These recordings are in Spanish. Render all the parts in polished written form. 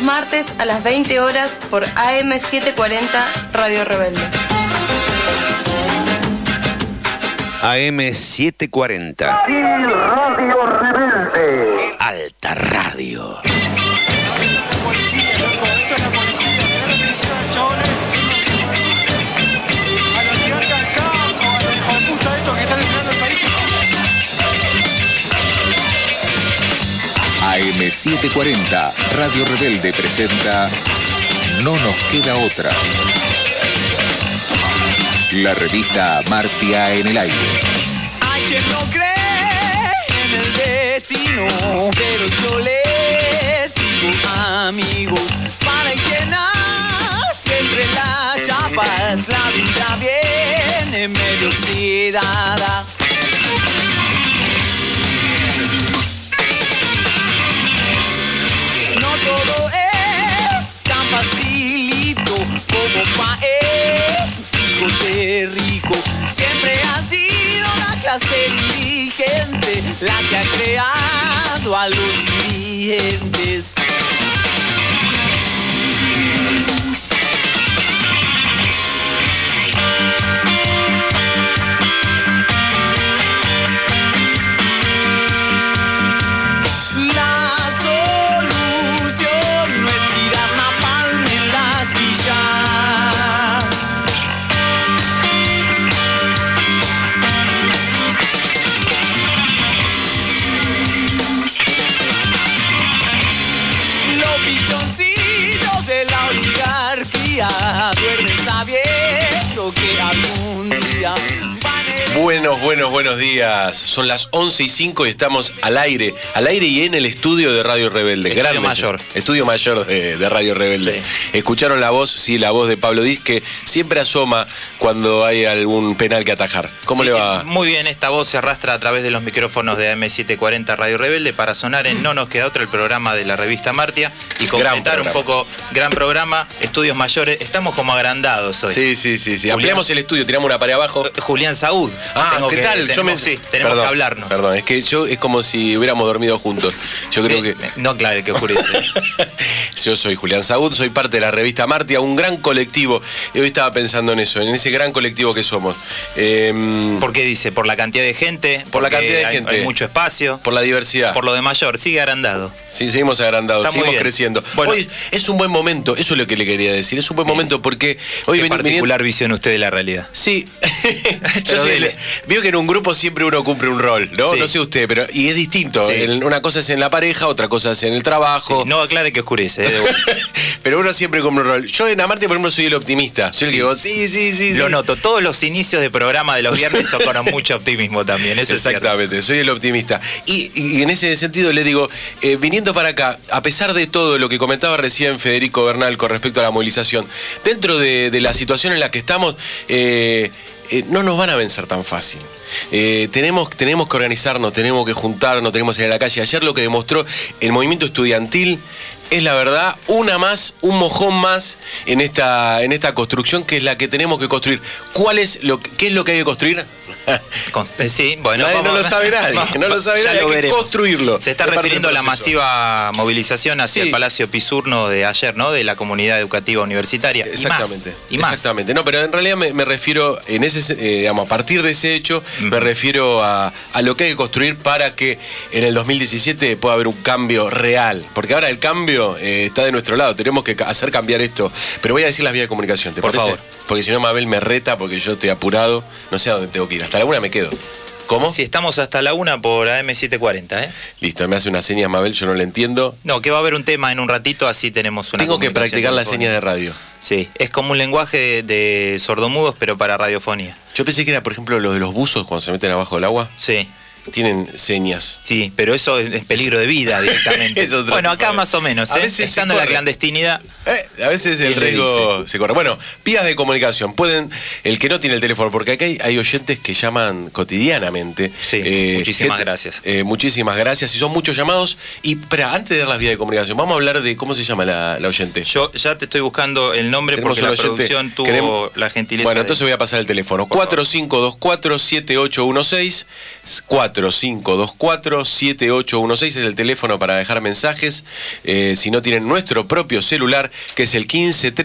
martes a las 20 horas por AM740 Radio Rebelde. AM740. Y Radio Rebelde. Alta Radio. AM740 Radio Rebelde presenta No nos queda otra. La revista Martia en el aire. Hay quien no cree en el destino, pero yo les digo, amigo, para el que nace entre las chapas, la vida viene medio oxidada. No todo es tan facilito como hijo de rico. Siempre ha sido la clase dirigente la que ha creado a los dirigentes. Duermen sabiendo que algún día Buenos días. Son las 11:05 y estamos al aire y en el estudio de Radio Rebelde. Estudio mayor de Radio Rebelde. Sí. Escucharon la voz, sí, la voz de Pablo Diz, que siempre asoma cuando hay algún penal que atajar. ¿Cómo le va? Muy bien, esta voz se arrastra a través de los micrófonos de AM740 Radio Rebelde para sonar en No nos queda otra, el programa de la revista Martia, y completar un poco, gran programa, estudios mayores. Estamos como agrandados hoy. Sí. Ampliamos el estudio, tiramos una pared abajo. Julián Saúd. ¿Qué tal? Tenemos que hablarnos. Perdón, es que es como si hubiéramos dormido juntos. Yo creo que... No, claro, que oscurece. Yo soy Julián Saúd, soy parte de la revista Martia, un gran colectivo. Y hoy estaba pensando en eso, en ese gran colectivo que somos. ¿Por qué dice? ¿Por la cantidad de gente? Por la cantidad de gente. Hay mucho espacio. Por la diversidad. Por lo de mayor. Sigue agrandado. Sí, seguimos agrandados, seguimos creciendo. Bueno, hoy es un buen momento, eso es lo que le quería decir. Es un buen momento porque hoy... ¿Qué particular visión usted de la realidad? Sí. Veo que en un grupo siempre uno cumple un rol, ¿no? Sí. No sé usted, pero y es distinto. Sí. Una cosa es en la pareja, otra cosa es en el trabajo. Sí. No aclare que oscurece. Pero uno siempre cumple un rol. Yo en Amartya, por ejemplo, soy el optimista. Yo le digo, sí. Lo noto. Todos los inicios de programa de los viernes son con mucho optimismo también. Eso exactamente, soy el optimista. Y en ese sentido le digo, viniendo para acá, a pesar de todo lo que comentaba recién Federico Bernal con respecto a la movilización, dentro de la situación en la que estamos, no nos van a vencer tan fácil. Tenemos que organizarnos, tenemos que juntarnos, tenemos que ir a la calle. Ayer lo que demostró el movimiento estudiantil es, la verdad, un mojón más en esta construcción, que es la que tenemos que construir. ¿Qué es lo que hay que construir? Sí, bueno, no lo sabe nadie, hay que construirlo. Se está refiriendo a la masiva movilización hacia el Palacio Pisurno de ayer, ¿no? De la comunidad educativa universitaria. Exactamente. No, pero en realidad me refiero, a partir de ese hecho, me refiero a lo que hay que construir para que en el 2017 pueda haber un cambio real. Porque ahora el cambio está de nuestro lado, tenemos que hacer cambiar esto. Pero voy a decir las vías de comunicación, ¿te parece? Por favor. Porque si no, Mabel me reta porque yo estoy apurado, no sé a dónde tengo que ir. Hasta la 1 me quedo. ¿Cómo? Sí, estamos hasta la 1 por AM740, ¿eh? Listo, me hace una seña, Mabel, yo no la entiendo. No, que va a haber un tema en un ratito, así tenemos una... Tengo que practicar la seña de radio. Sí, es como un lenguaje de sordomudos, pero para radiofonía. Yo pensé que era, por ejemplo, lo de los buzos cuando se meten abajo del agua. Sí. Tienen señas. Sí, pero eso es peligro de vida directamente. Bueno, acá más o menos, estando en la clandestinidad. A veces el riesgo se corre. Bueno, vías de comunicación. El que no tiene el teléfono, porque acá hay oyentes que llaman cotidianamente. Sí, muchísimas gracias. Muchísimas gracias. Y son muchos llamados. Y antes de dar las vías de comunicación, vamos a hablar de cómo se llama la oyente. Yo ya te estoy buscando el nombre porque la producción tuvo la gentileza. Bueno, entonces voy a pasar el teléfono. 4524-7816. 4 4524-7816 es el teléfono para dejar mensajes. Si no tienen nuestro propio celular, que es el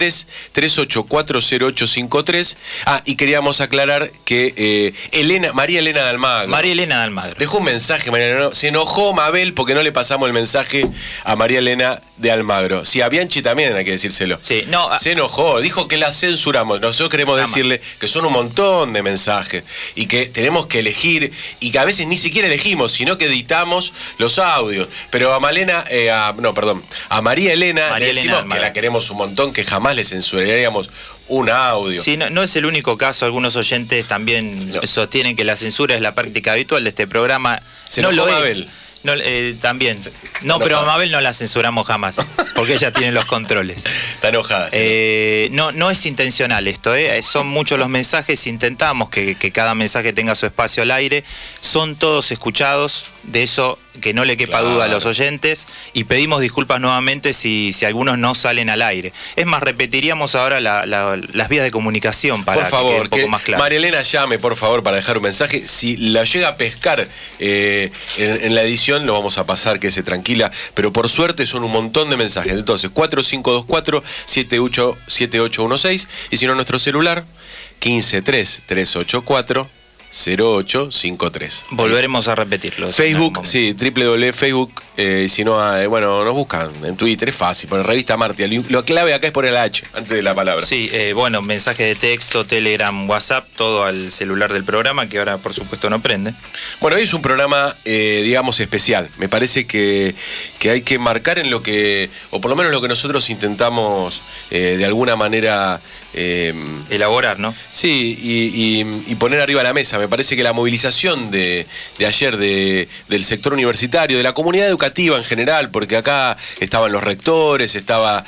15-3-384-0853. Y queríamos aclarar que María Elena de Almagro. Dejó un mensaje, María Elena. Se enojó Mabel porque no le pasamos el mensaje a María Elena de Almagro. Sí, a Bianchi también hay que decírselo. Sí, no, se enojó, dijo que la censuramos. Nosotros queremos decirle que son un montón de mensajes y que tenemos que elegir, y que a veces ni siquiera elegimos, sino que editamos los audios. Pero a María Elena le decimos que la queremos un montón, que jamás le censuraríamos un audio. Sí, no es el único caso. Algunos oyentes también sostienen que la censura es la práctica habitual de este programa. No lo es. También. No, pero a Mabel no la censuramos jamás, porque ella tiene los controles. Está enojada. ¿Sí? No es intencional esto, son muchos los mensajes, intentamos que cada mensaje tenga su espacio al aire, son todos escuchados, de eso que no le quepa duda a los oyentes, y pedimos disculpas nuevamente si algunos no salen al aire. Es más, repetiríamos ahora las vías de comunicación para que quede un poco más claro. María Elena llame, por favor, para dejar un mensaje. Si la llega a pescar en la edición, lo vamos a pasar, que se tranquila, pero por suerte son un montón de mensajes. Entonces, 4524-7816, y si no, nuestro celular, 15-3-384-0853. Volveremos a repetirlo. Facebook, sí, www.facebook, si no, nos buscan en Twitter, es fácil, poner Revista Martia. Lo clave acá es poner la H antes de la palabra. Sí, mensaje de texto, Telegram, WhatsApp, todo al celular del programa, que ahora por supuesto no prende. Bueno, hoy es un programa, digamos, especial. Me parece que hay que marcar en lo que, o por lo menos lo que nosotros intentamos de alguna manera elaborar, ¿no? Sí, y poner arriba de la mesa. Me parece que la movilización de ayer del sector universitario, de la comunidad educativa en general, porque acá estaban los rectores, estaba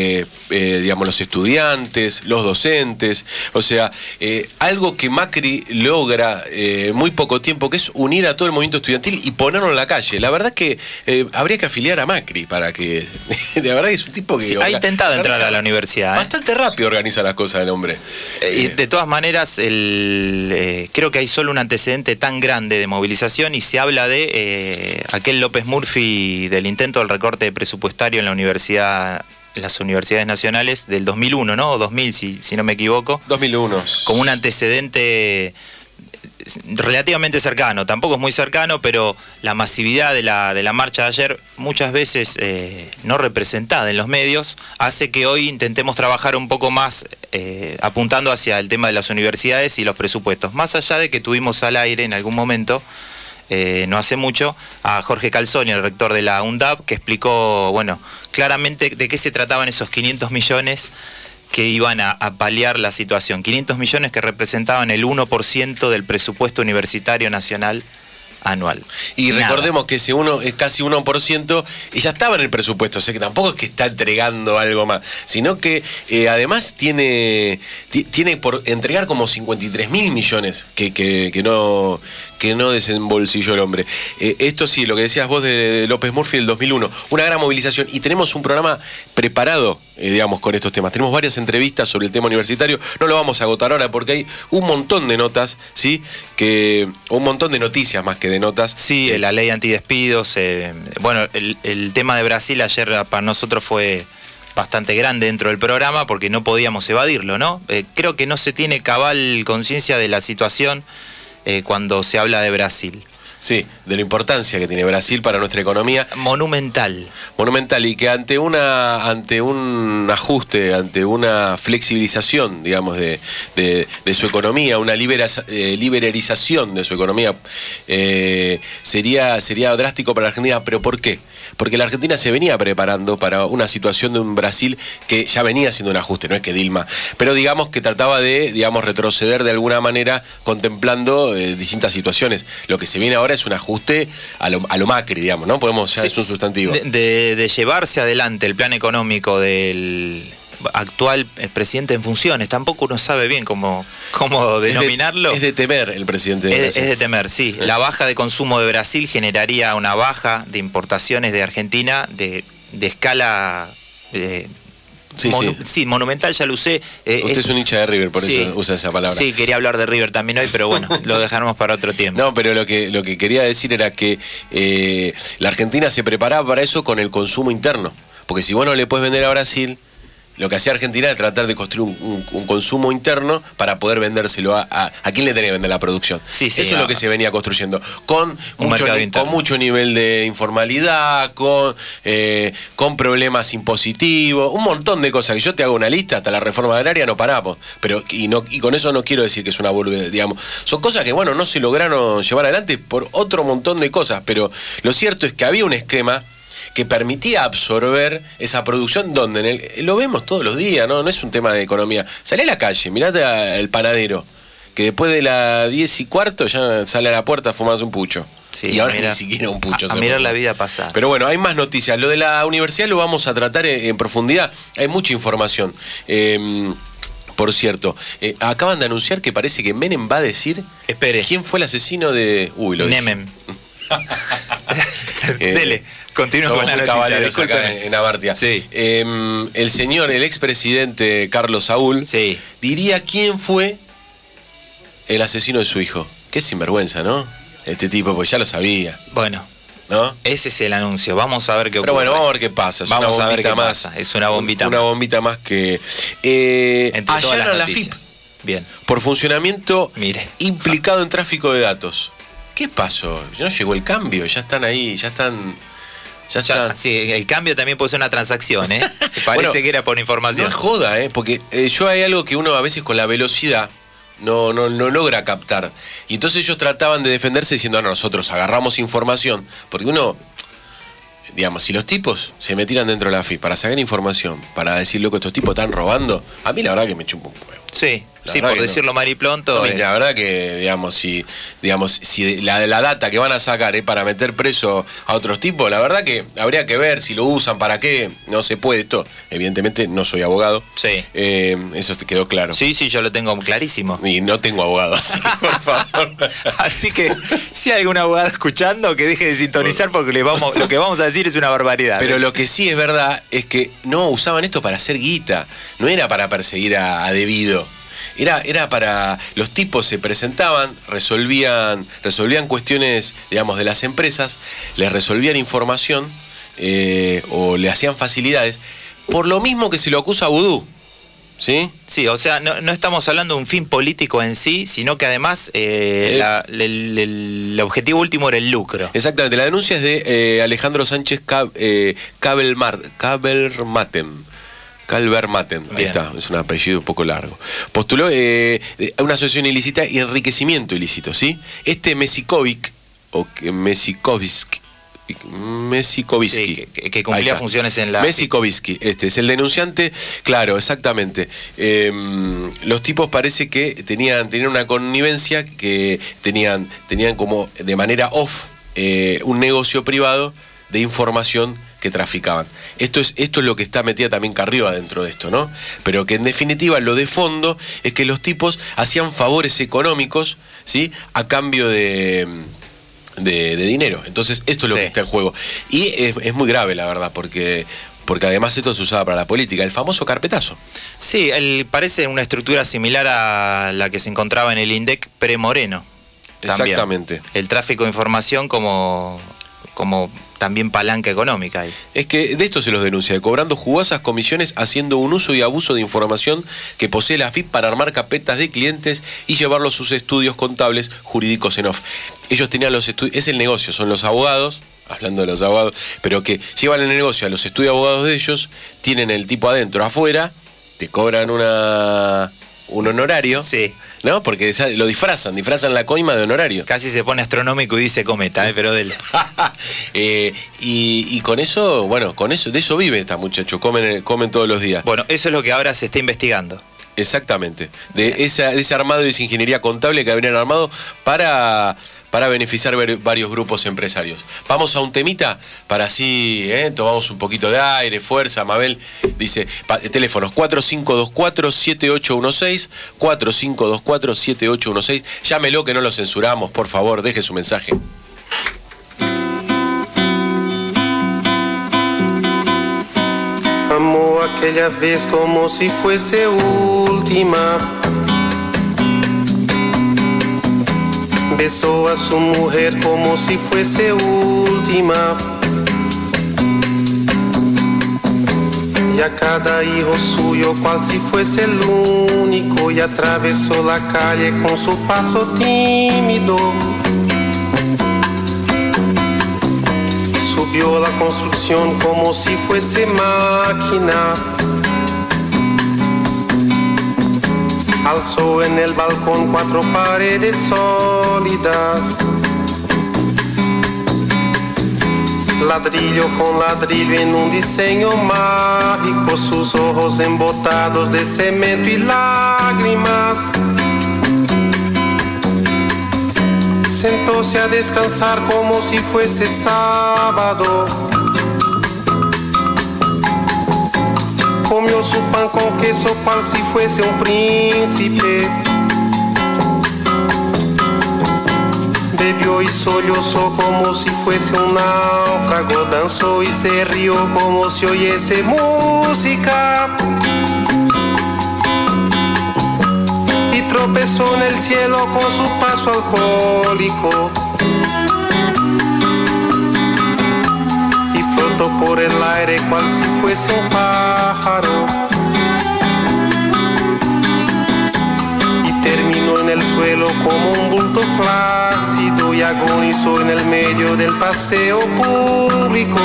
los estudiantes, los docentes, o sea, algo que Macri logra en muy poco tiempo, que es unir a todo el movimiento estudiantil y ponerlo en la calle. La verdad que habría que afiliar a Macri para que, de verdad, es un tipo que... Sí, ha intentado entrar a la universidad. Bastante rápido organiza las cosas el hombre. Y de todas maneras, creo que hay solo un antecedente tan grande de movilización, y se habla de aquel López Murphy, del intento del recorte presupuestario en las universidades nacionales del 2001, ¿no? O 2000, si no me equivoco. 2001. Como un antecedente relativamente cercano, tampoco es muy cercano, pero la masividad de la marcha de ayer, muchas veces no representada en los medios, hace que hoy intentemos trabajar un poco más apuntando hacia el tema de las universidades y los presupuestos. Más allá de que tuvimos al aire en algún momento, no hace mucho, a Jorge Calzoni, el rector de la UNDAP, que explicó, claramente de qué se trataban esos 500 millones que iban a paliar la situación. 500 millones que representaban el 1% del presupuesto universitario nacional anual. Y recordemos que ese es casi 1%, y ya estaba en el presupuesto, o sea que tampoco es que está entregando algo más, sino que además tiene por entregar como 53.000 millones que no desembolsilló el hombre. Esto sí, lo que decías vos de López Murphy del 2001, una gran movilización, y tenemos un programa preparado, con estos temas. Tenemos varias entrevistas sobre el tema universitario, no lo vamos a agotar ahora porque hay un montón de notas, ¿sí? Un montón de noticias más que de notas. Sí, la ley antidespidos, el tema de Brasil ayer para nosotros fue bastante grande dentro del programa porque no podíamos evadirlo, ¿no? Creo que no se tiene cabal conciencia de la situación cuando se habla de Brasil. Sí, de la importancia que tiene Brasil para nuestra economía. Monumental, y que ante un ajuste, ante una flexibilización, digamos, de su economía, una liberalización de su economía, sería drástico para la Argentina. ¿Pero por qué? Porque la Argentina se venía preparando para una situación de un Brasil que ya venía haciendo un ajuste, no es que Dilma, pero digamos que trataba de, retroceder de alguna manera, contemplando distintas situaciones. Lo que se viene ahora es un ajuste a lo Macri, digamos, ¿no? Es un sustantivo. De llevarse adelante el plan económico del actual presidente en funciones, tampoco uno sabe bien cómo denominarlo. Es de temer el presidente de Brasil. Es de temer, sí. La baja de consumo de Brasil generaría una baja de importaciones de Argentina de escala Sí, monumental, ya lo usé. Usted es un hincha de River, por eso usa esa palabra. Sí, quería hablar de River también hoy, pero bueno, lo dejaremos para otro tiempo. No, pero lo que quería decir era que la Argentina se preparaba para eso con el consumo interno. Porque si vos no le puedes vender a Brasil, lo que hacía Argentina era tratar de construir un consumo interno para poder vendérselo a quién le tenía que vender la producción. Sí, eso es lo que se venía construyendo. Con mucho nivel de informalidad, con problemas impositivos, un montón de cosas. Que yo te hago una lista, hasta la reforma agraria no paramos. Y con eso no quiero decir que es una boludez, digamos. Son cosas que, bueno, no se lograron llevar adelante por otro montón de cosas. Pero lo cierto es que había un esquema que permitía absorber esa producción donde lo vemos todos los días, ¿no? No es un tema de economía. Salí a la calle, mirate al panadero, que después de las 10:15 ya sale a la puerta a fumarse un pucho. Sí, y ahora ni siquiera un pucho. A mirar la vida pasar. Pero bueno, hay más noticias. Lo de la universidad lo vamos a tratar en profundidad. Hay mucha información. Por cierto, acaban de anunciar que parece que Menem va a decir... Espere. ¿Quién fue el asesino de... Menem. Dele, continúa con la noticia. Acá en Abartia. Sí. El expresidente Carlos Saúl diría quién fue el asesino de su hijo. Qué sinvergüenza, ¿no? Este tipo, pues ya lo sabía. Bueno, ¿no? Ese es el anuncio. Vamos a ver qué ocurre. Pero bueno, vamos a ver qué pasa. Es vamos una a ver qué más. pasa. Es una bombita una más. bombita más que... allanan la FIP. Bien. Por funcionamiento implicado en tráfico de datos. ¿Qué pasó? No llegó el cambio, ya están ahí, ya están. Sí, el cambio también puede ser una transacción, ¿eh? Parece que era por información. No es joda, porque yo hay algo que uno a veces con la velocidad no logra captar. Y entonces ellos trataban de defenderse diciendo, nosotros agarramos información, porque uno, digamos, si los tipos se metieran dentro de la FIP para sacar información, para decir, loco, estos tipos están robando, a mí la verdad que me chupa un huevo. Sí, por decirlo maripronto. La verdad que, digamos, si la data que van a sacar para meter preso a otros tipos, la verdad que habría que ver si lo usan, para qué, no se puede esto. Evidentemente no soy abogado. Sí. Eso te quedó claro. Sí, yo lo tengo clarísimo. Y no tengo abogado, así que por favor. Así que si hay algún abogado escuchando, que deje de sintonizar porque lo que vamos a decir es una barbaridad. Pero lo que sí es verdad es que no usaban esto para hacer guita, no era para perseguir a debido. Era para... Los tipos se presentaban, resolvían cuestiones, digamos, de las empresas, les resolvían información o le hacían facilidades, por lo mismo que se lo acusa a Vudú. ¿Sí? Sí, o sea, no estamos hablando de un fin político en sí, sino que además el objetivo último era el lucro. Exactamente, la denuncia es de Alejandro Sánchez Calvermatem. Ahí está, es un apellido un poco largo. Postuló una asociación ilícita y enriquecimiento ilícito, ¿sí? Mesikovic, que cumplía funciones en la... Mesikovic, es el denunciante, claro, exactamente. Los tipos parece que tenían una connivencia, que tenían como de manera off un negocio privado de información que traficaban. Esto es lo que está metida también Carrió dentro de esto, ¿no? Pero que en definitiva lo de fondo es que los tipos hacían favores económicos, ¿sí? A cambio de dinero. Entonces esto es lo que está en juego. Y es muy grave, la verdad, porque además esto se usaba para la política, el famoso carpetazo. Sí, parece una estructura similar a la que se encontraba en el INDEC pre-Moreno. Exactamente. El tráfico de información como también palanca económica. Es que de esto se los denuncia, cobrando jugosas comisiones, haciendo un uso y abuso de información que posee la FIP para armar carpetas de clientes y llevarlos a sus estudios contables jurídicos en off. Ellos tenían los estudios, es el negocio, son los abogados, hablando de los abogados, pero que llevan el negocio a los estudios de abogados de ellos, tienen el tipo adentro, afuera, te cobran un honorario. Sí. ¿No? Porque lo disfrazan la coima de honorario. Casi se pone astronómico y dice cometa, pero dele. Y con eso, de eso vive esta muchacho, comen todos los días. Bueno, eso es lo que ahora se está investigando. Exactamente, de ese armado de esa ingeniería contable que habrían armado para beneficiar varios grupos empresarios. Vamos a un temita para así, tomamos un poquito de aire, fuerza. Mabel dice, teléfonos 4524-7816, 4524-7816. Llámelo que no lo censuramos, por favor, deje su mensaje. Amo a aquella vez como si fuese última. Besó a su mujer como si fuese última. Y a cada hijo suyo cual si fuese el único. Y atravesó la calle con su paso tímido. Subió la construcción como si fuese máquina. Alzó en el balcón 4 paredes sólidas. Ladrillo con ladrillo en un diseño mágico. Sus ojos embotados de cemento y lágrimas. Sentóse a descansar como si fuese sábado. Comió su pan con queso cual si fuese un príncipe. Bebió y sollozó como si fuese un náufrago. Danzó y se rió como si oyese música. Y tropezó en el cielo con su paso alcohólico. Por el aire cual si fuese un pájaro. Y terminó en el suelo como un bulto flácido. Y agonizó en el medio del paseo público.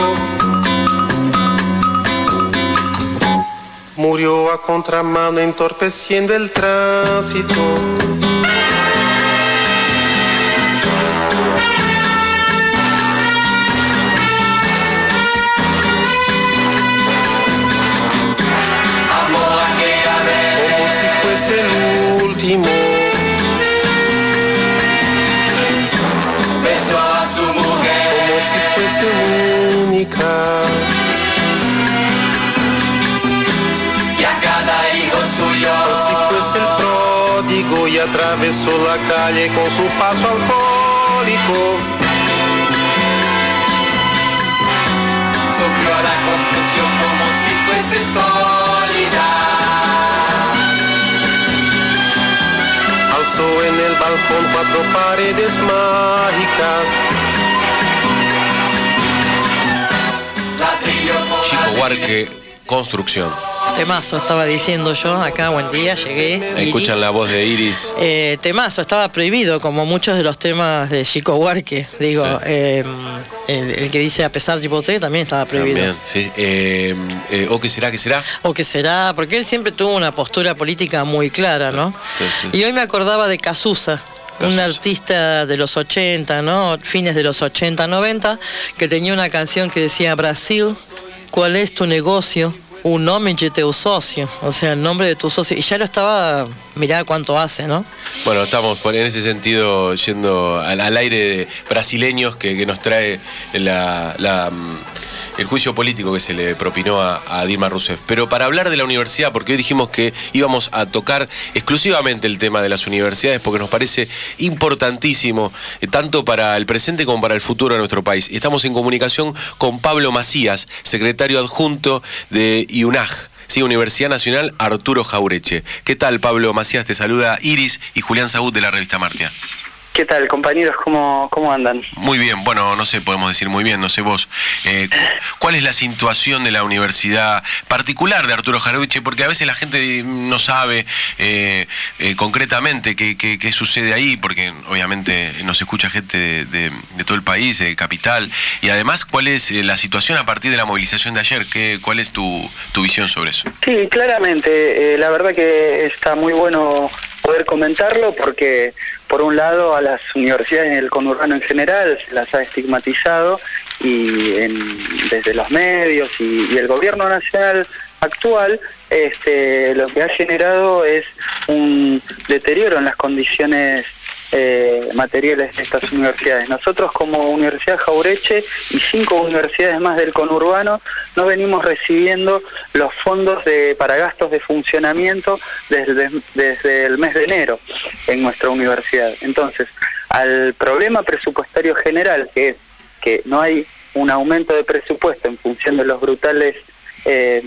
Murió a contramano entorpeciendo el tránsito. Es el último. Besó a su mujer como si fuese única. Y a cada hijo suyo Como si fuese el pródigo. Y atravesó la calle con su paso alcohólico. subió a la construcción como si fuese sólida. Alzó en el balcón 4 paredes mágicas. Chico Buarque, Construcción. Temazo, estaba diciendo yo acá, buen día, llegué. Escuchan la voz de Iris. Temazo, estaba prohibido, como muchos de los temas de Chico Buarque. Digo, Sí. el que dice a pesar de hipoteca también estaba prohibido. También, sí. ¿O qué será, qué será? O que será, porque él siempre tuvo una postura política muy clara, ¿no? Sí, sí. Y hoy me acordaba de Cazuza. Un artista de los 80, ¿no? Fines de los 80, 90, que tenía una canción que decía: Brasil, ¿cuál es tu negocio? Un nombre de tu socio, o sea, el nombre de tu socio. Y ya lo estaba, mirá cuánto hace, ¿no? Bueno, estamos en ese sentido yendo al aire de brasileños que nos trae el juicio político que se le propinó a Dilma Rousseff. Pero para hablar de la universidad, porque hoy dijimos que íbamos a tocar exclusivamente el tema de las universidades, porque nos parece importantísimo, tanto para el presente como para el futuro de nuestro país. Estamos en comunicación con Pablo Macías, secretario adjunto de UNAJ, sí, Universidad Nacional Arturo Jauretche. ¿Qué tal, Pablo Macías? Te saluda Iris y Julián Saúd de la revista Martia. ¿Qué tal, compañeros? ¿Cómo andan? Muy bien, bueno, no sé, podemos decir muy bien, no sé vos. ¿Cuál es la situación de la universidad particular de Arturo Jauretche? Porque a veces la gente no sabe concretamente qué sucede ahí, porque obviamente nos escucha gente de todo el país, de Capital, y además, ¿cuál es la situación a partir de la movilización de ayer? ¿Cuál es tu visión sobre eso? Sí, claramente, la verdad que está muy bueno poder comentarlo porque, por un lado, a las universidades en el conurbano en general se las ha estigmatizado y desde los medios y el gobierno nacional actual lo que ha generado es un deterioro en las condiciones materiales de estas universidades. Nosotros, como Universidad Jauretche y 5 universidades más del conurbano, no venimos recibiendo los fondos para gastos de funcionamiento desde el mes de enero en nuestra universidad. Entonces, al problema presupuestario general, que es que no hay un aumento de presupuesto en función de los brutales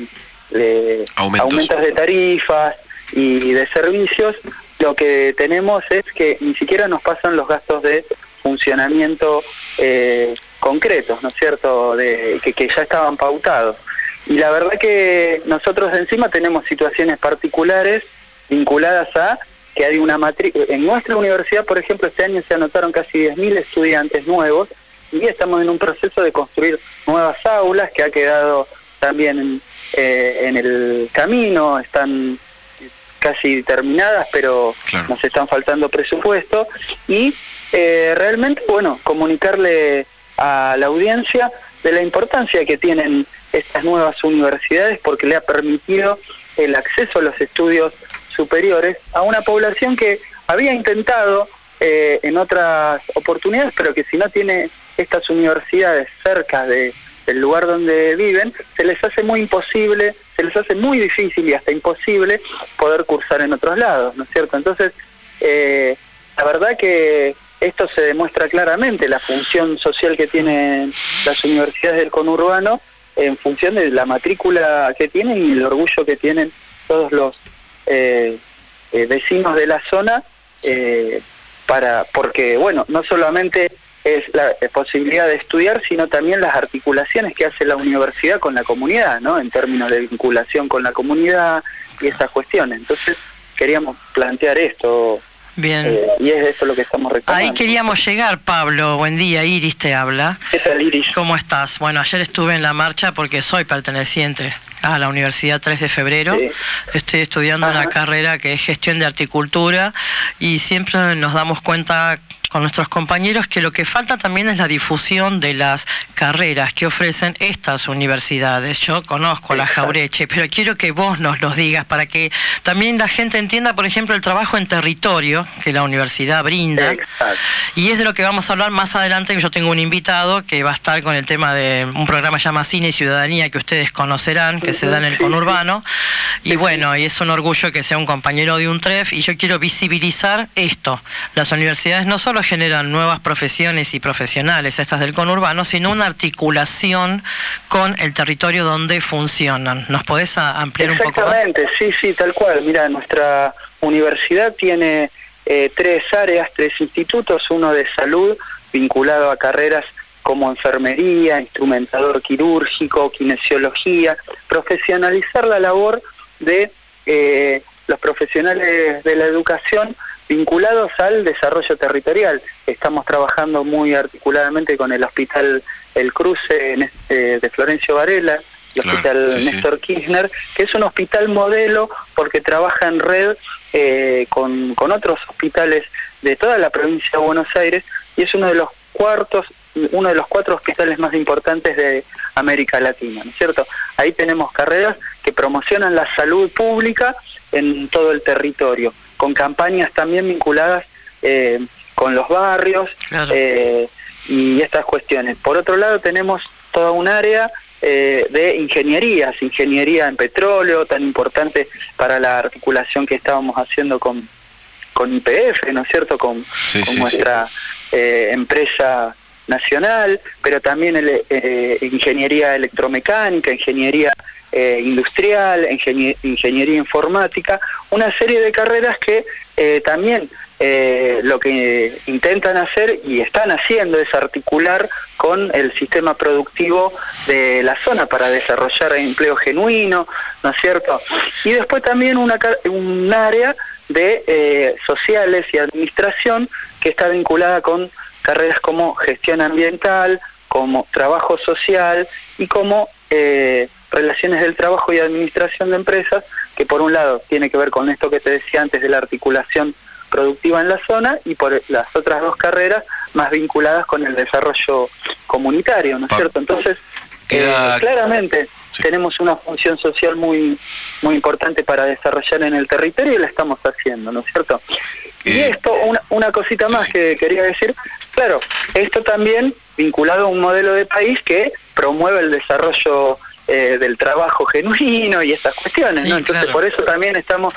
aumentos de tarifas y de servicios, lo que tenemos es que ni siquiera nos pasan los gastos de funcionamiento concretos, ¿no es cierto?, que ya estaban pautados. Y la verdad que nosotros encima tenemos situaciones particulares vinculadas a que hay una matrícula. En nuestra universidad, por ejemplo, este año se anotaron casi 10.000 estudiantes nuevos y estamos en un proceso de construir nuevas aulas que ha quedado también en el camino, están casi terminadas, pero claro, nos están faltando presupuesto y realmente, bueno, comunicarle a la audiencia de la importancia que tienen estas nuevas universidades porque le ha permitido el acceso a los estudios superiores a una población que había intentado en otras oportunidades, pero que si no tiene estas universidades cerca del lugar donde viven, se les hace muy difícil y hasta imposible poder cursar en otros lados, ¿no es cierto? Entonces, la verdad que esto se demuestra claramente, la función social que tienen las universidades del conurbano en función de la matrícula que tienen y el orgullo que tienen todos los vecinos de la zona, porque, bueno, no solamente es la posibilidad de estudiar, sino también las articulaciones que hace la universidad con la comunidad, ¿no?, en términos de vinculación con la comunidad y esas cuestiones. Entonces, queríamos plantear esto. Bien. Y es esto lo que estamos reclamando. Ahí queríamos llegar, Pablo. Buen día, Iris te habla. ¿Qué tal, Iris? ¿Cómo estás? Bueno, ayer estuve en la marcha porque soy perteneciente a la Universidad 3 de Febrero. Sí. Estoy estudiando una carrera que es gestión de horticultura y siempre nos damos cuenta con nuestros compañeros que lo que falta también es la difusión de las carreras que ofrecen estas universidades. Yo conozco la Jaureche, pero quiero que vos nos los digas para que también la gente entienda, por ejemplo, el trabajo en territorio que la universidad brinda. Exacto. Y es de lo que vamos a hablar más adelante, que yo tengo un invitado que va a estar con el tema de un programa que se llama Cine y Ciudadanía, que ustedes conocerán, que se da en el conurbano. Y bueno, y es un orgullo que sea un compañero de un TREF, y yo quiero visibilizar esto. Las universidades no solo generan nuevas profesiones y profesionales, estas del conurbano, sino una articulación con el territorio donde funcionan. ¿Nos podés ampliar un poco más? Exactamente, sí, tal cual. Mira, nuestra universidad tiene 3 áreas, 3 institutos, uno de salud vinculado a carreras como enfermería, instrumentador quirúrgico, kinesiología, profesionalizar la labor de los profesionales de la educación vinculados al desarrollo territorial. Estamos trabajando muy articuladamente con el Hospital El Cruce de Florencio Varela, el Hospital Néstor Kirchner, que es un hospital modelo porque trabaja en red con otros hospitales de toda la provincia de Buenos Aires y es uno de los 4 hospitales más importantes de América Latina, ¿no es cierto? Ahí tenemos carreras que promocionan la salud pública en todo el territorio, con campañas también vinculadas con los barrios, claro, y estas cuestiones. Por otro lado tenemos toda un área de ingeniería en petróleo, tan importante para la articulación que estábamos haciendo con YPF, ¿no es cierto?, con nuestra empresa nacional, pero también ingeniería electromecánica, ingeniería industrial, ingeniería informática, una serie de carreras que también lo que intentan hacer y están haciendo es articular con el sistema productivo de la zona para desarrollar empleo genuino, ¿no es cierto? Y después también un área de sociales y administración que está vinculada con carreras como gestión ambiental, como trabajo social y como relaciones del trabajo y administración de empresas, que por un lado tiene que ver con esto que te decía antes de la articulación productiva en la zona, y por las otras 2 carreras más vinculadas con el desarrollo comunitario, ¿no es cierto? Entonces, claramente tenemos una función social muy importante para desarrollar en el territorio y la estamos haciendo, ¿no es cierto? Y esto, una cosita más que quería decir, claro, esto también vinculado a un modelo de país que promueve el desarrollo del trabajo genuino y esas cuestiones, ¿no? Entonces, claro, por eso también estamos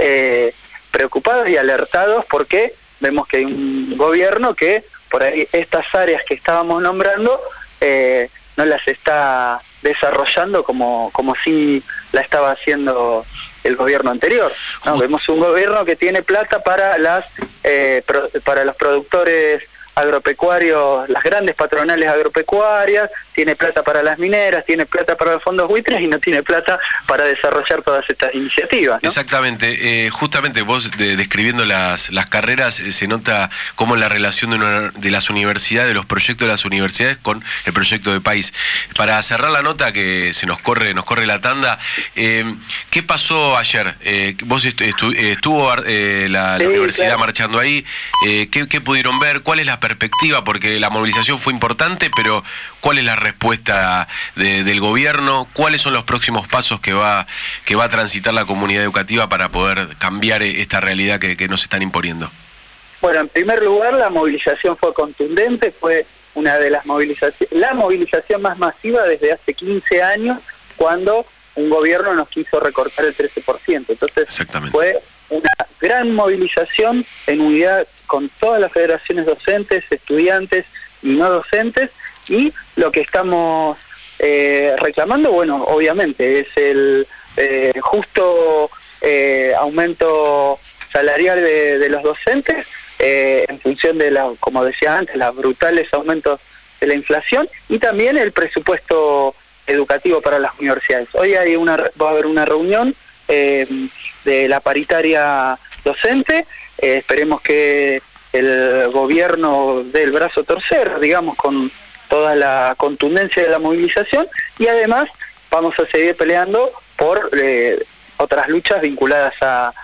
preocupados y alertados porque vemos que hay un gobierno que por ahí estas áreas que estábamos nombrando no las está desarrollando como sí la estaba haciendo el gobierno anterior, ¿no? Vemos un gobierno que tiene plata para para los productores agropecuarios, las grandes patronales agropecuarias, tiene plata para las mineras, tiene plata para los fondos buitres y no tiene plata para desarrollar todas estas iniciativas, ¿no? Exactamente, justamente vos describiendo las carreras, se nota cómo la relación de las universidades, de los proyectos de las universidades con el proyecto de país. Para cerrar la nota, que nos corre la tanda, ¿qué pasó ayer? Vos estuvo la universidad, claro, marchando ahí, ¿qué pudieron ver? ¿Cuál es la perspectiva? Porque la movilización fue importante, pero ¿cuál es la respuesta del gobierno? ¿Cuáles son los próximos pasos que va a transitar la comunidad educativa para poder cambiar esta realidad que nos están imponiendo? Bueno, en primer lugar, la movilización fue contundente, fue una de las la movilización más masiva desde hace 15 años, cuando un gobierno nos quiso recortar el 13%. Entonces fue una gran movilización en unidad con todas las federaciones docentes, estudiantes y no docentes, y lo que estamos reclamando, bueno, obviamente es el justo aumento salarial de los docentes, en función de, como decía antes, los brutales aumentos de la inflación, y también el presupuesto educativo para las universidades. Hoy va a haber una reunión de la paritaria docente, esperemos que el gobierno dé el brazo a torcer, digamos, con toda la contundencia de la movilización, y además vamos a seguir peleando por otras luchas vinculadas a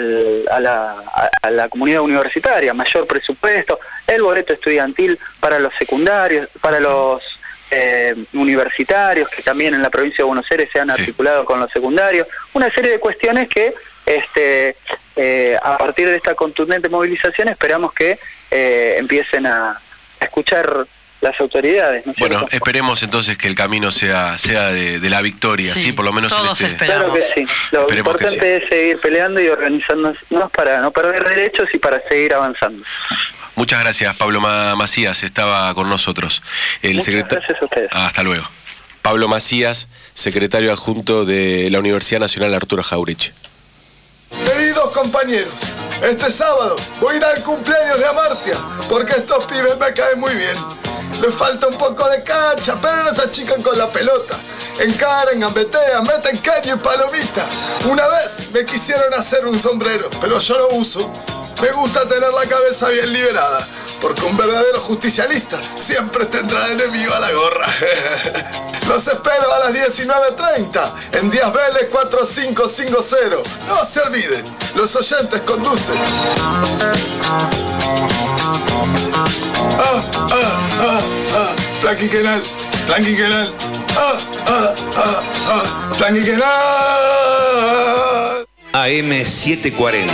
la comunidad universitaria, mayor presupuesto, el boleto estudiantil para los secundarios, para los universitarios, que también en la provincia de Buenos Aires se han articulado con los secundarios, una serie de cuestiones que a partir de esta contundente movilización esperamos que empiecen a escuchar las autoridades, ¿no es cierto? Bueno, esperemos entonces que el camino sea de la victoria, ¿sí? Por lo menos todos en este... esperamos. Claro que sí. Lo importante es seguir peleando y organizándonos para no perder derechos y para seguir avanzando. Muchas gracias, Pablo Macías, estaba con nosotros. Muchas gracias a ustedes. Hasta luego. Pablo Macías, secretario adjunto de la Universidad Nacional Arturo Jauregui. Queridos compañeros, este sábado voy a ir al cumpleaños de Amartya, porque estos pibes me caen muy bien. Les falta un poco de cancha, pero no se achican con la pelota. Encaran, gambetean, meten caño y palomita. Una vez me quisieron hacer un sombrero, pero yo lo uso. Me gusta tener la cabeza bien liberada, porque un verdadero justicialista siempre tendrá de enemigo a la gorra. Los espero a las 19:30 en Díaz Vélez 4550. No se olviden, los oyentes conducen. Plan quinquenal, plan quinquenal. Plan quinquenal. AM 740.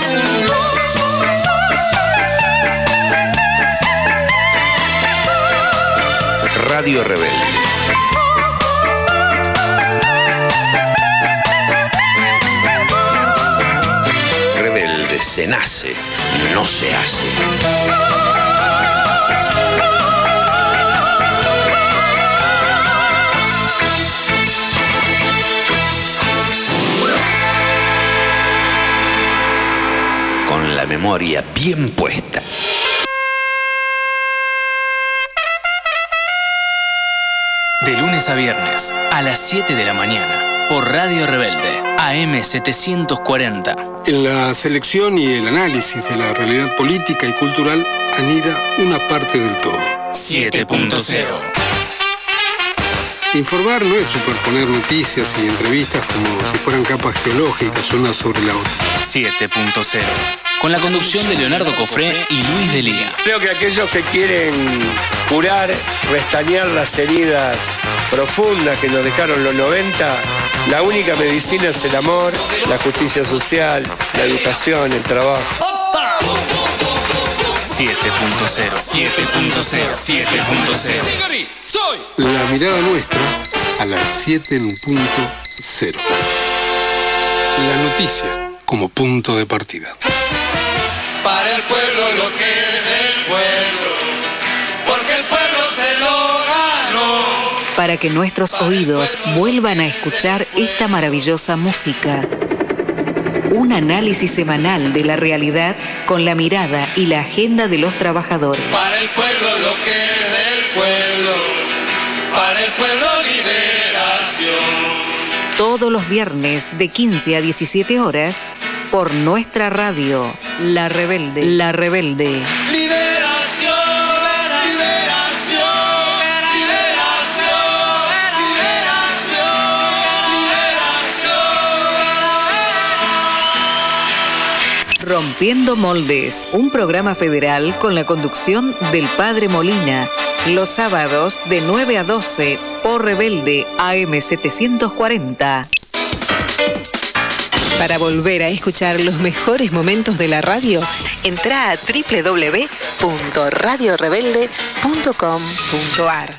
Radio Rebelde. Rebelde se nace, no se hace. Con la memoria bien puesta. De lunes a viernes, a las 7 de la mañana, por Radio Rebelde, AM 740. En la selección y el análisis de la realidad política y cultural anida una parte del todo. 7.0. Informar no es superponer noticias y entrevistas como si fueran capas geológicas una sobre la otra. 7.0. Con la conducción de Leonardo Cofré y Luis Delía. Creo que aquellos que quieren curar, restañar las heridas profundas que nos dejaron los 90, la única medicina es el amor, la justicia social, la educación, el trabajo. 7.0. 7.0. 7.0. La mirada nuestra a las 7.0. La noticia como punto de partida. Para el pueblo lo que es del pueblo, porque el pueblo se lo ganó. para que nuestros oídos vuelvan a escuchar esta maravillosa música. Un análisis semanal de la realidad con la mirada y la agenda de los trabajadores. Para el pueblo lo que es del pueblo, para el pueblo liberación. Todos los viernes de 15 a 17 horas por nuestra radio, La Rebelde. La Rebelde. Liberación, liberación, liberación, liberación. Rompiendo Moldes, un programa federal con la conducción del Padre Molina, los sábados de 9 a 12 por Rebelde AM 740. Para volver a escuchar los mejores momentos de la radio, entra a www.radiorebelde.com.ar.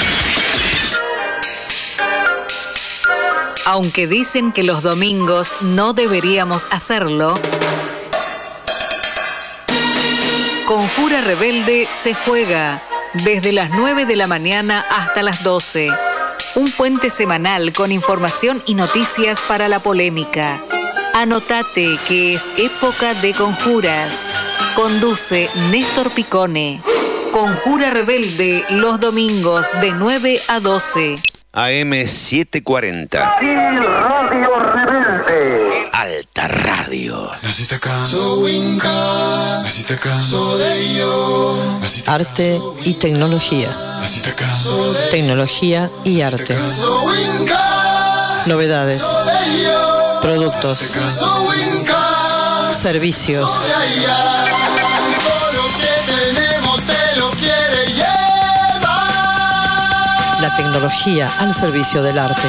Aunque dicen que los domingos no deberíamos hacerlo, Conjura Rebelde se juega desde las 9 de la mañana hasta las 12. Un puente semanal con información y noticias para la polémica. Anotate que es época de conjuras. Conduce Néstor Picone. Conjura Rebelde los domingos de 9 a 12. AM 740. Radio Rebelde. Alta Radio. Arte y tecnología. Tecnología y arte. Novedades. Productos. Servicios. La tecnología al servicio del arte.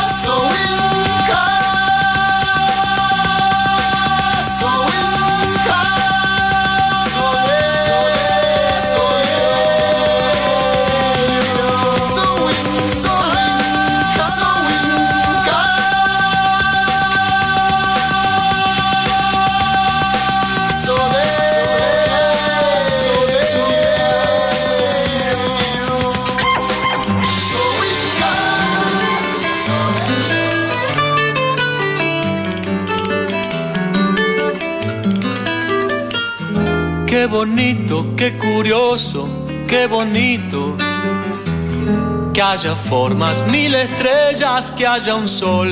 Qué bonito, qué curioso, qué bonito. Que haya formas, 1000 estrellas, que haya un sol.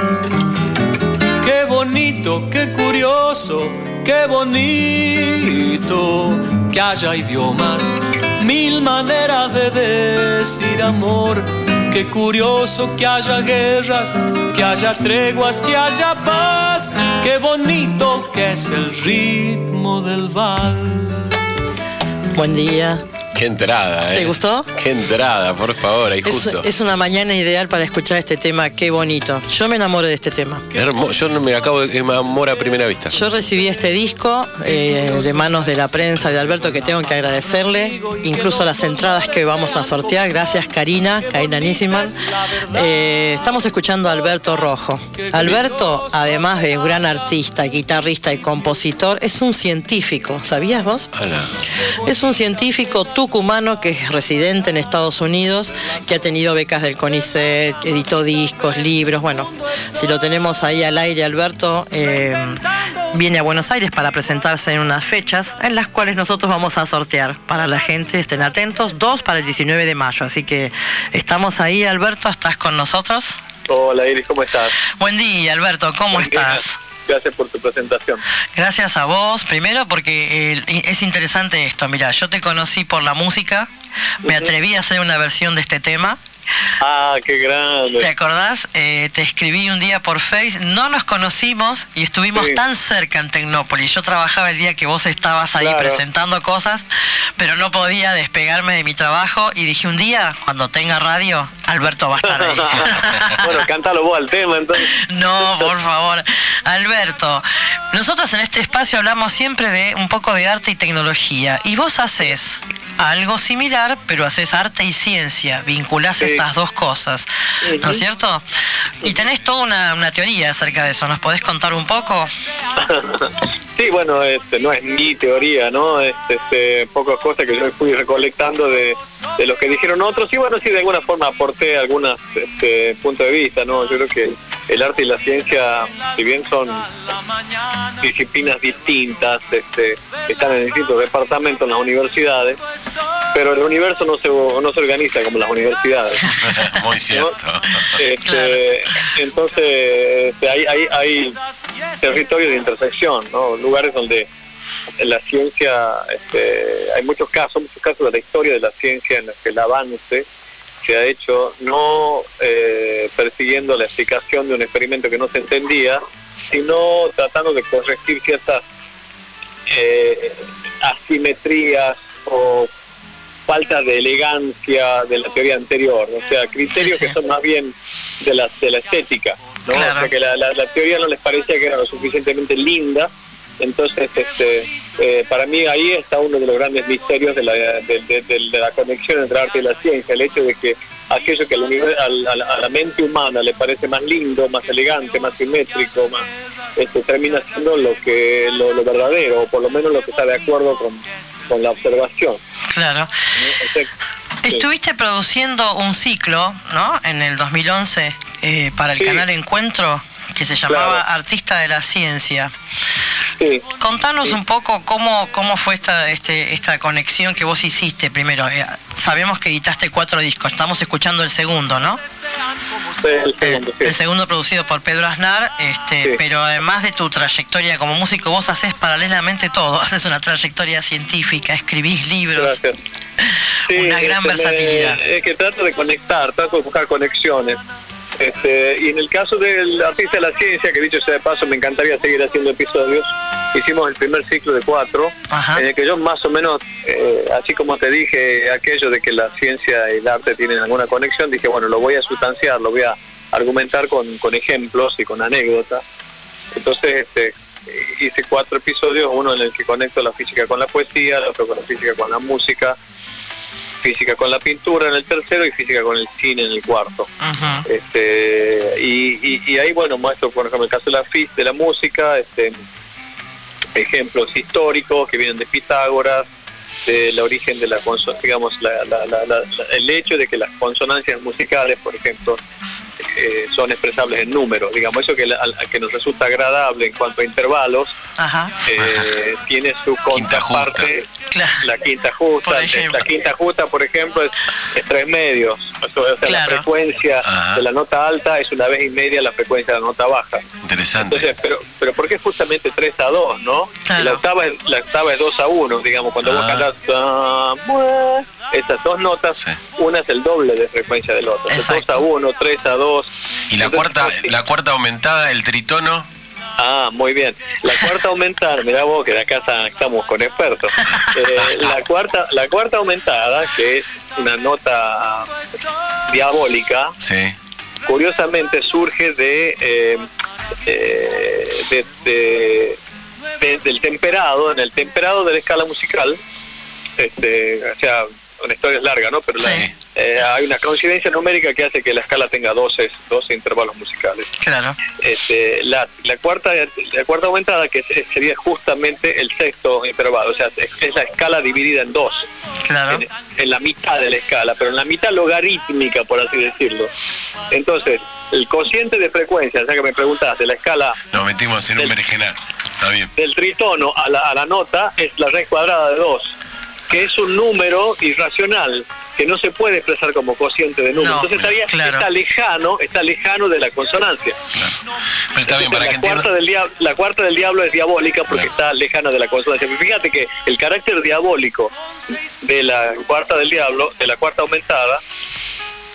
Qué bonito, qué curioso, qué bonito. Que haya idiomas, 1000 maneras de decir amor. Qué curioso que haya guerras, que haya treguas, que haya paz. Qué bonito que es el ritmo del vals. Buen día. Qué entrada, ¿eh? ¿Te gustó? Qué entrada, por favor, ahí justo. Es una mañana ideal para escuchar este tema, qué bonito. Yo me enamoré de este tema. Yo no me enamoro a primera vista. Yo recibí este disco de manos de la prensa de Alberto, que tengo que agradecerle, incluso las entradas que vamos a sortear. Gracias, Karina Nisman. Estamos escuchando a Alberto Rojo. Alberto, además de un gran artista, guitarrista y compositor, es un científico. ¿Sabías vos? Hola. Es un científico tucumano que es residente en Estados Unidos, que ha tenido becas del CONICET, editó discos, libros. Bueno, si lo tenemos ahí al aire, Alberto viene a Buenos Aires para presentarse en unas fechas en las cuales nosotros vamos a sortear. Para la gente, estén atentos, 2 para el 19 de mayo. Así que estamos ahí, Alberto, ¿estás con nosotros? Hola Iris, ¿cómo estás? Buen día, Alberto, ¿cómo estás? Gracias por tu presentación. Gracias a vos, primero porque es interesante esto. Mirá, yo te conocí por la música, me atreví a hacer una versión de este tema. Ah, qué grande. ¿Te acordás? Te escribí un día por Face, no nos conocimos y estuvimos tan cerca en Tecnópolis. Yo trabajaba el día que vos estabas ahí presentando cosas, pero no podía despegarme de mi trabajo y dije un día, cuando tenga radio, Alberto va a estar ahí. Bueno, cántalo vos al tema entonces. No, por favor. Alberto, nosotros en este espacio hablamos siempre de un poco de arte y tecnología, y vos haces algo similar, pero haces arte y ciencia, vinculás estas dos cosas, ¿no es cierto? Y tenés toda una teoría acerca de eso, ¿nos podés contar un poco? Sí, bueno, no es mi teoría, ¿no? Pocas cosas que yo fui recolectando de lo que dijeron otros, y bueno, sí, de alguna forma aporté algunos puntos de vista, ¿no? Yo creo que el arte y la ciencia, si bien son disciplinas distintas, están en distintos departamentos en las universidades, pero el universo no se organiza como las universidades. Muy cierto. Entonces, hay territorios de intersección, ¿no? Lugares donde en la ciencia, hay muchos casos de la historia de la ciencia en los que el avance se ha hecho no persiguiendo la explicación de un experimento que no se entendía, sino tratando de corregir ciertas asimetrías o falta de elegancia de la teoría anterior, o sea, criterios que son más bien de la estética, ¿no? Claro. O sea, que la teoría no les parecía que era lo suficientemente linda. Entonces, para mí ahí está uno de los grandes misterios de la conexión entre el arte y la ciencia, el hecho de que aquello que a la mente humana le parece más lindo, más elegante, más simétrico, más termina siendo lo verdadero, o por lo menos lo que está de acuerdo con la observación. Claro. Estuviste produciendo un ciclo, ¿no? En el 2011 para el canal Encuentro, que se llamaba Artista de la Ciencia. Sí. Contanos un poco cómo fue esta conexión que vos hiciste primero. Sabemos que editaste 4 discos, estamos escuchando el segundo, ¿no? El segundo producido por Pedro Aznar, pero además de tu trayectoria como músico, vos haces paralelamente todo, haces una trayectoria científica, escribís libros. Gracias. Sí, una gran versatilidad. Es que trato de buscar conexiones. Y en el caso del Artista de la Ciencia, que dicho sea de paso, me encantaría seguir haciendo episodios. Hicimos el primer ciclo de 4, en el que yo más o menos, así como te dije aquello de que la ciencia y el arte tienen alguna conexión, dije, bueno, lo voy a sustanciar, lo voy a argumentar con ejemplos y con anécdotas. Entonces hice 4 episodios, uno en el que conecto la física con la poesía, el otro con la física con la música, física con la pintura en el tercero y física con el cine en el cuarto. Y ahí, bueno, muestro, por ejemplo, el caso de la música, ejemplos históricos que vienen de Pitágoras, del origen de la consonancia, digamos, el hecho de que las consonancias musicales, por ejemplo, son expresables en números, digamos, eso que nos resulta agradable en cuanto a intervalos, tiene su contraparte, la quinta justa. La quinta justa, por ejemplo, es 3 medios, o sea, la frecuencia de la nota alta es 1 vez y media la frecuencia de la nota baja. Interesante. Entonces, pero ¿por qué justamente 3-2, no? Claro. La octava es 2-1, digamos, cuando vos cantás esas 2 notas, una es el doble de frecuencia del otro. 2-1, 3-2. ¿Y la cuarta aumentada, el tritono? Ah, muy bien. La cuarta aumentada, mirá vos que de acá estamos con expertos. La cuarta aumentada, que es una nota diabólica, curiosamente surge del temperado, en el temperado de la escala musical. O sea, una historia es larga, ¿no? Pero hay una coincidencia numérica que hace que la escala tenga 12 intervalos musicales. Claro. La cuarta aumentada, que sería justamente el 6º intervalo, o sea, es la escala dividida en 2. Claro. En la mitad de la escala, pero en la mitad logarítmica, por así decirlo. Entonces, el cociente de frecuencia, ya que me preguntaste, la escala... Nos metimos en un berenjenal, está bien. Del tritono a la nota es la raíz cuadrada de 2, que es un número irracional que no se puede expresar como cociente de número. Entonces está lejano de la consonancia. Claro. Pero está bien, para que la cuarta del diablo es diabólica porque está lejana de la consonancia. Pero fíjate que el carácter diabólico de la cuarta del diablo, de la cuarta aumentada,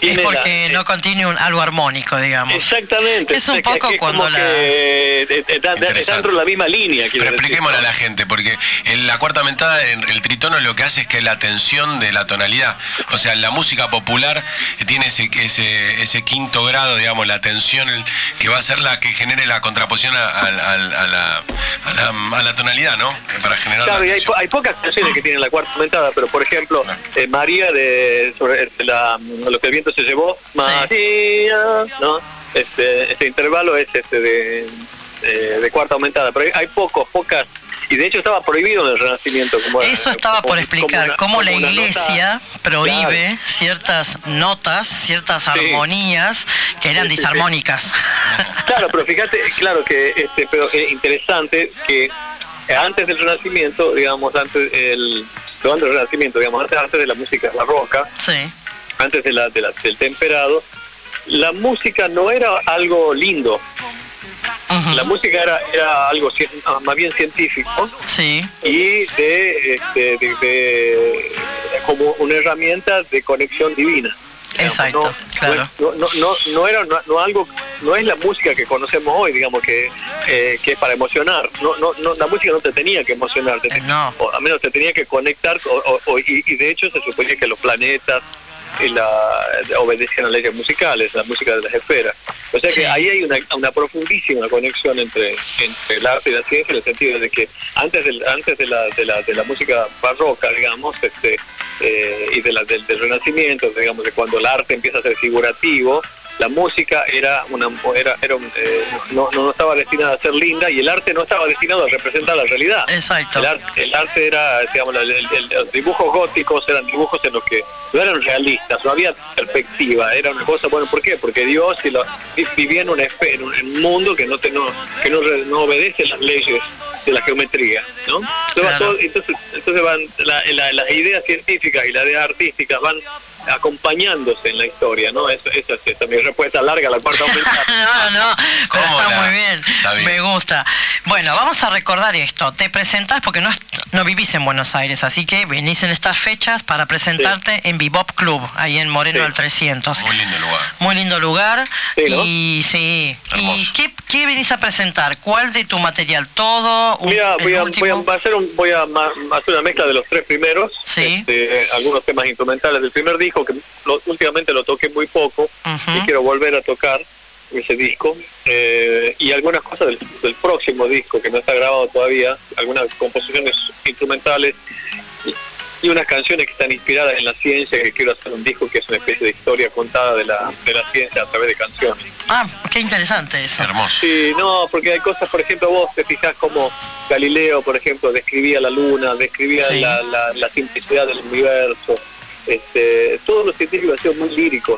Es porque no contiene algo armónico, digamos. Exactamente. Es un poco cuando está dentro de la misma línea. Pero expliquémosle a la gente, porque en la cuarta aumentada, el tritono lo que hace es que la tensión de la tonalidad, o sea, la música popular tiene ese quinto grado, digamos, la tensión que va a ser la que genere la contraposición a la tonalidad, ¿no? Para generar. Claro, y hay pocas canciones que tienen la cuarta aumentada, pero por ejemplo, María sobre lo que el viento se llevó, María, ¿no? Este intervalo es de cuarta aumentada, pero hay pocas, y de hecho estaba prohibido en el Renacimiento. Eso estaba por explicar, cómo la Iglesia prohíbe ciertas notas, ciertas armonías que eran disarmónicas. Claro, pero fíjate, claro que pero es interesante que antes del Renacimiento, digamos, antes del Renacimiento, digamos, antes de la música barroca, antes del temperado, la música no era algo lindo. La música era algo más bien científico, y como una herramienta de conexión divina. Exacto, claro. No es la música que conocemos hoy, digamos, que es para emocionar. La música no te tenía que emocionar, o al menos te tenía que conectar, y de hecho se suponía que los planetas obedecen a leyes musicales, la música de las esferas. O sea que ahí hay una profundísima conexión entre el arte y la ciencia, en el sentido de que antes de la música barroca, digamos, y del Renacimiento, digamos, de cuando el arte empieza a ser figurativo, la música no estaba destinada a ser linda, y el arte no estaba destinado a representar la realidad. Exacto. El arte era, digamos, los dibujos góticos eran dibujos en los que no eran realistas, no había perspectiva, era una cosa, bueno, ¿por qué? Porque Dios vivía en un mundo que no obedece las leyes de la geometría, ¿no? Claro. Entonces van las ideas científicas y las ideas artísticas van acompañándose en la historia, ¿no? Esa es mi respuesta larga a la cuarta aumentada. No, pero está muy bien. Me gusta. Bueno, vamos a recordar esto. Te presentás porque no vivís en Buenos Aires, así que venís en estas fechas para presentarte en Bebop Club, ahí en Moreno al 300. Muy lindo lugar. Muy lindo lugar. ¿No? Y ¿qué venís a presentar? ¿Cuál de tu material? ¿Todo? Voy a hacer una mezcla de los tres primeros. Algunos temas instrumentales del primer disco, que últimamente lo toqué muy poco, y quiero volver a tocar ese disco, y algunas cosas del próximo disco que no está grabado todavía, algunas composiciones instrumentales y unas canciones que están inspiradas en la ciencia, que quiero hacer un disco que es una especie de historia contada de la ciencia a través de canciones. Ah, qué interesante eso. Hermoso. Sí, no, porque hay cosas, por ejemplo, vos te fijás como Galileo, por ejemplo, describía la luna, describía la simplicidad del universo. Todos los científicos han sido muy líricos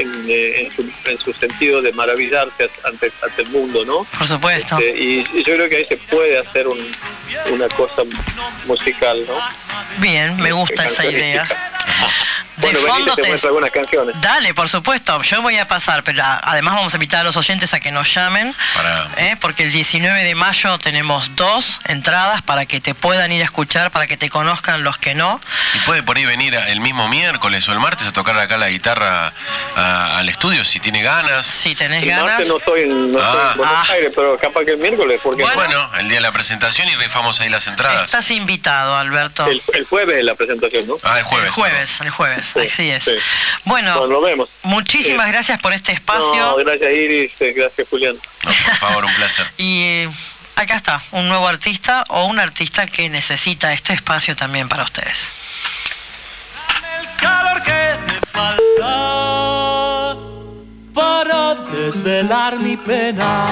en su sentido de maravillarse ante el mundo, ¿no? Por supuesto. Y yo creo que ahí se puede hacer una cosa musical, ¿no? Bien, me gusta esa idea. De bueno, fondo te muestro algunas canciones. Dale, por supuesto, yo voy a pasar, pero además vamos a invitar a los oyentes a que nos llamen, porque el 19 de mayo tenemos 2 entradas para que te puedan ir a escuchar, para que te conozcan los que no. Y puede por ahí venir el mismo miércoles o el martes a tocar acá la guitarra al estudio, si tiene ganas. Si tenés ganas. El martes no estoy en Buenos Aires, pero capaz que el miércoles. Porque bueno, el día de la presentación, y rifamos ahí las entradas. Estás invitado, Alberto. El jueves es la presentación, ¿no? El jueves. El jueves. Así es. Sí. Bueno, lo vemos. Muchísimas gracias por este espacio. No, gracias Iris, gracias Julián. No, por favor, un placer. Y acá está, un nuevo artista o un artista que necesita este espacio también para ustedes. El calor que me falta para desvelar mi pena.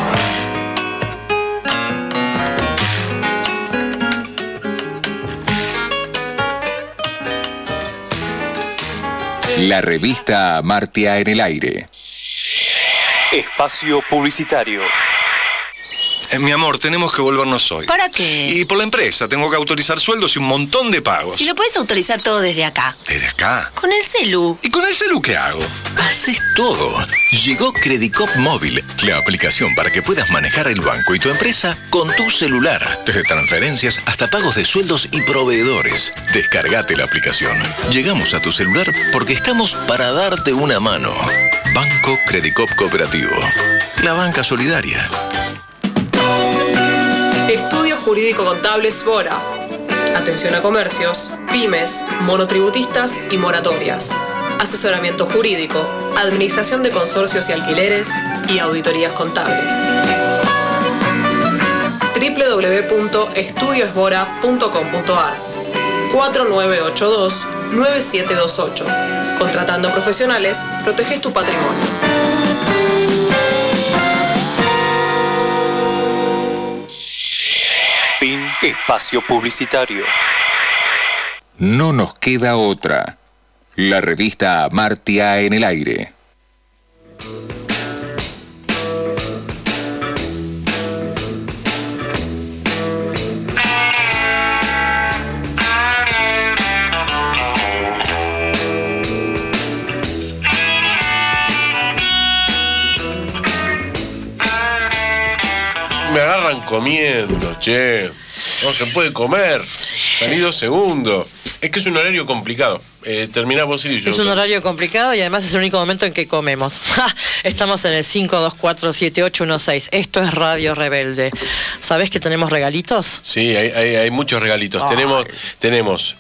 La revista Amartya en el aire. Espacio publicitario. Mi amor, tenemos que volvernos hoy. ¿Para qué? Y por la empresa, tengo que autorizar sueldos y un montón de pagos. Si lo puedes autorizar todo desde acá. ¿Desde acá? Con el celu. ¿Y con el celu qué hago? Haces todo. Llegó Credicop Móvil, la aplicación para que puedas manejar el banco y tu empresa con tu celular. Desde transferencias hasta pagos de sueldos y proveedores. Descargate la aplicación. Llegamos a tu celular porque estamos para darte una mano. Banco Credicop Cooperativo. La banca solidaria. Estudio Jurídico Contable Svora. Atención a comercios, pymes, monotributistas y moratorias. Asesoramiento jurídico, administración de consorcios y alquileres y auditorías contables. www.estudiosvora.com.ar 4982-9728. Contratando profesionales, proteges tu patrimonio. Fin espacio publicitario. No nos queda otra. La revista Amartya en el aire. Me agarran comiendo, che. No se puede comer. Salí 2 segundos. Es que es un horario complicado. Terminás vos y yo. Es un horario complicado y además es el único momento en que comemos. Estamos en el 5247816. Esto es Radio Rebelde. ¿Sabés que tenemos regalitos? Sí, hay muchos regalitos. Tenemos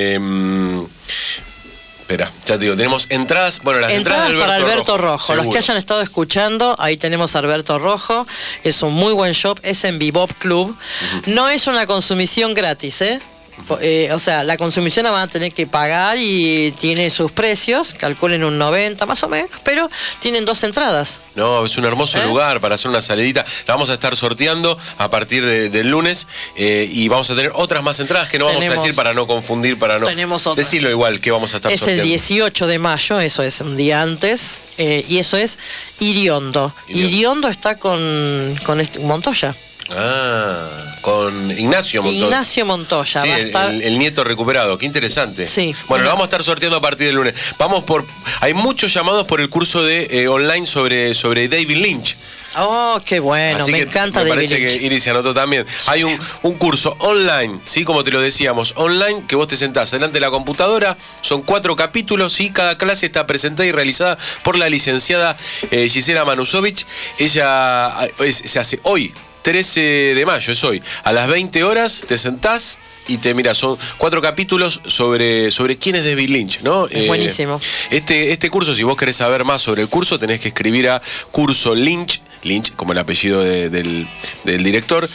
espera, ya te digo, tenemos entradas, bueno, las entradas de para Alberto Rojo. Seguro. Los que hayan estado escuchando, ahí tenemos a Alberto Rojo. Es un muy buen shop, es en Bebop Club. No es una consumición gratis, o sea, la consumición la van a tener que pagar y tiene sus precios, calculen un 90 más o menos, pero tienen 2 entradas. No, es un hermoso lugar para hacer una salidita. La vamos a estar sorteando a partir del lunes y vamos a tener otras más entradas que no vamos a decir para no confundir, para no decirlo igual que vamos a estar sorteando. Es el 18 de mayo, eso es un día antes, y eso es Iriondo. Iriondo está con Montoya. Con Ignacio Montoya. Ignacio Montoya. Sí, va a estar... el nieto recuperado. Qué interesante. Sí. Bueno, lo vamos a estar sorteando a partir del lunes. Hay muchos llamados por el curso de online sobre David Lynch. Oh, qué bueno, Así me que encanta me David parece Lynch. que Iris se anotó también. Hay un curso online, ¿sí? Como te lo decíamos, online, que vos te sentás delante de la computadora, son 4 capítulos, ¿sí? Cada clase está presentada y realizada por la licenciada Gisela Manusovich. Ella se hace hoy, 13 de mayo, es hoy. A las 20 horas te sentás y son 4 capítulos sobre quién es David Lynch, ¿no? Es buenísimo. Este curso, si vos querés saber más sobre el curso, tenés que escribir a curso Lynch, como el apellido del director,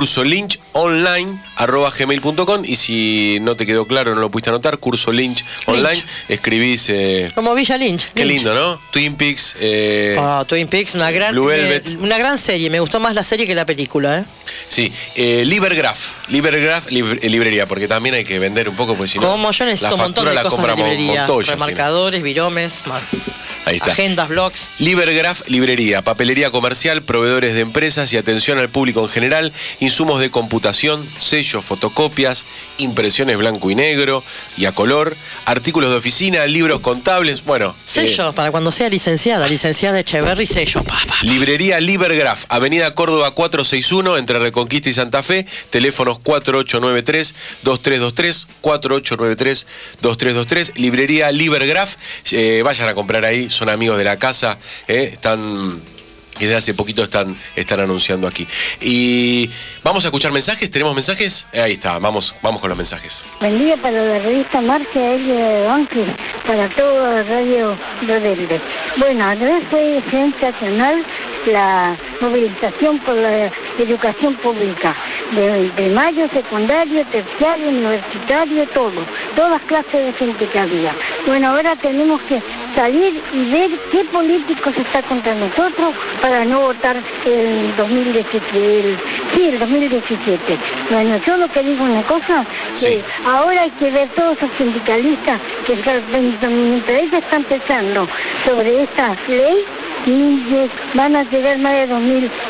cursolynchonline@gmail.com, y si no te quedó claro, no lo pudiste anotar, curso Lynch online, escribís... como Villa Lynch. Qué lindo, ¿no? Twin Peaks. Twin Peaks, una gran serie. Me gustó más la serie que la película, Sí, Libergraph, librería, porque también hay que vender un poco, porque si no... Como yo necesito un montón de cosas de librería. Remarcadores, viromes, ahí está. Agendas, blogs. Libergraph, librería, papelería comercial, proveedores de empresas y atención al público en general, insumos de computación, sellos, fotocopias, impresiones blanco y negro y a color, artículos de oficina, libros contables, bueno... Sellos, para cuando sea licenciada Echeverry, sello. Librería Libergraph, Avenida Córdoba 461, entre Reconquista y Santa Fe, teléfonos 4893-2323, 4893-2323, librería Libergraph, vayan a comprar ahí, son amigos de la casa, están... que desde hace poquito están anunciando aquí. Y vamos a escuchar mensajes. ¿Tenemos mensajes? Ahí está, vamos con los mensajes. Buen día para la revista Marcia, Elia de Banqui, para toda Radio Rebelde. Bueno, ayer fue sensacional la movilización por la educación pública, de primario, secundario, terciario, universitario, todas clases de gente que había. Bueno, ahora tenemos que salir y ver qué políticos está contra nosotros para no votar el 2017. El 2017. Bueno, yo lo que digo una cosa, que ahora hay que ver todos esos sindicalistas que mientras ellos están pensando sobre esta ley, y van a llegar más de 2.000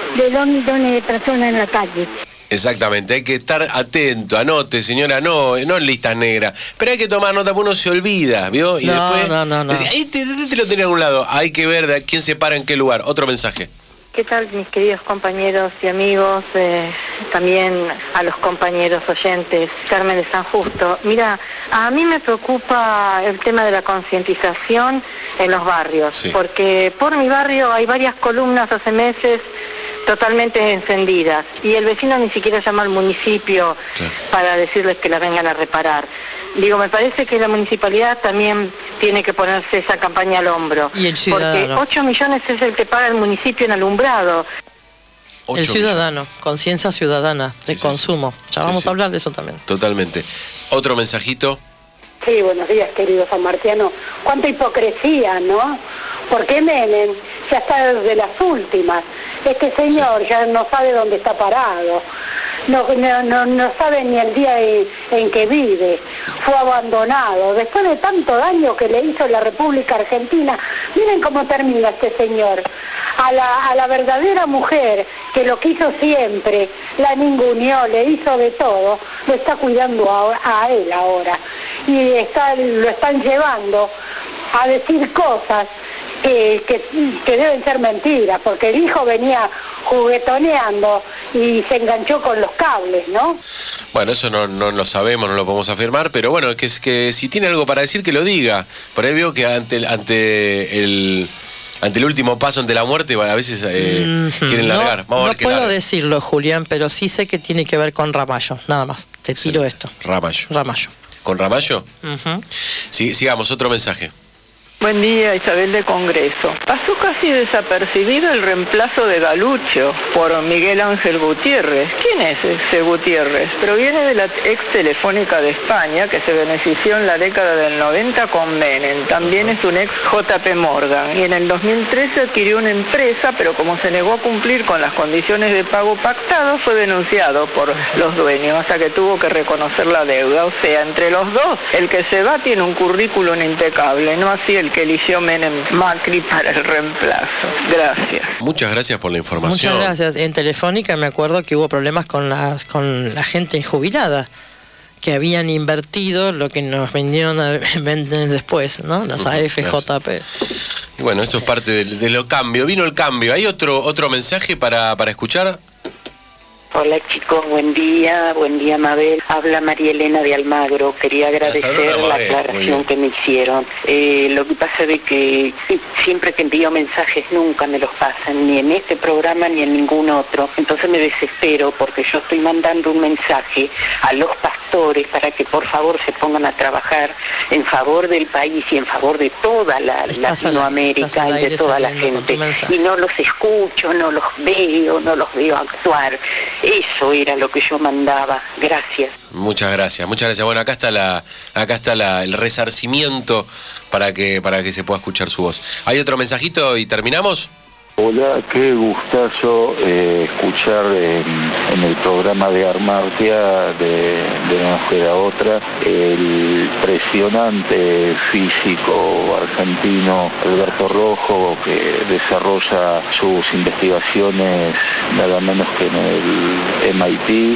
de personas en la calle. Exactamente, hay que estar atento, anote, señora, no en listas negras, pero hay que tomar nota porque uno se olvida, ¿vio? Y después, decir, te lo tenía a un lado, hay que ver de quién se para en qué lugar. Otro mensaje. ¿Qué tal, mis queridos compañeros y amigos? También a los compañeros oyentes. Carmen de San Justo. Mira, a mí me preocupa el tema de la concientización en los barrios, porque por mi barrio hay varias columnas hace meses totalmente encendidas y el vecino ni siquiera llama al municipio para decirles que la vengan a reparar. Digo, me parece que la municipalidad también tiene que ponerse esa campaña al hombro. Y el ciudadano. Porque 8 millones es el que paga el municipio en alumbrado. El ciudadano, conciencia ciudadana de consumo. Ya vamos a hablar de eso también. Totalmente. Otro mensajito. Sí, buenos días, querido sanmartiano. Cuánta hipocresía, ¿no? Porque Menem ya está de las últimas. Este señor ya no sabe dónde está parado. No sabe ni el día en que vive. Fue abandonado. Después de tanto daño que le hizo la República Argentina, miren cómo termina este señor. A la verdadera mujer que lo quiso siempre, la ninguneó, le hizo de todo, lo está cuidando a él ahora. Y lo están llevando a decir cosas que deben ser mentiras, porque el hijo venía juguetoneando y se enganchó con los cables, ¿no? Bueno, eso no lo sabemos, no lo podemos afirmar, pero bueno, que si tiene algo para decir, que lo diga. Por ahí veo que ante el último paso, ante la muerte, a veces quieren largar. Vamos a ver qué puedo larga. decirlo, Julián, pero sí sé que tiene que ver con Ramallo, nada más. Te tiro esto. Ramallo. ¿Con Ramallo? Sigamos, otro mensaje. Buen día, Isabel de Congreso. Pasó casi desapercibido el reemplazo de Galucho por Miguel Ángel Gutiérrez. ¿Quién es ese Gutiérrez? Proviene de la ex Telefónica de España, que se benefició en la década del 90 con Menem. También es un ex JP Morgan. Y en el 2013 adquirió una empresa, pero como se negó a cumplir con las condiciones de pago pactado, fue denunciado por los dueños, hasta que tuvo que reconocer la deuda. O sea, entre los dos, el que se va tiene un currículum impecable, no así el que eligió Menem Macri para el reemplazo. Gracias. Muchas gracias por la información. Muchas gracias. En Telefónica me acuerdo que hubo problemas con la gente jubilada, que habían invertido lo que nos vendieron a vender después, ¿no? Las AFJP. Y bueno, esto es parte de lo cambio. Vino el cambio. ¿Hay otro mensaje para escuchar? Hola chicos, buen día Mabel. Habla María Elena de Almagro. Quería agradecer la aclaración que me hicieron. Lo que pasa es que siempre que envío mensajes nunca me los pasan, ni en este programa ni en ningún otro. Entonces me desespero porque yo estoy mandando un mensaje a los pastores para que por favor se pongan a trabajar en favor del país y en favor de toda la Latinoamérica y de toda la gente. Y no los escucho, no los veo actuar. Eso era lo que yo mandaba. Gracias. Muchas gracias. Bueno, acá está el resarcimiento para que se pueda escuchar su voz. ¿Hay otro mensajito y terminamos? Hola, qué gustazo escuchar en el programa de Armartia, de No Queda Otra, el presionante físico argentino Alberto Rojo, que desarrolla sus investigaciones nada menos que en el MIT.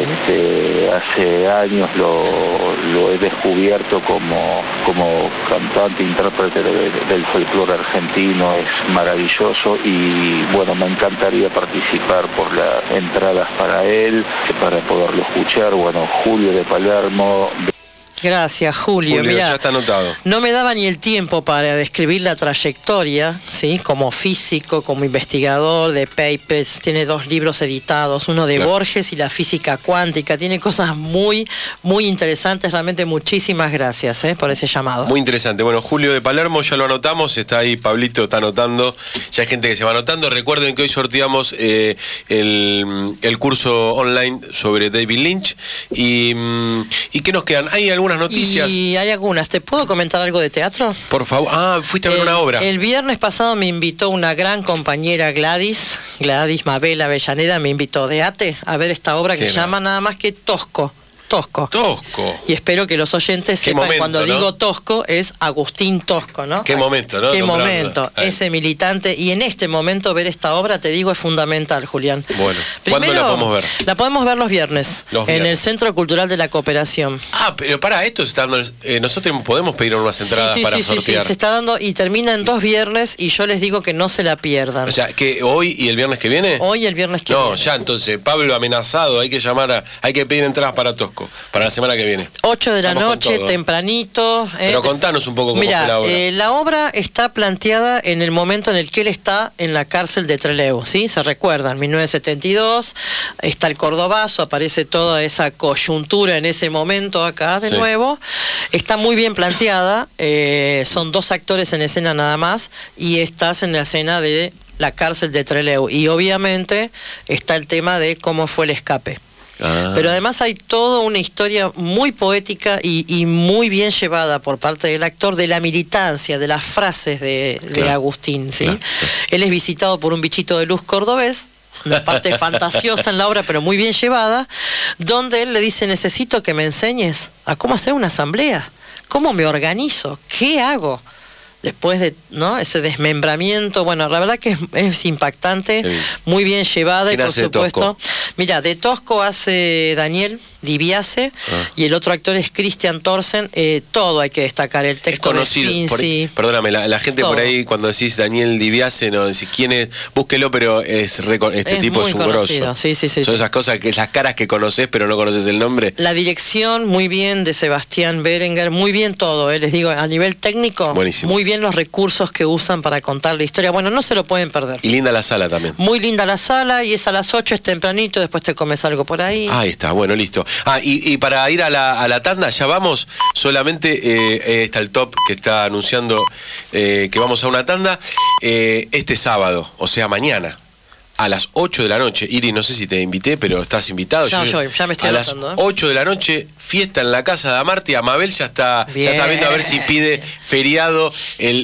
Hace años lo he descubierto como cantante, intérprete del folclore argentino, es maravilloso. Y bueno, me encantaría participar por las entradas para él, para poderlo escuchar. Bueno, Julio de Palermo. Gracias, Julio. Mirá, ya está anotado. No me daba ni el tiempo para describir la trayectoria, ¿sí? Como físico, como investigador de papers. Tiene 2 libros editados, uno de Borges y la física cuántica. Tiene cosas muy, muy interesantes. Realmente muchísimas gracias por ese llamado. Muy interesante. Bueno, Julio de Palermo, ya lo anotamos. Está ahí, Pablito está anotando. Ya hay gente que se va anotando. Recuerden que hoy sorteamos el curso online sobre David Lynch. ¿Y qué nos quedan? ¿Hay algunas noticias? Y hay algunas. ¿Te puedo comentar algo de teatro? Por favor. Fuiste a ver una obra. El viernes pasado me invitó una gran compañera, Gladys Mabel Avellaneda, me invitó de ATE a ver esta obra que se llama nada más que Tosco. Tosco. Tosco. Y espero que los oyentes Qué sepan, momento, cuando ¿no? digo Tosco, es Agustín Tosco, ¿no? Qué momento, ¿no? Qué Nombrarlo. momento, ese militante. Y en este momento ver esta obra, te digo, es fundamental, Julián. Bueno, ¿cuándo Primero, la podemos ver? La podemos ver los viernes, en el Centro Cultural de la Cooperación. Ah, pero para esto se está dando, nosotros podemos pedir unas entradas para sortear. Sí, se está dando y termina en 2 viernes y yo les digo que no se la pierdan. O sea, que hoy y el viernes que viene. Hoy y el viernes que viene. No, ya entonces, Pablo amenazado, hay que pedir entradas para Tosco, para la semana que viene. 8 de la Estamos con noche, todo. tempranito. Pero contanos un poco cómo Mira, fue la obra. La obra está planteada en el momento en el que él está en la cárcel de Trelew, ¿sí? Se recuerdan, 1972, está el Cordobazo, aparece toda esa coyuntura en ese momento acá de nuevo. Está muy bien planteada, son 2 actores en escena nada más, y estás en la escena de la cárcel de Trelew. Y obviamente está el tema de cómo fue el escape. Pero además hay toda una historia muy poética y muy bien llevada por parte del actor, de la militancia, de las frases de Agustín, ¿sí? Él es visitado por un bichito de luz cordobés, una parte fantasiosa en la obra, pero muy bien llevada, donde él le dice: necesito que me enseñes a cómo hacer una asamblea, cómo me organizo, qué hago. Después de ese desmembramiento, bueno, la verdad que es impactante, muy bien llevada. Y por supuesto, mira, de Tosco hace Daniel Dibiase y el otro actor es Christian Thorsen. Todo hay que destacar, el texto es conocido, de perdóname, la gente todo. Por ahí cuando decís Daniel Dibiase, no decís quién es, búsquelo, pero este tipo es un grosso. Sí. Son esas cosas, esas caras que conoces pero no conoces el nombre. La dirección muy bien de Sebastián Berenguer, muy bien todo, les digo, a nivel técnico. Buenísimo. Muy bien los recursos que usan para contar la historia, bueno, no se lo pueden perder. Y linda la sala también. Muy linda la sala, y es a las 8, es tempranito, después te comes algo por ahí. Ahí está, bueno, listo. Y para ir a la tanda, ya vamos, solamente está el top que está anunciando que vamos a una tanda este sábado, o sea, mañana. A las 8 de la noche, Iri, no sé si te invité, pero estás invitado. Ya me estoy anotando. A las 8 de la noche, fiesta en la casa de Amartya. Mabel ya está viendo a ver si pide feriado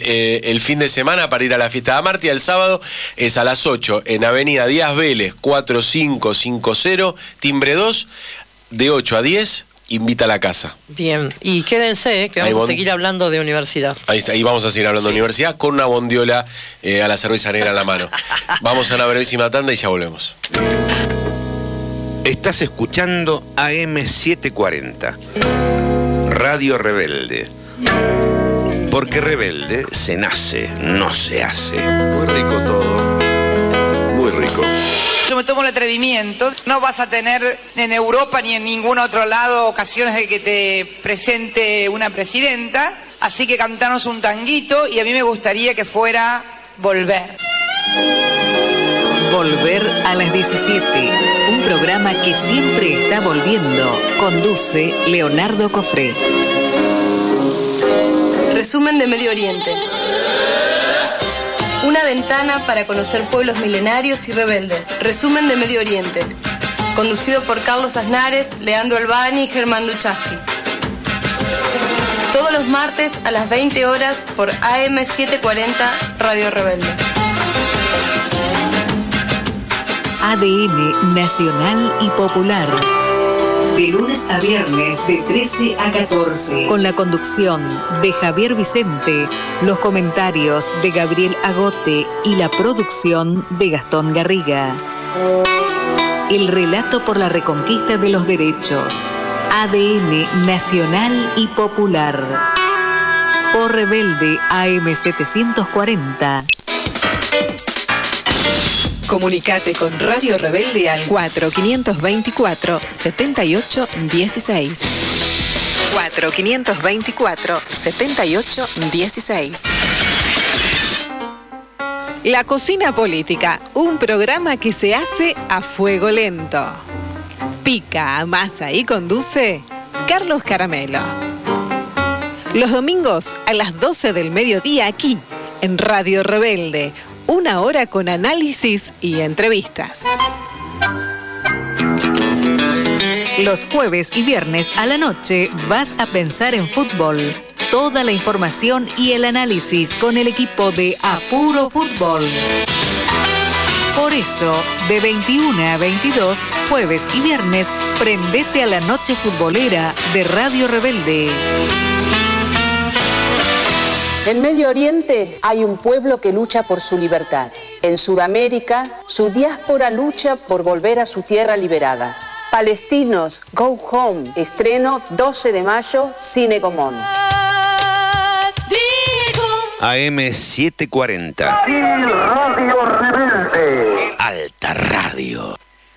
el fin de semana para ir a la fiesta de Amartya. El sábado es a las 8 en Avenida Díaz Vélez, 4550, timbre 2, de 8 a 10. Invita a la casa. Bien, y quédense, que vamos a seguir hablando de universidad. Ahí está, y vamos a seguir hablando de universidad con una bondiola a la cerveza negra en la mano. Vamos a una brevísima tanda y ya volvemos. Estás escuchando AM740, Radio Rebelde. Porque rebelde se nace, no se hace. Muy rico todo. Muy rico. Yo me tomo el atrevimiento. No vas a tener en Europa ni en ningún otro lado ocasiones de que te presente una presidenta. Así que cantanos un tanguito y a mí me gustaría que fuera Volver. Volver a las 17. Un programa que siempre está volviendo. Conduce Leonardo Cofré. Resumen de Medio Oriente. Una ventana para conocer pueblos milenarios y rebeldes. Resumen de Medio Oriente. Conducido por Carlos Aznares, Leandro Albani y Germán Duchaski. Todos los martes a las 20 horas por AM740 Radio Rebelde. ADN Nacional y Popular. De lunes a viernes de 13 a 14. Con la conducción de Javier Vicente, los comentarios de Gabriel Agote y la producción de Gastón Garriga. El relato por la reconquista de los derechos. ADN Nacional y Popular. Por Rebelde AM740. Comunicate con Radio Rebelde al 4524-7816. 4524-7816. La Cocina Política, un programa que se hace a fuego lento. Pica, amasa y conduce Carlos Caramelo. Los domingos a las 12 del mediodía aquí, en Radio Rebelde. 1 hora con análisis y entrevistas. Los jueves y viernes a la noche vas a pensar en fútbol. Toda la información y el análisis con el equipo de Apuro Fútbol. Por eso, de 21 a 22, jueves y viernes, prendete a la noche futbolera de Radio Rebelde. En Medio Oriente hay un pueblo que lucha por su libertad. En Sudamérica, su diáspora lucha por volver a su tierra liberada. Palestinos, Go Home. Estreno 12 de mayo, Cine Común. AM740. Radio Rebelde. Alta Radio.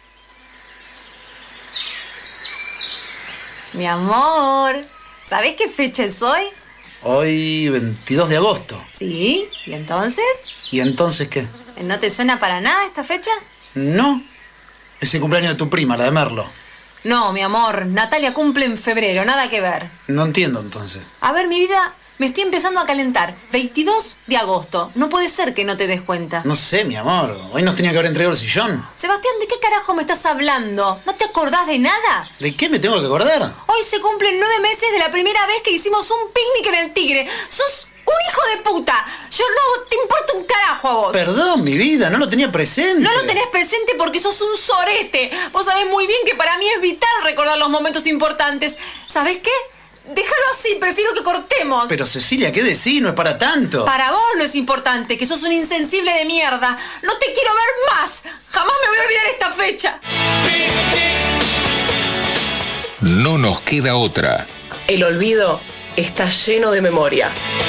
Mi amor, ¿sabés qué fecha es hoy? Hoy, 22 de agosto. Sí, ¿y entonces? ¿Y entonces qué? ¿No te suena para nada esta fecha? No. Es el cumpleaños de tu prima, la de Merlo. No, mi amor, Natalia cumple en febrero, nada que ver. No entiendo entonces. A ver, mi vida, me estoy empezando a calentar. 22 de agosto, no puede ser que no te des cuenta. No sé, mi amor, hoy nos tenía que haber entregado el sillón. Sebastián, ¿de qué carajo me estás hablando? ¿No te acordás de nada? ¿De qué me tengo que acordar? Hoy se cumplen 9 meses de la primera vez que hicimos un picnic en el Tigre. ¡Sos un hijo de puta! Yo no te importa un carajo a vos. Perdón, mi vida, no lo tenía presente. No lo tenés presente porque sos un sorete. Vos sabés muy bien que para mí es vital recordar los momentos importantes. ¿Sabés qué? Déjalo así, prefiero que cortemos. Pero Cecilia, ¿qué decís? No es para tanto. Para vos no es importante, que sos un insensible de mierda. No te quiero ver más. Jamás me voy a olvidar esta fecha. No nos queda otra. El olvido está lleno de memoria.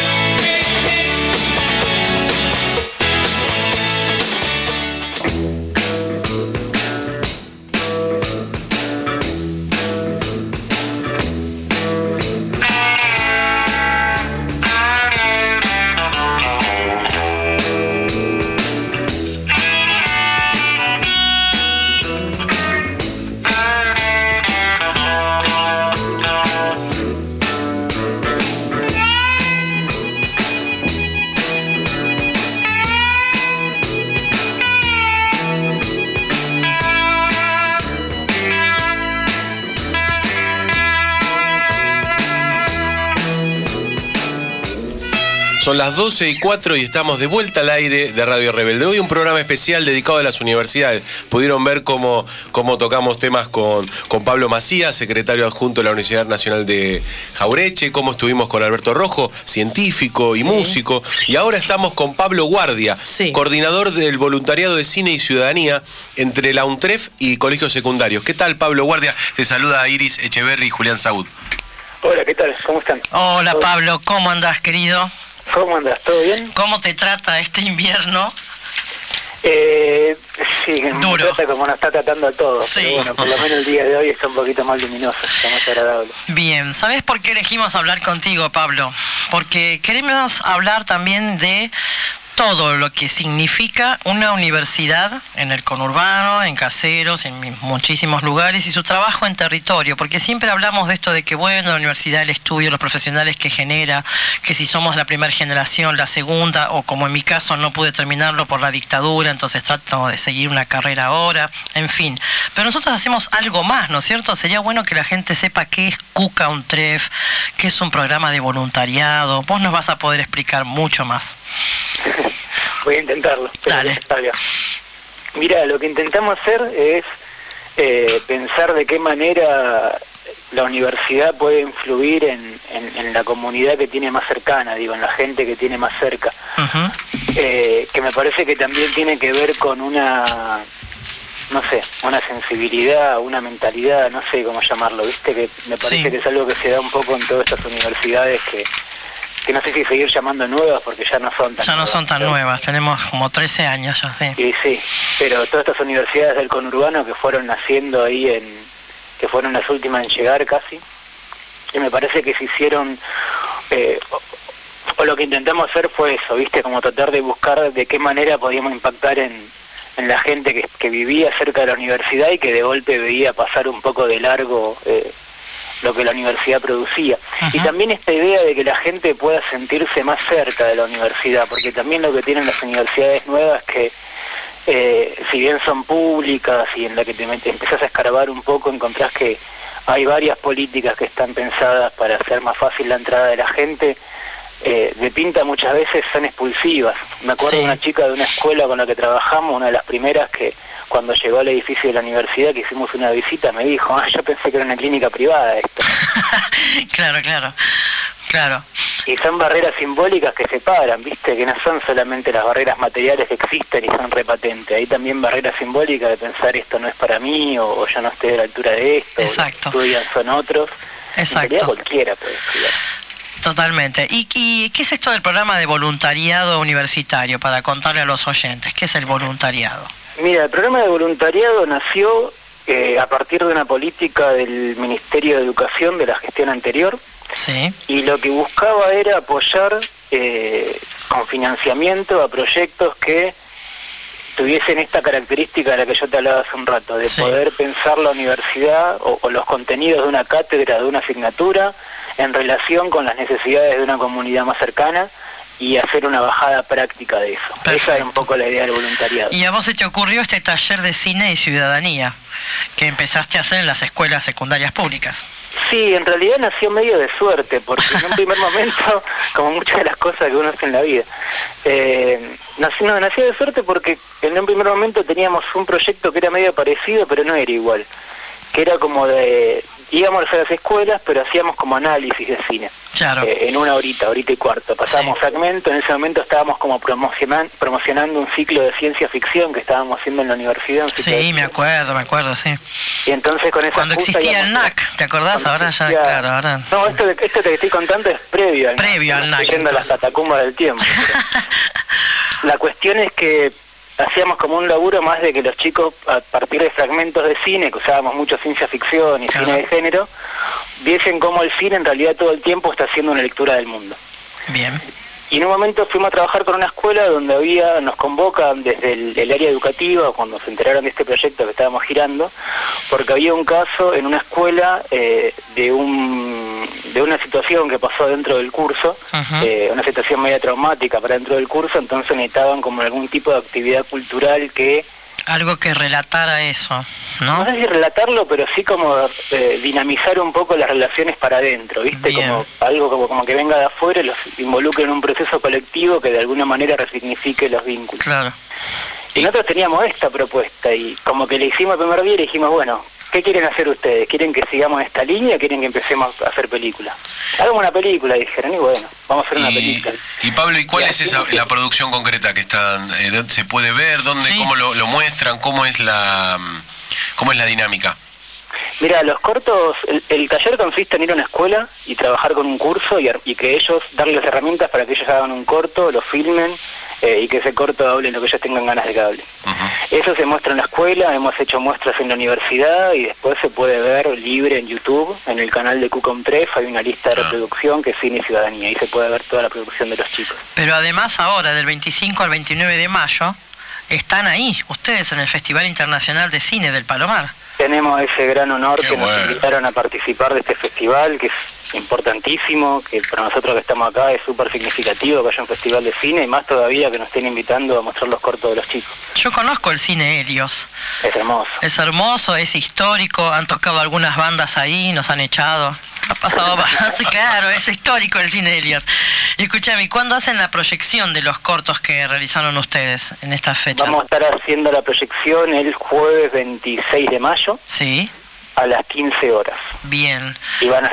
Son las 12:04 y estamos de vuelta al aire de Radio Rebelde. Hoy un programa especial dedicado a las universidades. Pudieron ver cómo tocamos temas con Pablo Macías, secretario adjunto de la Universidad Nacional de Jaureche, cómo estuvimos con Alberto Rojo, científico y músico. Y ahora estamos con Pablo Guardia, coordinador del voluntariado de cine y ciudadanía entre la UNTREF y colegios secundarios. ¿Qué tal, Pablo Guardia? Te saluda Iris Echeverri y Julián Saúd. Hola, ¿qué tal? ¿Cómo están? Hola, Pablo. ¿Cómo andás, querido? ¿Cómo andas? ¿Todo bien? ¿Cómo te trata este invierno? Sí, me trata como nos está tratando a todos. Sí. Pero bueno, por lo menos el día de hoy está un poquito más luminoso, está más agradable. Bien, ¿sabes por qué elegimos hablar contigo, Pablo? Porque queremos hablar también de todo lo que significa una universidad en el conurbano, en Caseros, en muchísimos lugares, y su trabajo en territorio, porque siempre hablamos de esto de que, bueno, la universidad, el estudio, los profesionales que genera, que si somos la primera generación, la segunda, o como en mi caso no pude terminarlo por la dictadura, entonces trato de seguir una carrera ahora, en fin. Pero nosotros hacemos algo más, ¿no es cierto? Sería bueno que la gente sepa qué es CUCA UNTREF, qué es un programa de voluntariado. Vos nos vas a poder explicar mucho más. Voy a intentarlo. Dale. Mira, lo que intentamos hacer es pensar de qué manera la universidad puede influir en la comunidad que tiene más cercana, digo, en la gente que tiene más cerca. Que me parece que también tiene que ver con una, no sé, una sensibilidad, una mentalidad, no sé cómo llamarlo, ¿viste? Que me parece que es algo que se da un poco en todas estas universidades que no sé si seguir llamando nuevas porque ya no son tan nuevas. Ya no son tan nuevas, tenemos como 13 años ya, sí. Y sí, pero todas estas universidades del conurbano que fueron naciendo ahí, que fueron las últimas en llegar casi, y me parece que se hicieron, o lo que intentamos hacer fue eso, ¿viste? Como tratar de buscar de qué manera podíamos impactar en la gente que vivía cerca de la universidad y que de golpe veía pasar un poco de largo lo que la universidad producía. Y también esta idea de que la gente pueda sentirse más cerca de la universidad, porque también lo que tienen las universidades nuevas que si bien son públicas y en la que te empezás a escarbar un poco, encontrás que hay varias políticas que están pensadas para hacer más fácil la entrada de la gente, de pinta muchas veces son expulsivas. Me acuerdo de una chica de una escuela con la que trabajamos, una de las primeras, que cuando llegó al edificio de la universidad, que hicimos una visita, me dijo, yo pensé que era una clínica privada esto. Claro. Y son barreras simbólicas que separan, ¿viste? Que no son solamente las barreras materiales que existen y son repatentes. Hay también barreras simbólicas de pensar esto no es para mí, o yo no estoy a la altura de esto, exacto. Estudian son otros. Exacto. En realidad cualquiera puede estudiar. Totalmente. ¿Y qué es esto del programa de voluntariado universitario, para contarle a los oyentes? ¿Qué es el voluntariado? Mira, el programa de voluntariado nació a partir de una política del Ministerio de Educación de la gestión anterior. Sí. Y lo que buscaba era apoyar con financiamiento a proyectos que tuviesen esta característica de la que yo te hablaba hace un rato, de poder pensar la universidad o los contenidos de una cátedra, de una asignatura, en relación con las necesidades de una comunidad más cercana y hacer una bajada práctica de eso. Perfecto. Esa era un poco la idea del voluntariado. ¿Y a vos se te ocurrió este taller de cine y ciudadanía que empezaste a hacer en las escuelas secundarias públicas? Sí, en realidad nació medio de suerte, porque en un primer momento, como muchas de las cosas que uno hace en la vida, nació de suerte porque en un primer momento teníamos un proyecto que era medio parecido, pero no era igual, que era como íbamos a las escuelas, pero hacíamos como análisis de cine. Claro. En una horita y cuarto. Pasábamos fragmentos, en ese momento estábamos como promocionando un ciclo de ciencia ficción que estábamos haciendo en la universidad. Sí, me acuerdo, sí. Y entonces con esa cuando existía el NAC, ¿te acordás? Ahora ya, claro, ahora... No, esto que estoy contando es previo al NAC. Estoy yendo a las catacumbas del tiempo. La cuestión es que hacíamos como un laburo más de que los chicos, a partir de fragmentos de cine, que usábamos mucho ciencia ficción y cine de género, viesen cómo el cine en realidad todo el tiempo está haciendo una lectura del mundo. Bien. Y en un momento fuimos a trabajar con una escuela donde nos convocan desde el área educativa, cuando se enteraron de este proyecto que estábamos girando, porque había un caso en una escuela de una situación que pasó dentro del curso, una situación media traumática para dentro del curso, entonces necesitaban como algún tipo de actividad cultural que... Algo que relatara eso, ¿no? No sé si relatarlo, pero sí como dinamizar un poco las relaciones para adentro, ¿viste? Bien. Como algo como que venga de afuera y los involucre en un proceso colectivo que de alguna manera resignifique los vínculos. Claro. Y nosotros teníamos esta propuesta y como que le hicimos el primer día y le dijimos, bueno, ¿qué quieren hacer ustedes? ¿Quieren que sigamos esta línea o quieren que empecemos a hacer películas? Hagamos una película, dijeron, y bueno, vamos a hacer una película. Y Pablo, ¿y cuál es la producción concreta que están? ¿Se puede ver? ¿Dónde? Sí. ¿Cómo lo muestran? ¿Cómo es la dinámica? Mira, los cortos, el taller consiste en ir a una escuela y trabajar con un curso y que ellos, darles herramientas para que ellos hagan un corto, lo filmen y que ese corto hable lo que ellos tengan ganas de que hable. Eso se muestra en la escuela, hemos hecho muestras en la universidad y después se puede ver libre en YouTube, en el canal de QCOMTREF hay una lista de reproducción que es Cine y Ciudadanía, y se puede ver toda la producción de los chicos. Pero además ahora, del 25 al 29 de mayo, están ahí, ustedes en el Festival Internacional de Cine del Palomar. Tenemos ese gran honor que nos invitaron a participar de este festival, que es importantísimo, que para nosotros que estamos acá es súper significativo que haya un festival de cine, y más todavía que nos estén invitando a mostrar los cortos de los chicos. Yo conozco el cine Helios. Es hermoso. Es hermoso, es histórico, han tocado algunas bandas ahí, nos han echado. Ha pasado bastante, claro, es histórico el cine Helios. Y escúchame, ¿cuándo hacen la proyección de los cortos que realizaron ustedes en estas fechas? Vamos a estar haciendo la proyección el jueves 26 de mayo. Sí. A las 15 horas. Bien. Y van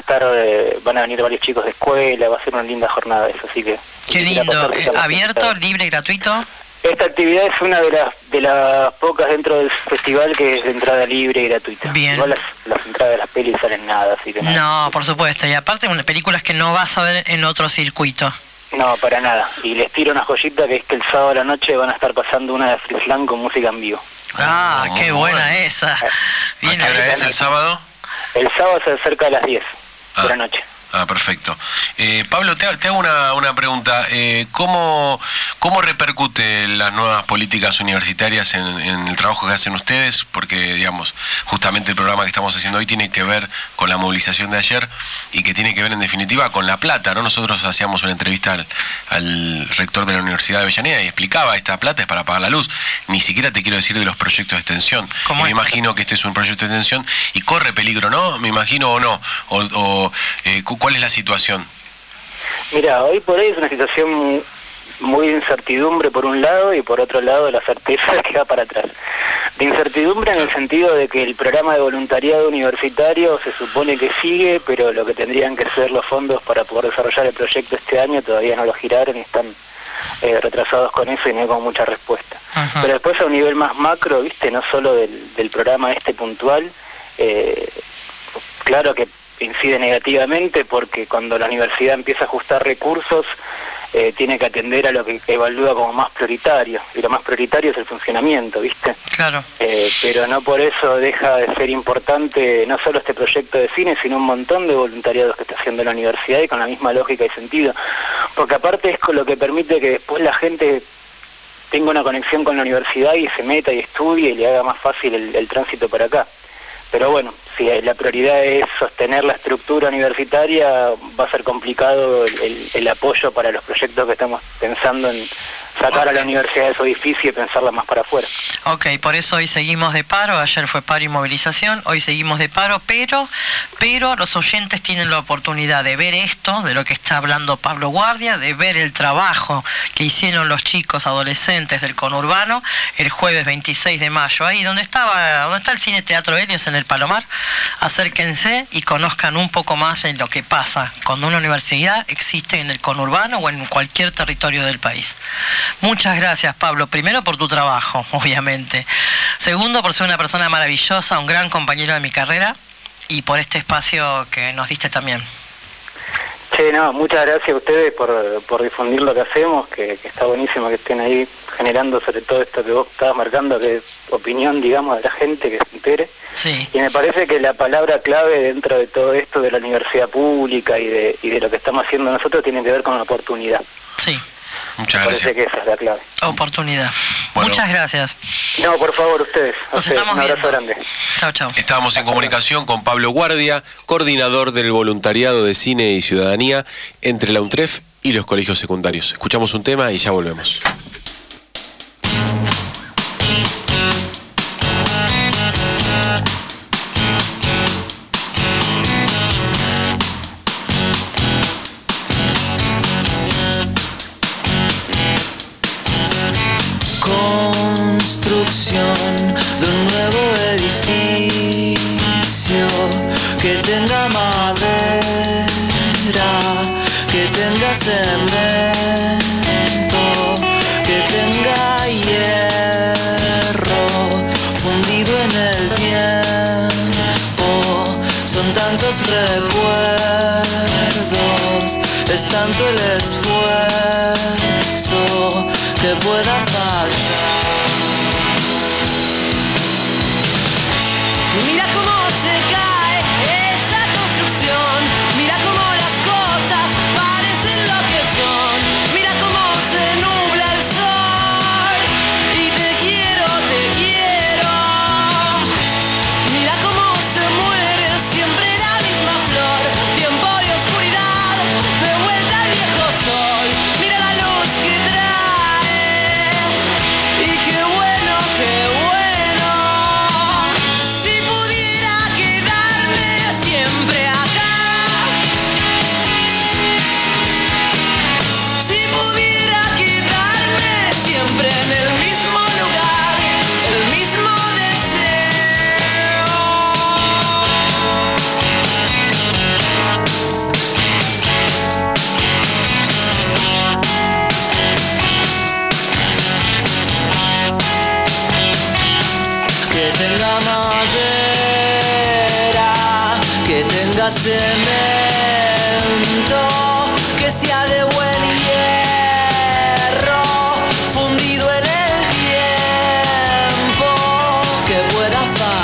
a venir varios chicos de escuela, va a ser una linda jornada eso, así que... Qué lindo. ¿Abierto, libre, gratuito? Esta actividad es una de las pocas dentro del festival que es de entrada libre y gratuita. Bien. Igual las entradas de las pelis salen nada, así que... No, por supuesto. Y aparte, películas que no vas a ver en otro circuito. No, para nada. Y les tiro una joyita que es que el sábado a la noche van a estar pasando una de Frisland con música en vivo. Ah, qué buena esa. Bien, ¿a qué hora es el sábado? El sábado se acerca a las 10 de la noche. Ah, perfecto. Pablo, te hago una pregunta. ¿Cómo repercute las nuevas políticas universitarias en el trabajo que hacen ustedes? Porque, digamos, justamente el programa que estamos haciendo hoy tiene que ver con la movilización de ayer y que tiene que ver, en definitiva, con la plata, ¿no? Nosotros hacíamos una entrevista al rector de la Universidad de Avellaneda y explicaba, esta plata es para pagar la luz. Ni siquiera te quiero decir de los proyectos de extensión. Me imagino que este es un proyecto de extensión y corre peligro, ¿no? Me imagino, o no. ¿Cuál es la situación? Mira, hoy por hoy es una situación muy de incertidumbre por un lado y por otro lado la certeza que va para atrás. De incertidumbre en el sentido de que el programa de voluntariado universitario se supone que sigue, pero lo que tendrían que ser los fondos para poder desarrollar el proyecto este año todavía no lo giraron y están retrasados con eso y no hay como mucha respuesta. Ajá. Pero después a un nivel más macro, viste, no solo del programa este puntual, claro que incide negativamente porque cuando la universidad empieza a ajustar recursos tiene que atender a lo que evalúa como más prioritario, y lo más prioritario es el funcionamiento, ¿viste? Claro. Pero no por eso deja de ser importante no solo este proyecto de cine, sino un montón de voluntariados que está haciendo la universidad y con la misma lógica y sentido, porque aparte es con lo que permite que después la gente tenga una conexión con la universidad y se meta y estudie y le haga más fácil el tránsito para acá. Pero bueno, si la prioridad es sostener la estructura universitaria, va a ser complicado el apoyo para los proyectos que estamos pensando en sacar a la universidad de su edificio y pensarla más para afuera. Ok, por eso hoy seguimos de paro, ayer fue paro y movilización, hoy seguimos de paro, pero los oyentes tienen la oportunidad de ver esto, de lo que está hablando Pablo Guardia, de ver el trabajo que hicieron los chicos adolescentes del conurbano el jueves 26 de mayo, ahí donde está el Cine Teatro Helios en el Palomar. Acérquense y conozcan un poco más de lo que pasa cuando una universidad existe en el conurbano o en cualquier territorio del país. Muchas gracias, Pablo. Primero por tu trabajo, obviamente. Segundo, por ser una persona maravillosa, un gran compañero de mi carrera, y por este espacio que nos diste también. Che, no, muchas gracias a ustedes por difundir lo que hacemos, que está buenísimo que estén ahí generando sobre todo esto que vos estabas marcando, que es opinión, digamos, de la gente, que se entere. Sí. Y me parece que la palabra clave dentro de todo esto de la universidad pública y de lo que estamos haciendo nosotros tiene que ver con la oportunidad. Sí. Muchas gracias. Me parece que esa es la clave. Oportunidad. Bueno. Muchas gracias. No, por favor, ustedes. Nos estamos un abrazo viendo. grande. Chao, chao. Estábamos en comunicación con Pablo Guardia, coordinador del voluntariado de cine y ciudadanía entre la UNTREF y los colegios secundarios. Escuchamos un tema y ya volvemos. De un nuevo edificio que tenga madera, que tenga cemento, que tenga hierro fundido en el tiempo. Son tantos recuerdos, es tanto el esfuerzo que pueda fallar. Mira cómo se cae esa construcción, mira cómo las cosas parecen lo que son, mira cómo se nubla el sol y te quiero, mira cómo se muere siempre la misma flor, tiempo de oscuridad, de vuelta al viejo sol, mira la luz que trae y qué bueno, qué bueno. Que tenga madera, que tenga cemento, que sea de buen hierro, fundido en el tiempo, que pueda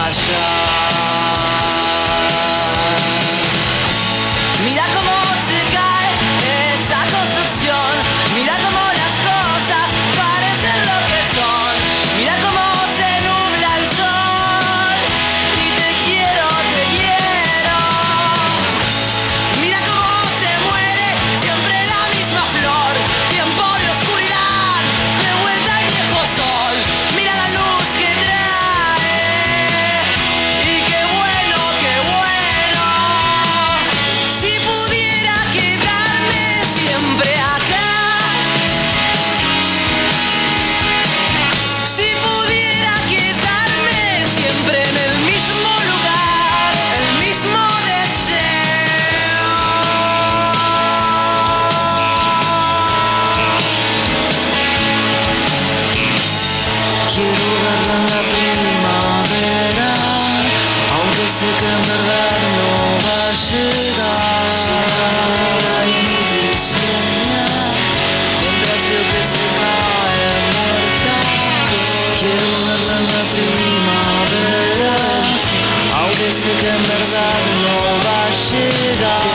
fallar. Mira cómo se cae esa construcción, mira cómo las cosas parecen lo que son, mira cómo se nubla el sol y te quiero, sé que en verdad no va a llegar. Y sueña mientras veo que se cae muerta. Quiero verla en la primavera, aunque sé que en verdad no va a llegar.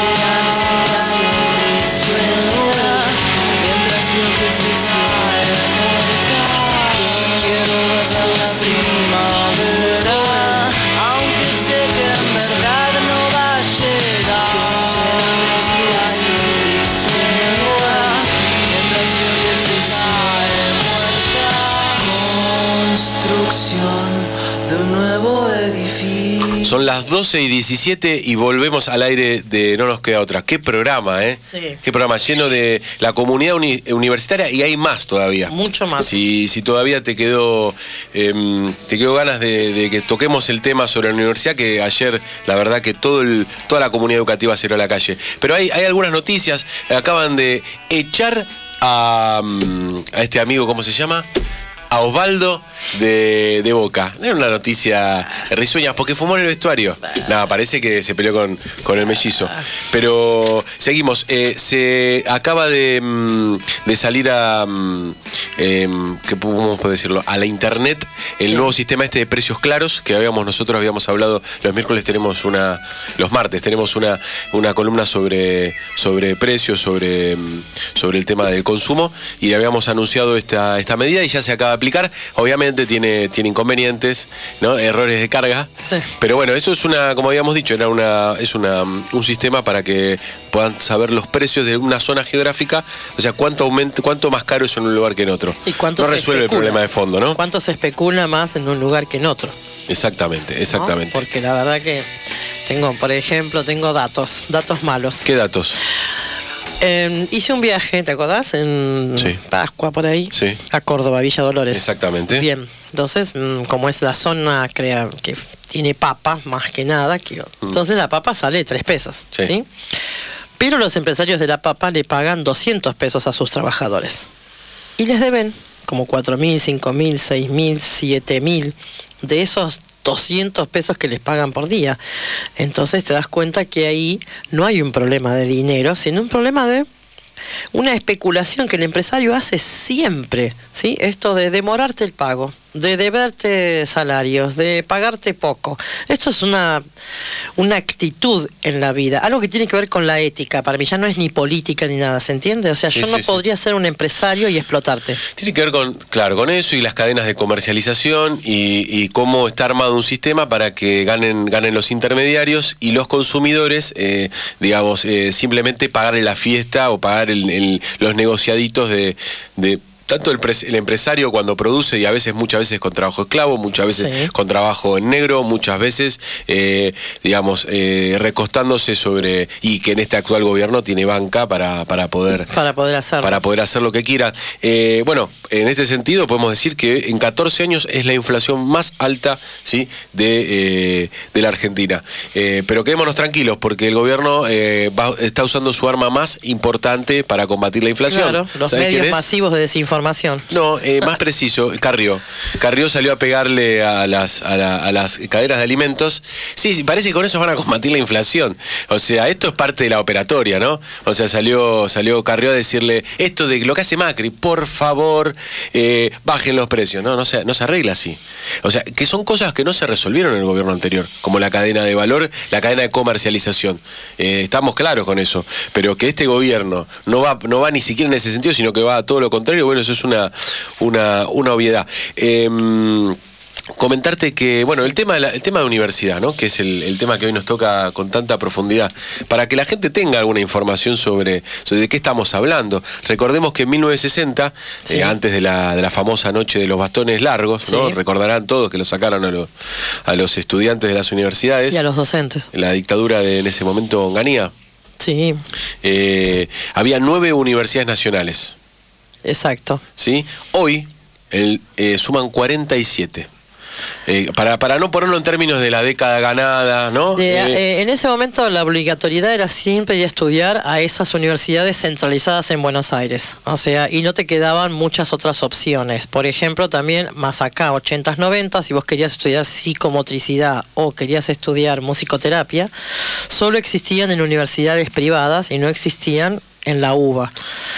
Y sueña mientras veo que se cae muerta. Quiero verla en la primavera, aunque sé que en verdad no va a llegar. Y sueña mientras veo que se cae muerta. Construcción de un nuevo edificio. Son las 12:17 y volvemos al aire de No Nos Queda Otra. Qué programa, ¿eh? Sí. Qué programa lleno de la comunidad universitaria, y hay más todavía. Mucho más. Si todavía te quedó ganas de que toquemos el tema sobre la universidad, que ayer la verdad que toda la comunidad educativa salió a la calle. Pero hay algunas noticias. Acaban de echar a este amigo, ¿cómo se llama? A Osvaldo de Boca. Era una noticia risueña porque fumó en el vestuario. Nada, parece que se peleó con el mellizo. Pero seguimos. Se acaba de salir a ¿cómo puedo decirlo? A la internet el nuevo sistema de precios claros que nosotros habíamos hablado. Los miércoles los martes tenemos una columna sobre precios, sobre el tema del consumo, y habíamos anunciado esta medida y ya se acaba de aplicar. Obviamente tiene inconvenientes, ¿no? Errores de carga. Sí. Pero bueno, eso es como habíamos dicho, es un sistema para que puedan saber los precios de una zona geográfica, o sea, cuánto más caro es en un lugar que en otro. ¿Y cuánto no resuelve el problema de fondo, ¿no? ¿Cuánto se especula más en un lugar que en otro? Exactamente. ¿No? Porque la verdad que por ejemplo, tengo datos malos. ¿Qué datos? Hice un viaje, ¿te acordás? En Pascua, por ahí, sí, a Córdoba, Villa Dolores. Exactamente. Bien, entonces, como es la zona que tiene papa, más que nada, entonces la papa sale 3 pesos, ¿sí? Pero los empresarios de la papa le pagan 200 pesos a sus trabajadores. Y les deben como 4.000, 5.000, 6.000, 7.000 de esos 200 pesos que les pagan por día. Entonces te das cuenta que ahí no hay un problema de dinero, sino un problema de una especulación que el empresario hace siempre, ¿sí? Esto de demorarte el pago, de deberte salarios, de pagarte poco. Esto es una actitud en la vida, algo que tiene que ver con la ética. Para mí ya no es ni política ni nada, ¿se entiende? O sea, yo no podría ser un empresario y explotarte. Tiene que ver con eso y las cadenas de comercialización y cómo está armado un sistema para que ganen los intermediarios y los consumidores, simplemente pagarle la fiesta o pagar los negociaditos de tanto el empresario cuando produce, y muchas veces con trabajo esclavo, muchas veces con trabajo en negro, muchas veces recostándose sobre, y que en este actual gobierno tiene banca para poder hacer lo que quiera. En este sentido podemos decir que en 14 años es la inflación más alta, ¿sí?, de la Argentina. Pero quedémonos tranquilos porque el gobierno está usando su arma más importante para combatir la inflación. Claro, los medios masivos de desinformación. No, más preciso, Carrió salió a pegarle a las cadenas de alimentos. Sí, parece que con eso van a combatir la inflación. O sea, esto es parte de la operatoria, ¿no? O sea, salió Carrió a decirle esto de lo que hace Macri, por favor, bajen los precios. No se arregla así. O sea, que son cosas que no se resolvieron en el gobierno anterior, como la cadena de valor, la cadena de comercialización. Estamos claros con eso. Pero que este gobierno no va ni siquiera en ese sentido, sino que va a todo lo contrario, bueno, eso es una obviedad. Comentarte que, el tema de universidad, ¿no?, que es el tema que hoy nos toca con tanta profundidad, para que la gente tenga alguna información sobre de qué estamos hablando. Recordemos que en 1960, antes de la famosa noche de los bastones largos, ¿no?, recordarán todos que lo sacaron a los estudiantes de las universidades. Y a los docentes. La dictadura en ese momento Onganía. Sí. Había 9 universidades nacionales. Exacto. ¿Sí? Hoy suman 47. Para no ponerlo en términos de la década ganada, ¿no? En ese momento la obligatoriedad era siempre ir a estudiar a esas universidades centralizadas en Buenos Aires. O sea, y no te quedaban muchas otras opciones. Por ejemplo, también más acá, 80s, 90s, si vos querías estudiar psicomotricidad o querías estudiar musicoterapia, solo existían en universidades privadas y no existían en la UBA.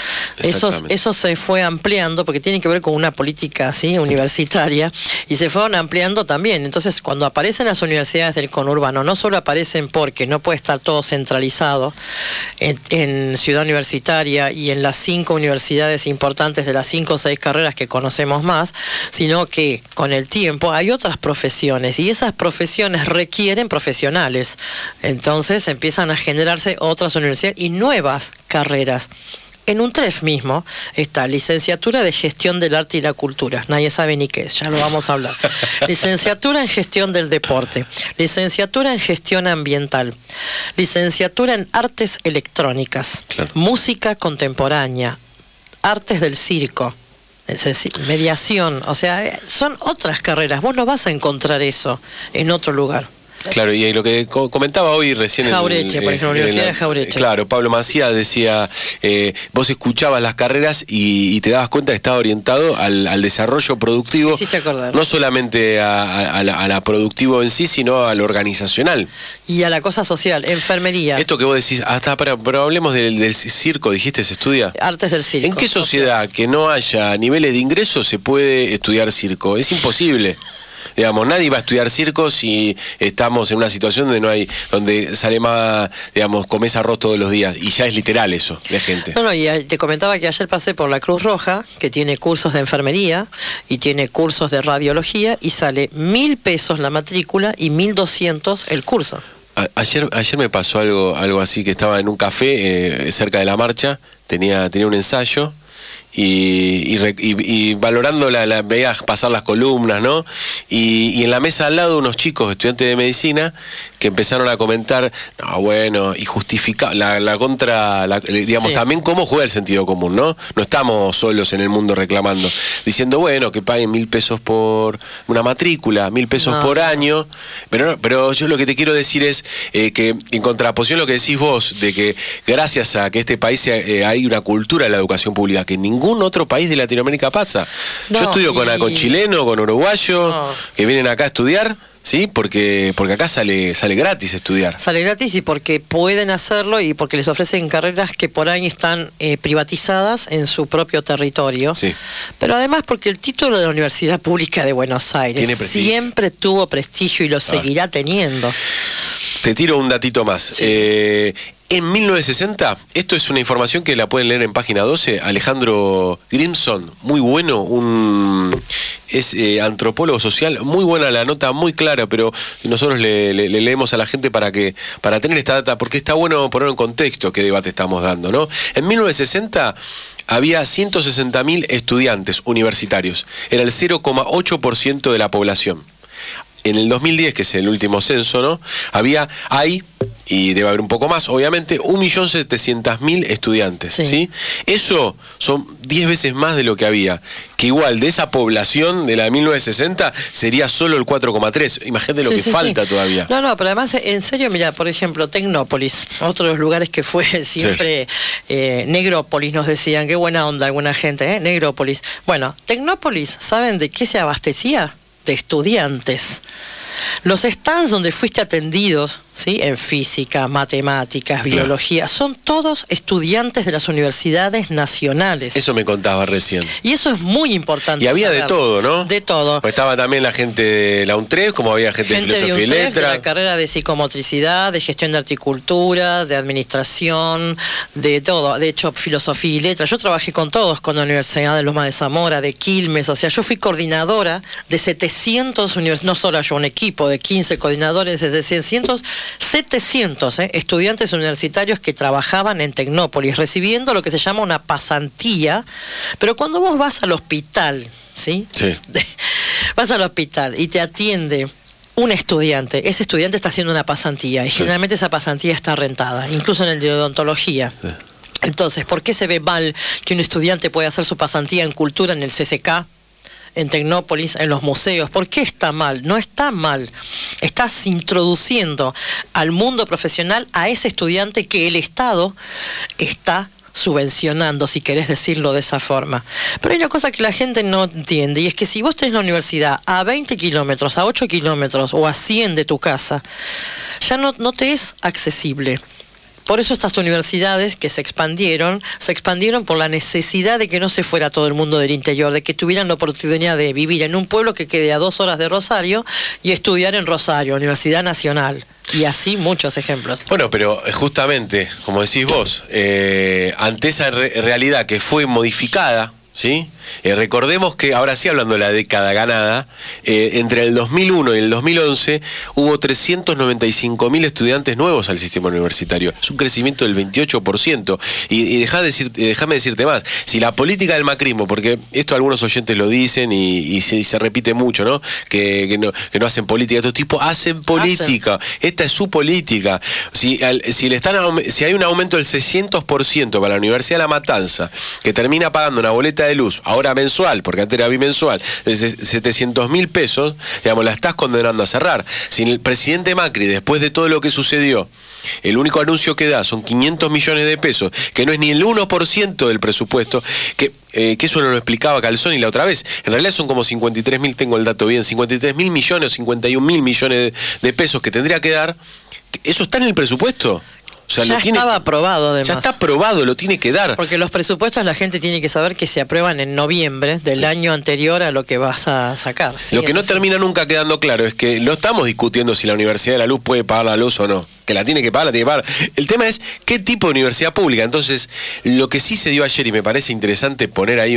Eso se fue ampliando porque tiene que ver con una política así universitaria y se fueron ampliando también. Entonces, cuando aparecen las universidades del conurbano, no solo aparecen porque no puede estar todo centralizado en Ciudad Universitaria y en las 5 universidades importantes de las 5 o 6 carreras que conocemos más, sino que con el tiempo hay otras profesiones y esas profesiones requieren profesionales. Entonces empiezan a generarse otras universidades y nuevas carreras. En UNTREF mismo está licenciatura de gestión del arte y la cultura, nadie sabe ni qué es, ya lo vamos a hablar. Licenciatura en gestión del deporte, licenciatura en gestión ambiental, licenciatura en artes electrónicas, música contemporánea, artes del circo, mediación, o sea, son otras carreras, vos no vas a encontrar eso en otro lugar. Claro, y lo que comentaba hoy recién... Jaureche, por ejemplo, Universidad de Jaureche. Claro, Pablo Macías decía, vos escuchabas las carreras y te dabas cuenta que estaba orientado al desarrollo productivo, no solamente a la productivo en sí, sino al organizacional. Y a la cosa social, enfermería. Esto que vos decís, pero hablemos del circo, dijiste, ¿se estudia? Artes del circo. ¿En qué sociedad que no haya niveles de ingresos se puede estudiar circo? Es imposible. Digamos, nadie va a estudiar circo si estamos en una situación donde sale más, digamos, comes arroz todos los días, y ya es literal eso, de gente. No, y te comentaba que ayer pasé por la Cruz Roja, que tiene cursos de enfermería y tiene cursos de radiología, y sale 1.000 pesos la matrícula y 1.200 el curso. Ayer me pasó algo así, que estaba en un café cerca de la marcha, tenía un ensayo. Y valorando veía pasar las columnas, ¿no? Y en la mesa al lado unos chicos, estudiantes de medicina, que empezaron a comentar, no, bueno, y justificar digamos, también cómo juega el sentido común, ¿no? No estamos solos en el mundo reclamando, diciendo, bueno, que paguen 1.000 pesos por una matrícula, 1.000 pesos por año, pero yo lo que te quiero decir es que en contraposición a lo que decís vos, de que gracias a que este país hay una cultura de la educación pública que ningún otro país de Latinoamérica pasa. Yo estudio con chileno, con uruguayo, que vienen acá a estudiar, ¿sí? Porque acá sale gratis estudiar. Sale gratis y porque pueden hacerlo y porque les ofrecen carreras que por ahí están privatizadas en su propio territorio. Sí. Pero además porque el título de la Universidad Pública de Buenos Aires siempre tuvo prestigio y lo seguirá teniendo. Te tiro un datito más. Sí. En 1960, esto es una información que la pueden leer en página 12, Alejandro Grimson, muy bueno, es antropólogo social, muy buena la nota, muy clara, pero nosotros le leemos a la gente para tener esta data, porque está bueno poner en contexto qué debate estamos dando, ¿no? En 1960 había 160.000 estudiantes universitarios, era el 0,8% de la población. En el 2010, que es el último censo, ¿no? Hay, y debe haber un poco más, obviamente, 1.700.000 estudiantes, ¿sí? Eso son 10 veces más de lo que había. Que igual, de esa población de la de 1960, sería solo el 4,3. Imagínate lo que falta todavía. No, pero además, en serio, mira, por ejemplo, Tecnópolis, otro de los lugares que fue siempre Negrópolis, nos decían, qué buena onda alguna gente, Negrópolis. Bueno, Tecnópolis, ¿saben de qué se abastecía? De estudiantes. Los stands donde fuiste atendido, ¿sí? En física, matemáticas, biología, son todos estudiantes de las universidades nacionales. Eso me contaba recién. Y eso es muy importante. Y había saber. De todo, ¿no? De todo. Pues estaba también la gente de la UNTREF, como había gente de filosofía y letras. De la carrera de psicomotricidad, de gestión de horticultura, de administración, de todo. De hecho, filosofía y letras. Yo trabajé con todos, con la Universidad de Loma de Zamora, de Quilmes. O sea, yo fui coordinadora de 700 universidades, no solo yo, un equipo de 15 coordinadores de 700 estudiantes universitarios que trabajaban en Tecnópolis, recibiendo lo que se llama una pasantía. Pero cuando vos vas al hospital, ¿sí? Vas al hospital y te atiende un estudiante, ese estudiante está haciendo una pasantía y generalmente esa pasantía está rentada, incluso en el de odontología. Entonces, ¿por qué se ve mal que un estudiante pueda hacer su pasantía en cultura en el CCK? en Tecnópolis, en los museos. ¿Por qué está mal? No está mal. Estás introduciendo al mundo profesional a ese estudiante que el Estado está subvencionando, si querés decirlo de esa forma. Pero hay una cosa que la gente no entiende, y es que si vos tenés la universidad a 20 kilómetros, a 8 kilómetros o a 100 de tu casa, ya no te es accesible. Por eso estas universidades que se expandieron por la necesidad de que no se fuera todo el mundo del interior, de que tuvieran la oportunidad de vivir en un pueblo que quede a 2 horas de Rosario y estudiar en Rosario, Universidad Nacional. Y así muchos ejemplos. Bueno, pero justamente, como decís vos, ante esa realidad que fue modificada, ¿sí? Recordemos que, ahora sí hablando de la década ganada, entre el 2001 y el 2011 hubo 395.000 estudiantes nuevos al sistema universitario. Es un crecimiento del 28%. Y déjame decirte más, si la política del macrismo, porque esto algunos oyentes lo dicen y se repite mucho, ¿no? Que no hacen política, estos tipos hacen política. Esta es su política. Si hay un aumento del 600% para la Universidad de La Matanza, que termina pagando una boleta de luz, ahora mensual, porque antes era bimensual, de 700.000 pesos, digamos, la estás condenando a cerrar. Si el presidente Macri, después de todo lo que sucedió, el único anuncio que da son 500 millones de pesos, que no es ni el 1% del presupuesto, que eso no lo explicaba Calzoni la otra vez. En realidad son como 53.000, tengo el dato bien, 53.000 millones o 51.000 millones de pesos que tendría que dar. ¿Eso está en el presupuesto? O sea, estaba aprobado, además. Ya está aprobado, lo tiene que dar. Porque los presupuestos la gente tiene que saber que se aprueban en noviembre del año anterior a lo que vas a sacar. ¿Sí? Lo que no termina nunca quedando claro es que no estamos discutiendo si la Universidad de la Luz puede pagar la luz o no. Que la tiene que pagar, la tiene que pagar. El tema es qué tipo de universidad pública. Entonces, lo que sí se dio ayer, y me parece interesante poner ahí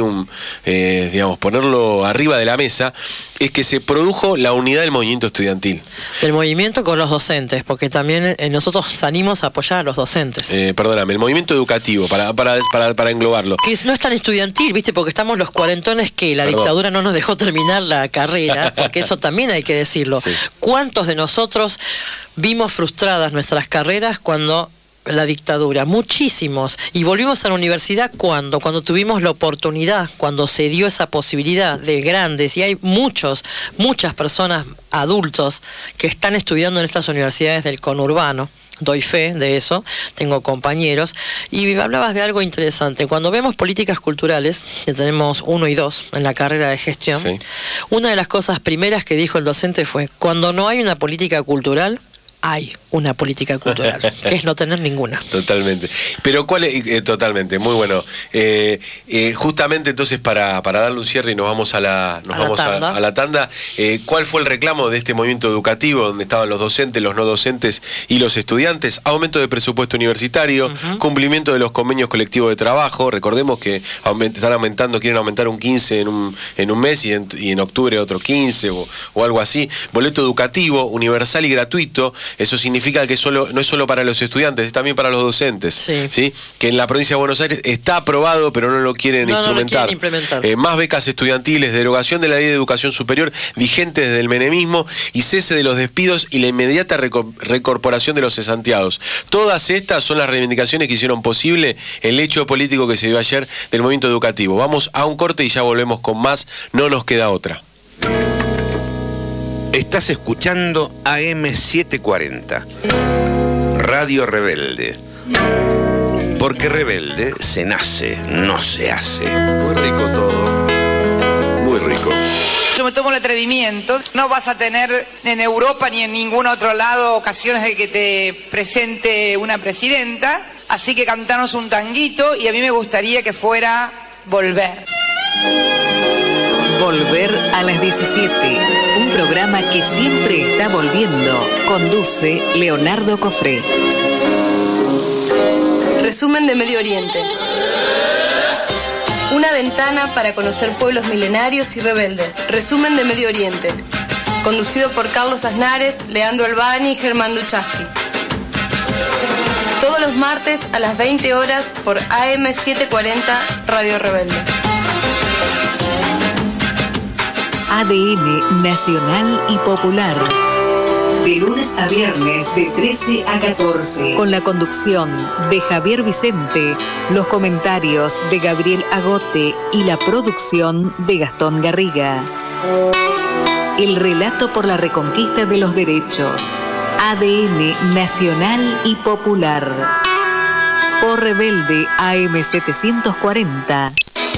ponerlo arriba de la mesa, es que se produjo la unidad del movimiento estudiantil. Del movimiento con los docentes, porque también nosotros salimos a apoyar a los docentes. Perdóname, el movimiento educativo, para englobarlo. Que no es tan estudiantil, ¿viste? Porque estamos los cuarentones que la dictadura no nos dejó terminar la carrera, porque eso también hay que decirlo. Sí. ¿Cuántos de nosotros vimos frustradas nuestras carreras cuando la dictadura? Muchísimos. Y volvimos a la universidad cuando tuvimos la oportunidad, cuando se dio esa posibilidad de grandes, y hay muchas personas adultos que están estudiando en estas universidades del conurbano. Doy fe de eso, tengo compañeros, y hablabas de algo interesante. Cuando vemos políticas culturales, que tenemos 1 y 2 en la carrera de gestión, sí. Una de las cosas primeras que dijo el docente fue: cuando no hay una política cultural, hay una política cultural, que es no tener ninguna. Totalmente. Pero ¿cuál es? Totalmente, muy bueno. Justamente entonces para darle un cierre y nos vamos a la tanda, ¿cuál fue el reclamo de este movimiento educativo donde estaban los docentes, los no docentes y los estudiantes? Aumento de presupuesto universitario, cumplimiento de los convenios colectivos de trabajo. Recordemos que están aumentando, quieren aumentar un 15 en un mes y en octubre otro 15 o algo así. Boleto educativo, universal y gratuito. Eso significa que no es solo para los estudiantes, es también para los docentes. Sí. ¿Sí? Que en la provincia de Buenos Aires está aprobado, pero no lo quieren instrumentar. Más becas estudiantiles, derogación de la Ley de Educación Superior vigente desde el menemismo y cese de los despidos y la inmediata recorporación de los cesanteados. Todas estas son las reivindicaciones que hicieron posible el hecho político que se dio ayer del movimiento educativo. Vamos a un corte y ya volvemos con más. No nos queda otra. Estás escuchando AM740, Radio Rebelde. Porque rebelde se nace, no se hace. Muy rico todo, muy rico. Yo me tomo el atrevimiento, no vas a tener en Europa ni en ningún otro lado ocasiones de que te presente una presidenta, así que cantanos un tanguito y a mí me gustaría que fuera Volver. Volver a las 17, un programa que siempre está volviendo. Conduce Leonardo Cofré. Resumen de Medio Oriente. Una ventana para conocer pueblos milenarios y rebeldes. Resumen de Medio Oriente. Conducido por Carlos Aznares, Leandro Albani y Germán Duchaski. Todos los martes a las 20 horas por AM740 Radio Rebelde. ADN nacional y popular. De lunes a viernes de 13 a 14. Con la conducción de Javier Vicente, los comentarios de Gabriel Agote y la producción de Gastón Garriga. El relato por la reconquista de los derechos. ADN nacional y popular. Por Rebelde AM 740.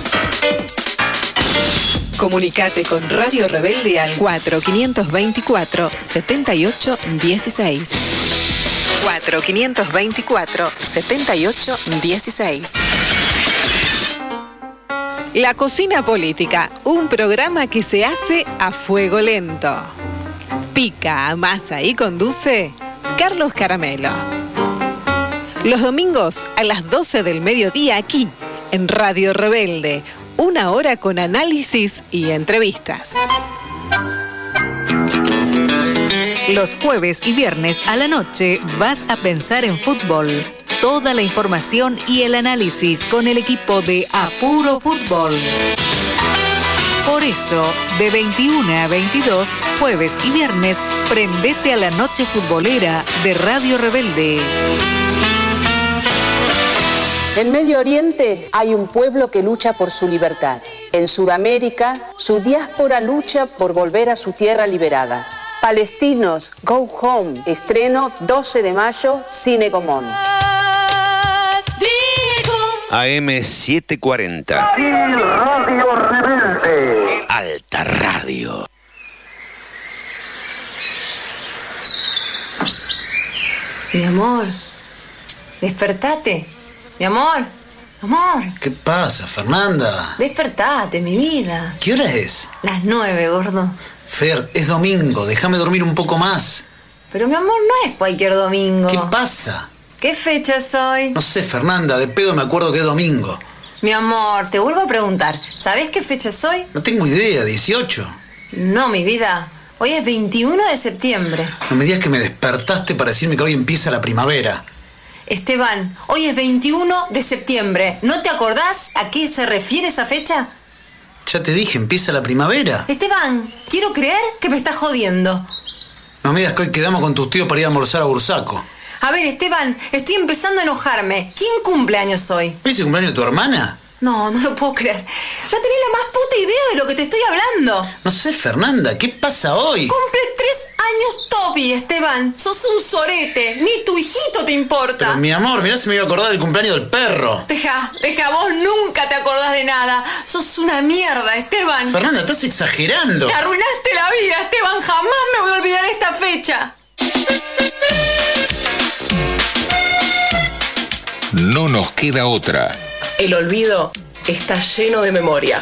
Comunicate con Radio Rebelde al 4524-7816. 4524-7816. La Cocina Política, un programa que se hace a fuego lento. Pica, amasa y conduce Carlos Caramelo. Los domingos a las 12 del mediodía aquí, en Radio Rebelde. 1 hora con análisis y entrevistas. Los jueves y viernes a la noche vas a pensar en fútbol. Toda la información y el análisis con el equipo de Apuro Fútbol. Por eso, de 21 a 22, jueves y viernes, prendete a la noche futbolera de Radio Rebelde. En Medio Oriente hay un pueblo que lucha por su libertad. En Sudamérica, su diáspora lucha por volver a su tierra liberada. Palestinos, Go Home. Estreno 12 de mayo, Cine Gomón. AM 740. Radio Rebelde. Alta Radio. Mi amor, despertate. Mi amor, amor. ¿Qué pasa, Fernanda? Despertate, mi vida. ¿Qué hora es? Las 9, gordo. Fer, es domingo, déjame dormir un poco más. Pero mi amor, no es cualquier domingo. ¿Qué pasa? ¿Qué fecha es hoy? No sé, Fernanda, de pedo me acuerdo que es domingo. Mi amor, te vuelvo a preguntar. ¿Sabés qué fecha es hoy? No tengo idea, 18. No, mi vida. Hoy es 21 de septiembre. No me digas que me despertaste para decirme que hoy empieza la primavera. Esteban, hoy es 21 de septiembre. ¿No te acordás a qué se refiere esa fecha? Ya te dije, empieza la primavera. Esteban, quiero creer que me estás jodiendo. No me digas que hoy quedamos con tus tíos para ir a almorzar a Bursaco. A ver, Esteban, estoy empezando a enojarme. ¿Quién cumple años hoy? ¿Hoy es el cumpleaños de tu hermana? No, no lo puedo creer. No tenés la más puta idea de lo que te estoy hablando. No sé, Fernanda, ¿qué pasa hoy? Cumple 3 años Toby, Esteban. Sos un sorete. Ni tu hijito te importa. Pero mi amor, mirá si me iba a acordar del cumpleaños del perro. Deja, vos nunca te acordás de nada. Sos una mierda, Esteban. Fernanda, estás exagerando. Me arruinaste la vida, Esteban. Jamás me voy a olvidar esta fecha. No nos queda otra. El olvido está lleno de memoria.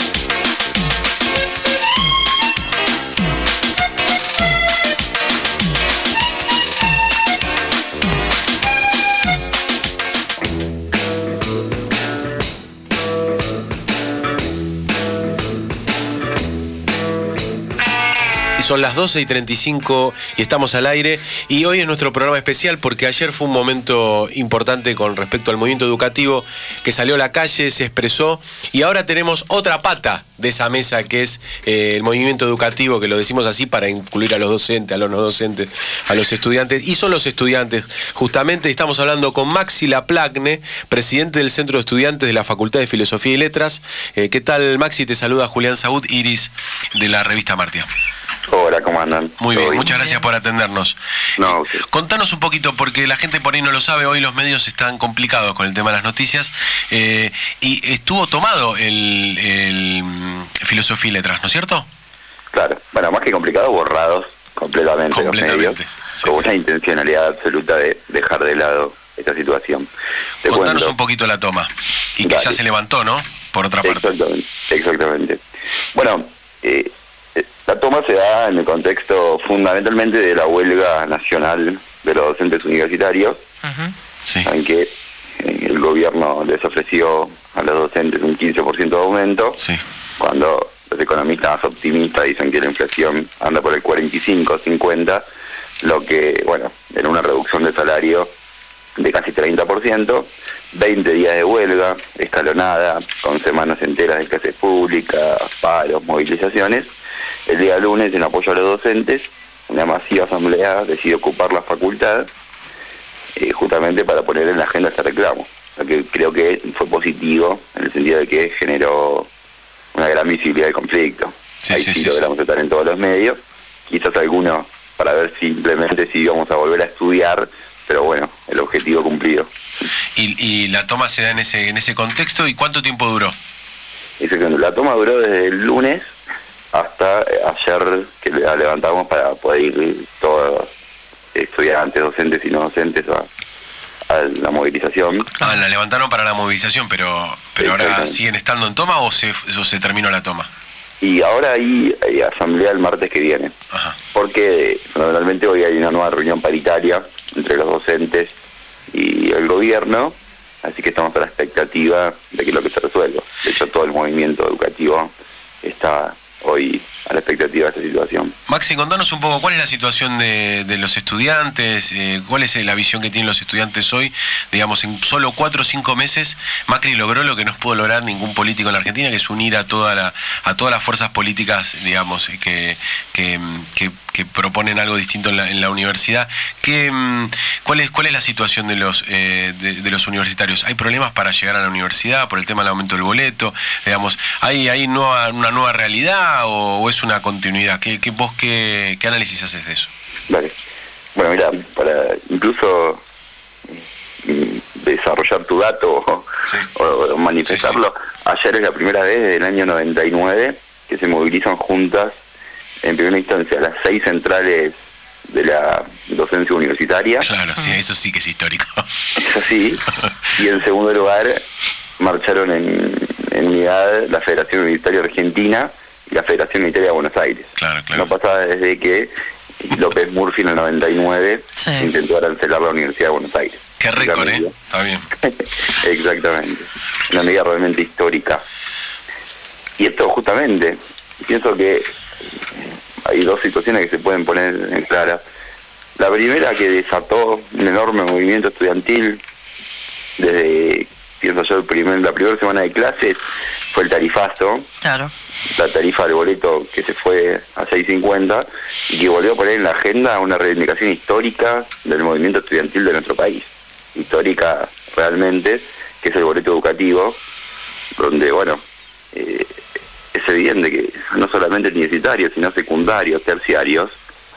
Son las 12:35 y estamos al aire, y hoy es nuestro programa especial porque ayer fue un momento importante con respecto al movimiento educativo que salió a la calle, se expresó, y ahora tenemos otra pata de esa mesa que es el movimiento educativo, que lo decimos así para incluir a los docentes, a los no docentes, a los estudiantes, y son los estudiantes justamente. Estamos hablando con Maxi Laplagne, presidente del Centro de Estudiantes de la Facultad de Filosofía y Letras. ¿Qué tal, Maxi? Te saluda Julián Saúd, Iris, de la revista Martia. Hola, ¿cómo andan? Muy bien, muchas gracias por atendernos. No, okay. Contanos un poquito, porque la gente por ahí no lo sabe, hoy los medios están complicados con el tema de las noticias, y estuvo tomado el Filosofía y Letras, ¿no es cierto? Claro, bueno, más que complicado, borrados completamente los medios, sí, con una intencionalidad absoluta de dejar de lado esta situación. Contanos un poquito la toma, y que ya se levantó, ¿no? Por otra parte. Exactamente. Bueno, la toma se da en el contexto fundamentalmente de la huelga nacional de los docentes universitarios, en que el gobierno les ofreció a los docentes un 15% de aumento, cuando los economistas más optimistas dicen que la inflación anda por el 45-50, lo que, bueno, era una reducción de salario de casi 30%, 20 días de huelga escalonada, con semanas enteras de escasez pública, paros, movilizaciones. El día lunes, en apoyo a los docentes, una masiva asamblea decide ocupar la facultad justamente para poner en la agenda este reclamo. Lo que creo que fue positivo en el sentido de que generó una gran visibilidad del conflicto. Ahí sí logramos estar en todos los medios, quizás algunos para ver simplemente si íbamos a volver a estudiar, pero bueno, el objetivo cumplido. ¿Y la toma se da en ese contexto? ¿Y cuánto tiempo duró? La toma duró desde el lunes hasta ayer, que la levantamos para poder ir todos estudiantes, docentes y no docentes a la movilización. La levantaron para la movilización, pero ahora siguen estando en toma o se terminó la toma. Y ahora hay asamblea el martes que viene. Ajá. Porque normalmente hoy hay una nueva reunión paritaria entre los docentes y el gobierno, así que estamos a la expectativa de que lo que se resuelva. De hecho, todo el movimiento educativo está hoy a la expectativa de esta situación. Maxi, contanos un poco, ¿cuál es la situación de los estudiantes? ¿Cuál es la visión que tienen los estudiantes hoy? Digamos, en solo 4 o 5 meses, Macri logró lo que no pudo lograr ningún político en la Argentina, que es unir a todas las fuerzas políticas, digamos, que proponen algo distinto en la universidad. ¿Cuál es la situación de los universitarios? ¿Hay problemas para llegar a la universidad por el tema del aumento del boleto? Digamos, ¿hay una nueva realidad o es una continuidad? ¿Qué análisis haces de eso? Vale. Bueno, mira, para incluso desarrollar tu dato o manifestarlo, ayer es la primera vez desde el año 99 que se movilizan juntas, en primera instancia, las 6 centrales de la docencia universitaria. Claro, sí, eso sí que es histórico. Es así. Y en segundo lugar, marcharon en unidad la Federación Universitaria Argentina y la Federación Universitaria de Buenos Aires. Claro. No pasaba desde que López Murphy en el 99 intentó arancelar la Universidad de Buenos Aires. Qué récord, Está bien. Exactamente. Una medida realmente histórica. Y esto justamente, pienso que hay 2 situaciones que se pueden poner en clara. La primera, que desató un enorme movimiento estudiantil desde, pienso yo, la primera semana de clases, fue el tarifazo. Claro. La tarifa del boleto que se fue a 6.50 y que volvió a poner en la agenda una reivindicación histórica del movimiento estudiantil de nuestro país. Histórica realmente, que es el boleto educativo, donde, bueno, es evidente que no solamente universitarios, sino secundarios, terciarios,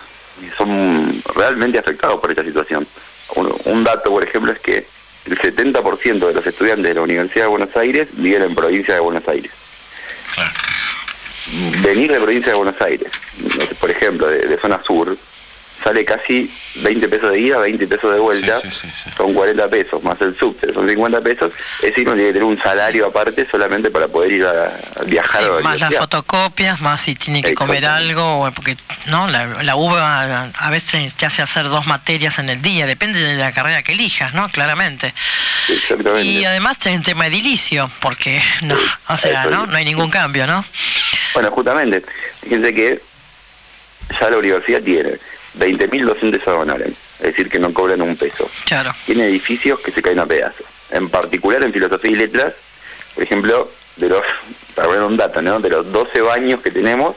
son realmente afectados por esta situación. Un dato, por ejemplo, es que el 70% de los estudiantes de la Universidad de Buenos Aires viven en provincia de Buenos Aires. Claro. Venir de provincia de Buenos Aires, por ejemplo, de zona sur, sale casi 20 pesos de ida, 20 pesos de vuelta, son 40 pesos, más el subte, son 50 pesos, es decir, uno tiene que tener un salario aparte solamente para poder ir a viajar a la más universidad. Las fotocopias, más si tiene que comer algo, porque no la UBA a veces te hace hacer 2 materias en el día, depende de la carrera que elijas, ¿no? Claramente. Exactamente. Y además en tema edilicio, porque no, o sea, no hay ningún cambio, ¿no? Bueno, justamente, fíjense que ya la universidad tiene 20.000 docentes adonales, es decir, que no cobran un peso. Claro. Tiene edificios que se caen a pedazos. En particular en filosofía y letras, por ejemplo, para ver un dato, ¿no? De los 12 baños que tenemos,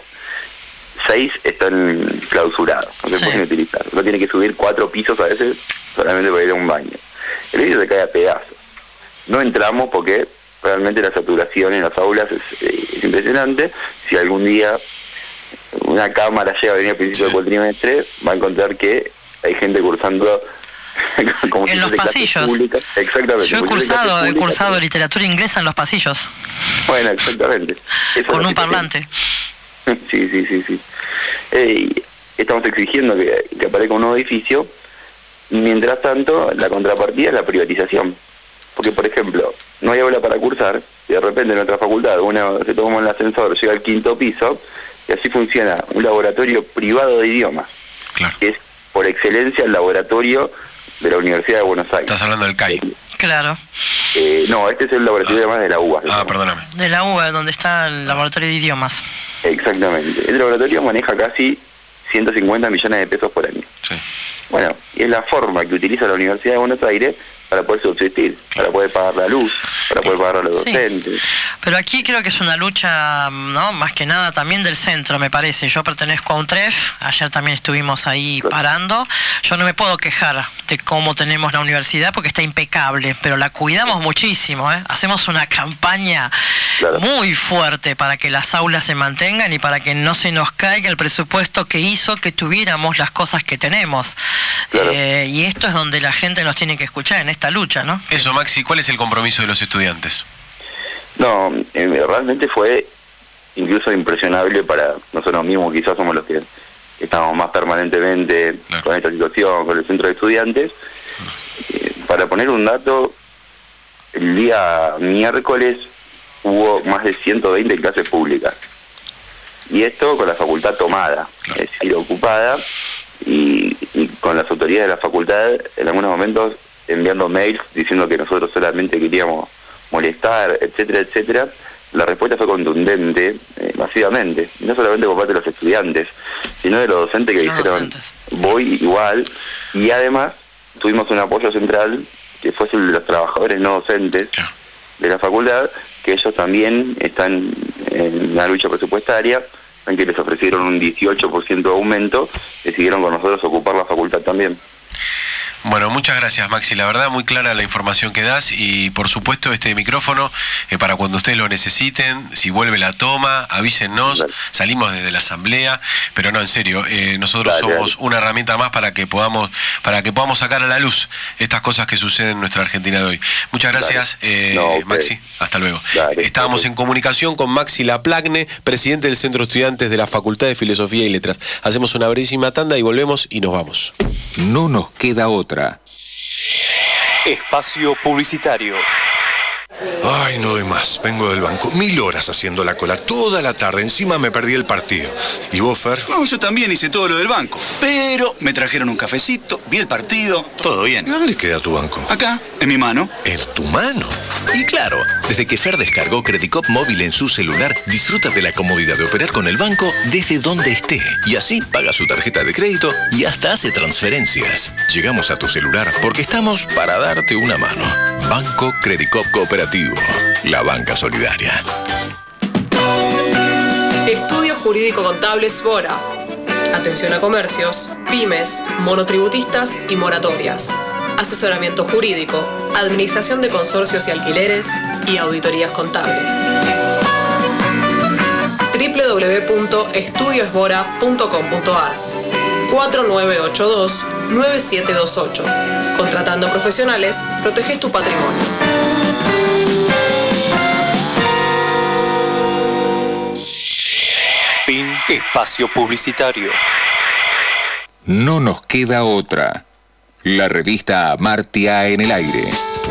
6 están clausurados, no se pueden utilizar. Uno tiene que subir 4 pisos a veces solamente para ir a un baño. El edificio se cae a pedazos. No entramos porque realmente la saturación en las aulas es impresionante. Si algún día una cámara llega a venir al principio del cuatrimestre, va a encontrar que hay gente cursando como en los pasillos. Exactamente. Yo he cursado literatura inglesa en los pasillos. Bueno, exactamente. Con un parlante. Sí. Estamos exigiendo que aparezca un nuevo edificio. Mientras tanto, la contrapartida es la privatización. Porque, por ejemplo, no hay aula para cursar, y de repente en nuestra facultad uno se toma el ascensor, llega al 5.º piso, y así funciona un laboratorio privado de idiomas, que es por excelencia el laboratorio de la Universidad de Buenos Aires. Estás hablando del CAI. Claro. No, este es el laboratorio de la UBA. Perdóname. De la UBA, donde está el laboratorio de idiomas. Exactamente. El laboratorio maneja casi 150 millones de pesos por año. Sí. Bueno, y es la forma que utiliza la Universidad de Buenos Aires para poder subsistir, para poder pagar la luz, para poder pagar a los docentes. Pero aquí creo que es una lucha, ¿no? Más que nada también del centro, me parece. Yo pertenezco a UNTREF, ayer también estuvimos ahí parando. Yo no me puedo quejar de cómo tenemos la universidad porque está impecable, pero la cuidamos muchísimo, ¿eh? Hacemos una campaña muy fuerte para que las aulas se mantengan y para que no se nos caiga el presupuesto que hizo que tuviéramos las cosas que tenemos. Y esto es donde la gente nos tiene que escuchar en esta lucha, ¿no? Eso, Maxi, ¿cuál es el compromiso de los estudiantes? No, realmente fue incluso impresionable para nosotros mismos, quizás somos los que estamos más permanentemente con esta situación, con el centro de estudiantes. Para poner un dato, el día miércoles hubo más de 120 clases públicas. Y esto con la facultad tomada, es decir, ocupada, y con las autoridades de la facultad en algunos momentos enviando mails diciendo que nosotros solamente queríamos molestar, etcétera, etcétera. La respuesta fue contundente, masivamente, no solamente por parte de los estudiantes, sino de los docentes que dijeron voy igual, y además tuvimos un apoyo central que fue el de los trabajadores no docentes de la facultad, que ellos también están en la lucha presupuestaria, en que les ofrecieron un 18% de aumento, decidieron con nosotros ocupar la facultad también. Bueno, muchas gracias, Maxi. La verdad, muy clara la información que das y, por supuesto, este micrófono para cuando ustedes lo necesiten. Si vuelve la toma, avísennos. Salimos desde la asamblea, pero no, en serio, nosotros somos una herramienta más para que podamos sacar a la luz estas cosas que suceden en nuestra Argentina de hoy. Muchas gracias, Maxi. Hasta luego. Estábamos en comunicación con Maxi Laplagne, presidente del Centro de Estudiantes de la Facultad de Filosofía y Letras. Hacemos una brevísima tanda y volvemos y nos vamos. No nos queda otra. Espacio publicitario. Ay, no doy más. Vengo del banco. 1000 horas haciendo la cola toda la tarde. Encima me perdí el partido. ¿Y vos, Fer? No, yo también hice todo lo del banco. Pero me trajeron un cafecito, vi el partido, todo bien. ¿Y dónde queda tu banco? Acá, en mi mano. ¿En tu mano? Y claro, desde que Fer descargó Credicop móvil en su celular, disfruta de la comodidad de operar con el banco desde donde esté. Y así paga su tarjeta de crédito y hasta hace transferencias. Llegamos a tu celular porque estamos para darte una mano. Banco Credicop Cooperativo. La banca solidaria. Estudio Jurídico Contable Svora. Atención a comercios, pymes, monotributistas y moratorias. Asesoramiento jurídico, administración de consorcios y alquileres y auditorías contables. www.estudiosvora.com.ar 4982-9728. Contratando profesionales, proteges tu patrimonio. Fin. Espacio publicitario. No nos queda otra. La revista Amartya en el aire.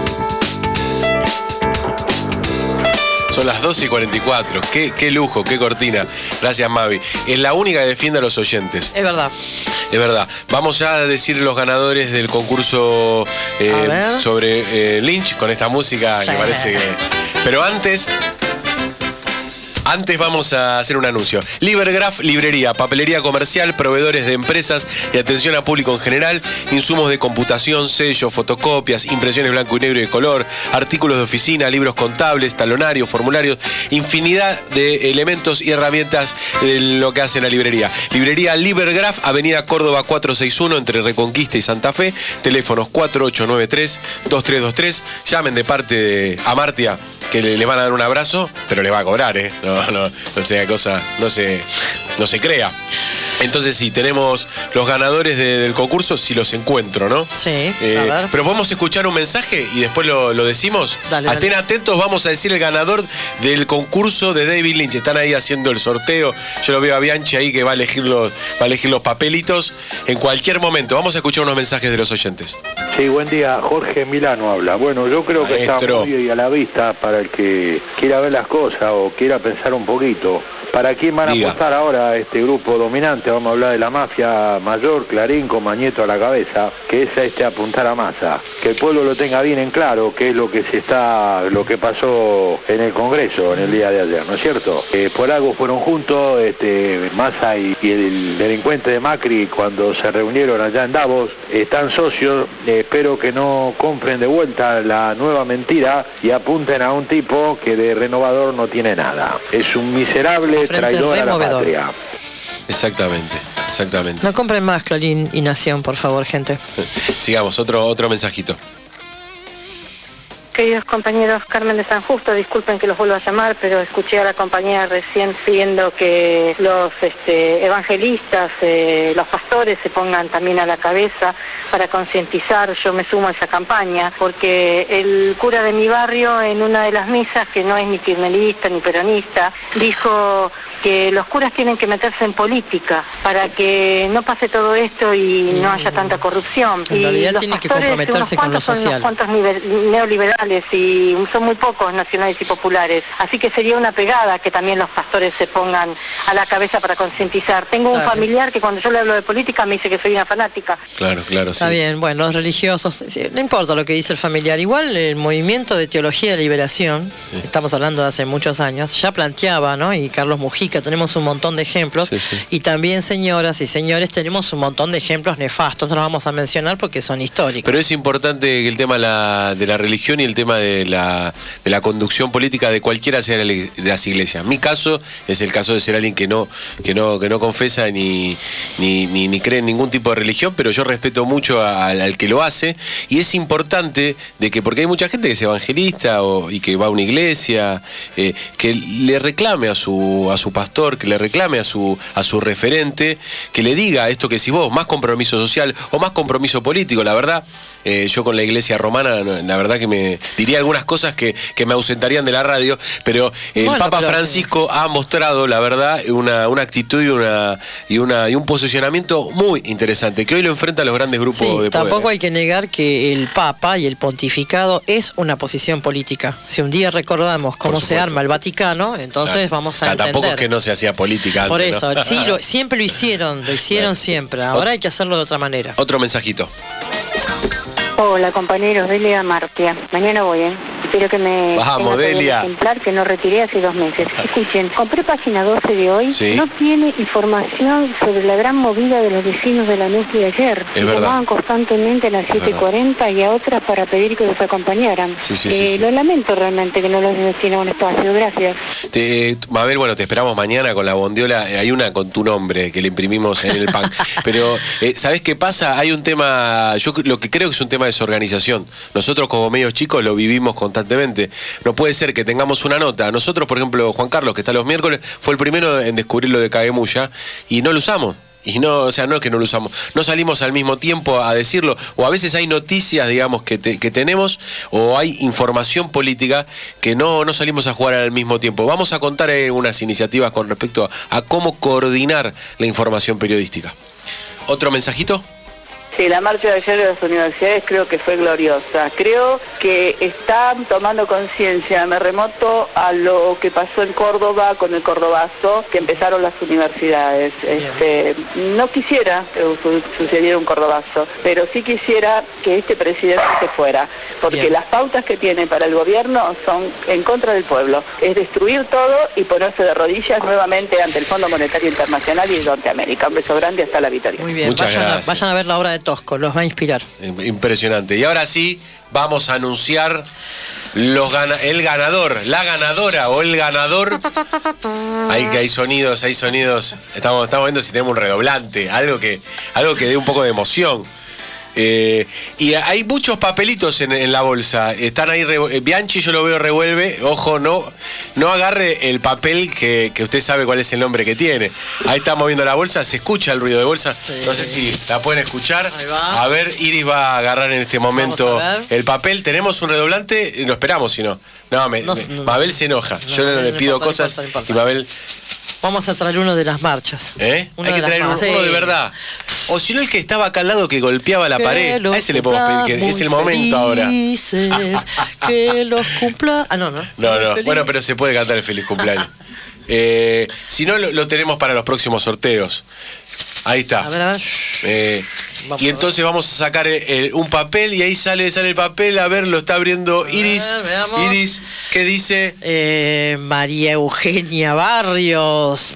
Son las 2:44. Qué lujo, qué cortina. Gracias, Mavi. Es la única que defiende a los oyentes. Es verdad. Es verdad. Vamos ya a decir los ganadores del concurso sobre Lynch con esta música que parece que... Pero antes vamos a hacer un anuncio. Libergraph, librería, papelería comercial, proveedores de empresas y atención a público en general, insumos de computación, sellos, fotocopias, impresiones blanco y negro y de color, artículos de oficina, libros contables, talonarios, formularios, infinidad de elementos y herramientas de lo que hace la librería. Librería Libergraph, Avenida Córdoba 461, entre Reconquista y Santa Fe, teléfonos 4893-2323. Llamen de parte de Amartya, que les van a dar un abrazo, pero les va a cobrar, ¿eh? No sea cosa, no se crea. Entonces sí, tenemos los ganadores del concurso, si los encuentro, ¿no? Sí, a ver. Pero podemos escuchar un mensaje y después lo decimos. Estén atentos, vamos a decir el ganador del concurso de David Lynch. Están ahí haciendo el sorteo. Yo lo veo a Bianchi ahí que va a elegir los papelitos en cualquier momento. Vamos a escuchar unos mensajes de los oyentes. Sí, buen día. Jorge Milano habla. Bueno, yo creo que está muy a la vista para el que quiera ver las cosas o quiera pensar un poquito. ¿Para quién van a apostar ahora este grupo dominante? Vamos a hablar de la mafia mayor, Clarín con Mañeto a la cabeza, que es apuntar a Massa. Que el pueblo lo tenga bien en claro, que es lo que pasó en el Congreso en el día de ayer, ¿no es cierto? Por algo fueron juntos Massa y el delincuente de Macri cuando se reunieron allá en Davos, están socios, espero que no compren de vuelta la nueva mentira y apunten a un tipo que de renovador no tiene nada. Es un miserable traidor a la patria. Exactamente. No compren más Clarín y Nación, por favor, gente. Sigamos, otro mensajito. Queridos compañeros, Carmen de San Justo, disculpen que los vuelva a llamar, pero escuché a la compañera recién pidiendo que los evangelistas, los pastores se pongan también a la cabeza para concientizar. Yo me sumo a esa campaña, porque el cura de mi barrio en una de las misas, que no es ni kirchnerista ni peronista, dijo que los curas tienen que meterse en política para que no pase todo esto y no haya tanta corrupción. En realidad tienen que comprometerse con lo social. Son unos cuantos neoliberales y son muy pocos nacionales y populares. Así que sería una pegada que también los pastores se pongan a la cabeza para concientizar. Tengo un familiar que cuando yo le hablo de política me dice que soy una fanática. Claro, Está bien, bueno, los religiosos, no importa lo que dice el familiar. Igual el movimiento de teología de liberación, estamos hablando de hace muchos años, ya planteaba, ¿no? Y Carlos Mujica, tenemos un montón de ejemplos, y también, señoras y señores, tenemos un montón de ejemplos nefastos, no los vamos a mencionar porque son históricos. Pero es importante que el tema de la religión y el tema de la conducción política de cualquiera sea de las iglesias. Mi caso es el caso de ser alguien que no confesa ni cree en ningún tipo de religión, pero yo respeto mucho al que lo hace, y es importante de que, porque hay mucha gente que es evangelista y que va a una iglesia, que le reclame a su pastor, que le reclame a su referente, que le diga esto que si vos, más compromiso social o más compromiso político. La verdad, yo con la iglesia romana, la verdad que me diría algunas cosas que me ausentarían de la radio, pero el Papa Francisco ha mostrado, la verdad, una actitud y un posicionamiento muy interesante, que hoy lo enfrenta a los grandes grupos de poder. Tampoco hay que negar que el Papa y el pontificado es una posición política. Si un día recordamos cómo se arma el Vaticano, entonces vamos a entender. Tampoco es que no se hacía política antes, por eso, ¿no? sí, siempre lo hicieron siempre. Ahora hay que hacerlo de otra manera. Otro mensajito. Hola compañeros, Delia Martia. Mañana voy, Espero que me vamos, Delia. Un ejemplar que no retiré hace 2 meses. Escuchen, compré página 12 de hoy. Sí. No tiene información sobre la gran movida de los vecinos de la Nuclea ayer. Es verdad. Llamaban constantemente a las 7:40 y a otras para pedir que los acompañaran. Sí. Lo lamento realmente que no los destina un espacio. Gracias. Mabel, bueno, te esperamos mañana con la bondiola. Hay una con tu nombre que le imprimimos en el pack. Pero, ¿sabés qué pasa? Hay un tema, yo lo que creo que es un tema de desorganización. Nosotros como medios chicos lo vivimos constantemente. No puede ser que tengamos una nota. Nosotros, por ejemplo, Juan Carlos, que está los miércoles, fue el primero en descubrir lo de Cagemulla y no lo usamos. Y no, o sea, no es que no lo usamos, no salimos al mismo tiempo a decirlo, o a veces hay noticias, digamos, que tenemos, o hay información política que no salimos a jugar al mismo tiempo. Vamos a contar unas iniciativas con respecto a cómo coordinar la información periodística. ¿Otro mensajito? Sí, la marcha de ayer de las universidades creo que fue gloriosa. Creo que están tomando conciencia. Me remoto a lo que pasó en Córdoba con el Cordobazo, que empezaron las universidades. No quisiera que sucediera un Cordobazo, pero sí quisiera que este presidente se fuera, porque las pautas que tiene para el gobierno son en contra del pueblo. Es destruir todo y ponerse de rodillas nuevamente ante el Fondo Monetario Internacional y Norteamérica. Un beso grande, hasta la victoria. Muy bien, vayan a ver la obra de Tosco, los va a inspirar. Impresionante. Y ahora sí, vamos a anunciar el ganador, la ganadora o el ganador. Hay sonidos. Estamos viendo si tenemos un redoblante, algo que dé un poco de emoción. Y hay muchos papelitos en la bolsa. Están ahí, Bianchi yo lo veo revuelve. Ojo, no agarre el papel que usted sabe cuál es el nombre que tiene. Ahí estamos viendo la bolsa, se escucha el ruido de bolsa. Sí. No sé si la pueden escuchar. Ahí va. A ver, Iris va a agarrar en este momento el papel. Tenemos un redoblante, lo esperamos si no. Mabel se enoja. Yo le pido cosas y Mabel... Vamos a traer uno de las marchas. Hay que traer uno de verdad. O si no, el que estaba acá al lado que golpeaba la pared. A ese le podemos pedir, que es el momento ahora. Que los cumpla. No. Bueno, pero se puede cantar el feliz cumpleaños. Si no, lo tenemos para los próximos sorteos. Ahí está. A ver. Y entonces vamos a sacar un papel y ahí sale el papel. A ver, lo está abriendo Iris. Iris, ¿qué dice? María Eugenia Barrios,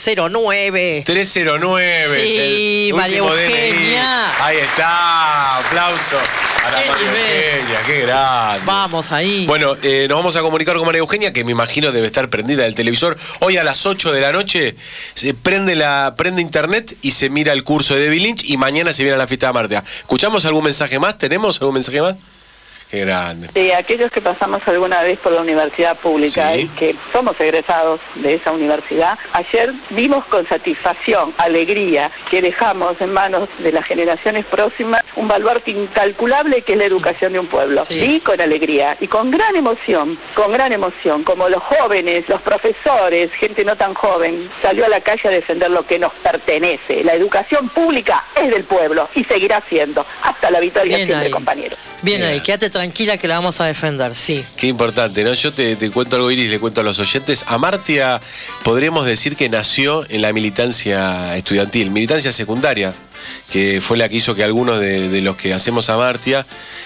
309. 309. Sí, es el María Eugenia. DNI. Ahí está. Aplauso para María Eugenia. Qué grande. Vamos ahí. Bueno, nos vamos a comunicar con María Eugenia, que me imagino debe estar prendida del televisor. Hoy a las 8 de la noche se prende internet y se mira el curso de David Lynch, y mañana se viene a la fiesta de Amartya. ¿Escuchamos algún mensaje más? ¿Tenemos algún mensaje más? Qué grande. Sí, aquellos que pasamos alguna vez por la universidad pública y que somos egresados de esa universidad, ayer vimos con satisfacción, alegría, que dejamos en manos de las generaciones próximas un baluarte incalculable que es la educación de un pueblo. Sí, con alegría y con gran emoción, como los jóvenes, los profesores, gente no tan joven, salió a la calle a defender lo que nos pertenece. La educación pública es del pueblo y seguirá siendo hasta la victoria siempre, compañeros. Bien ahí, quédate tranquila que la vamos a defender, sí. Qué importante, ¿no? Yo te cuento algo, Iris, le cuento a los oyentes. Amartya, podríamos decir que nació en la militancia estudiantil, militancia secundaria, que fue la que hizo que algunos de los que hacemos Amartya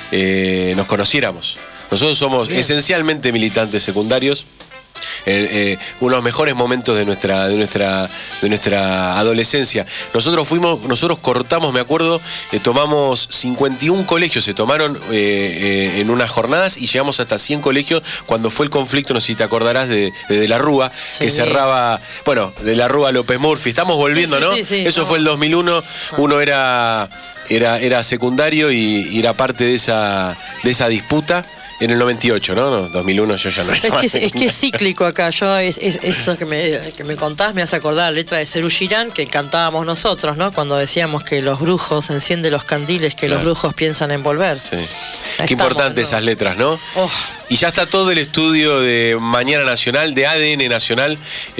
nos conociéramos. Nosotros somos esencialmente militantes secundarios. Uno de los mejores momentos de nuestra adolescencia. Nosotros cortamos, me acuerdo, tomamos 51 colegios, se tomaron en unas jornadas, y llegamos hasta 100 colegios cuando fue el conflicto, no sé si te acordarás, de la Rúa, que cerraba, bueno, de la Rúa a López Murphy. Estamos volviendo, ¿no? Eso fue el 2001, uno era secundario y era parte de esa disputa. En el 98, ¿no? 2001 yo ya no era. Es que es cíclico acá. Eso que me contás me hace acordar la letra de Serú Girán que cantábamos nosotros, ¿no? Cuando decíamos que los brujos encienden los candiles que los brujos piensan envolver. Sí. Qué importante esas letras, ¿no? Y ya está todo el estudio de Mañana Nacional, de ADN Nacional.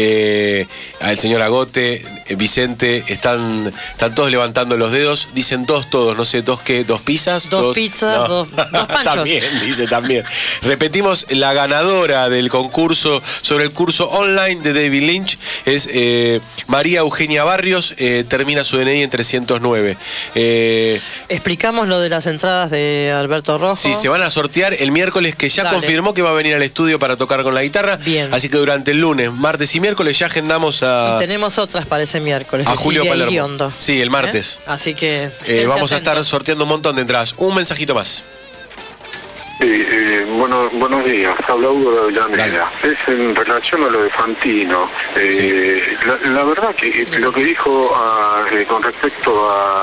El señor Agote, Vicente, están todos levantando los dedos. Dicen todos, no sé, ¿dos qué? ¿2 pizzas? Dos pizzas, dos panchos. También, dice también. Repetimos, la ganadora del concurso sobre el curso online de David Lynch es María Eugenia Barrios, termina su DNI en 309. Explicamos lo de las entradas de Alberto Rojo. Sí, se van a sortear el miércoles, que ya confirmó que va a venir al estudio para tocar con la guitarra. Bien. Así que durante el lunes, martes y miércoles ya agendamos a... Y tenemos otras para ese miércoles. A Julio Palermo. Sí, el martes. Así que... vamos a estar sorteando un montón de entradas. Un mensajito más. Buenos días, habla Hugo de Avellaneda. Es en relación a lo de Fantino. La verdad que lo que dijo con respecto a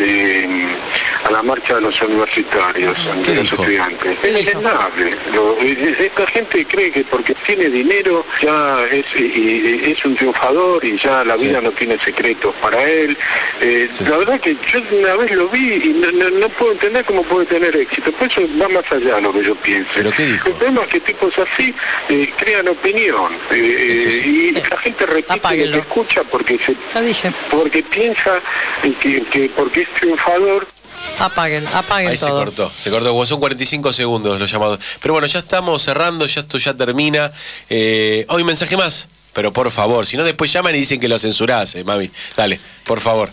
la marcha de los universitarios, de los estudiantes, es innegable. Esta gente cree que porque tiene dinero ya es un triunfador y ya la vida no tiene secretos para él. La verdad que yo una vez lo vi y no puedo entender cómo puede tener éxito. Por eso va más allá lo que yo pienso. ¿Pero qué dijo? El problema es que tipos así crean opinión y la gente repite lo que escucha porque piensa que porque es triunfador. Apaguen ahí todo. Se cortó, son 45 segundos los llamados. Pero bueno, ya estamos cerrando, esto ya termina. Hoy un mensaje más, pero por favor, si no después llaman y dicen que lo censurás, mami. Dale, por favor.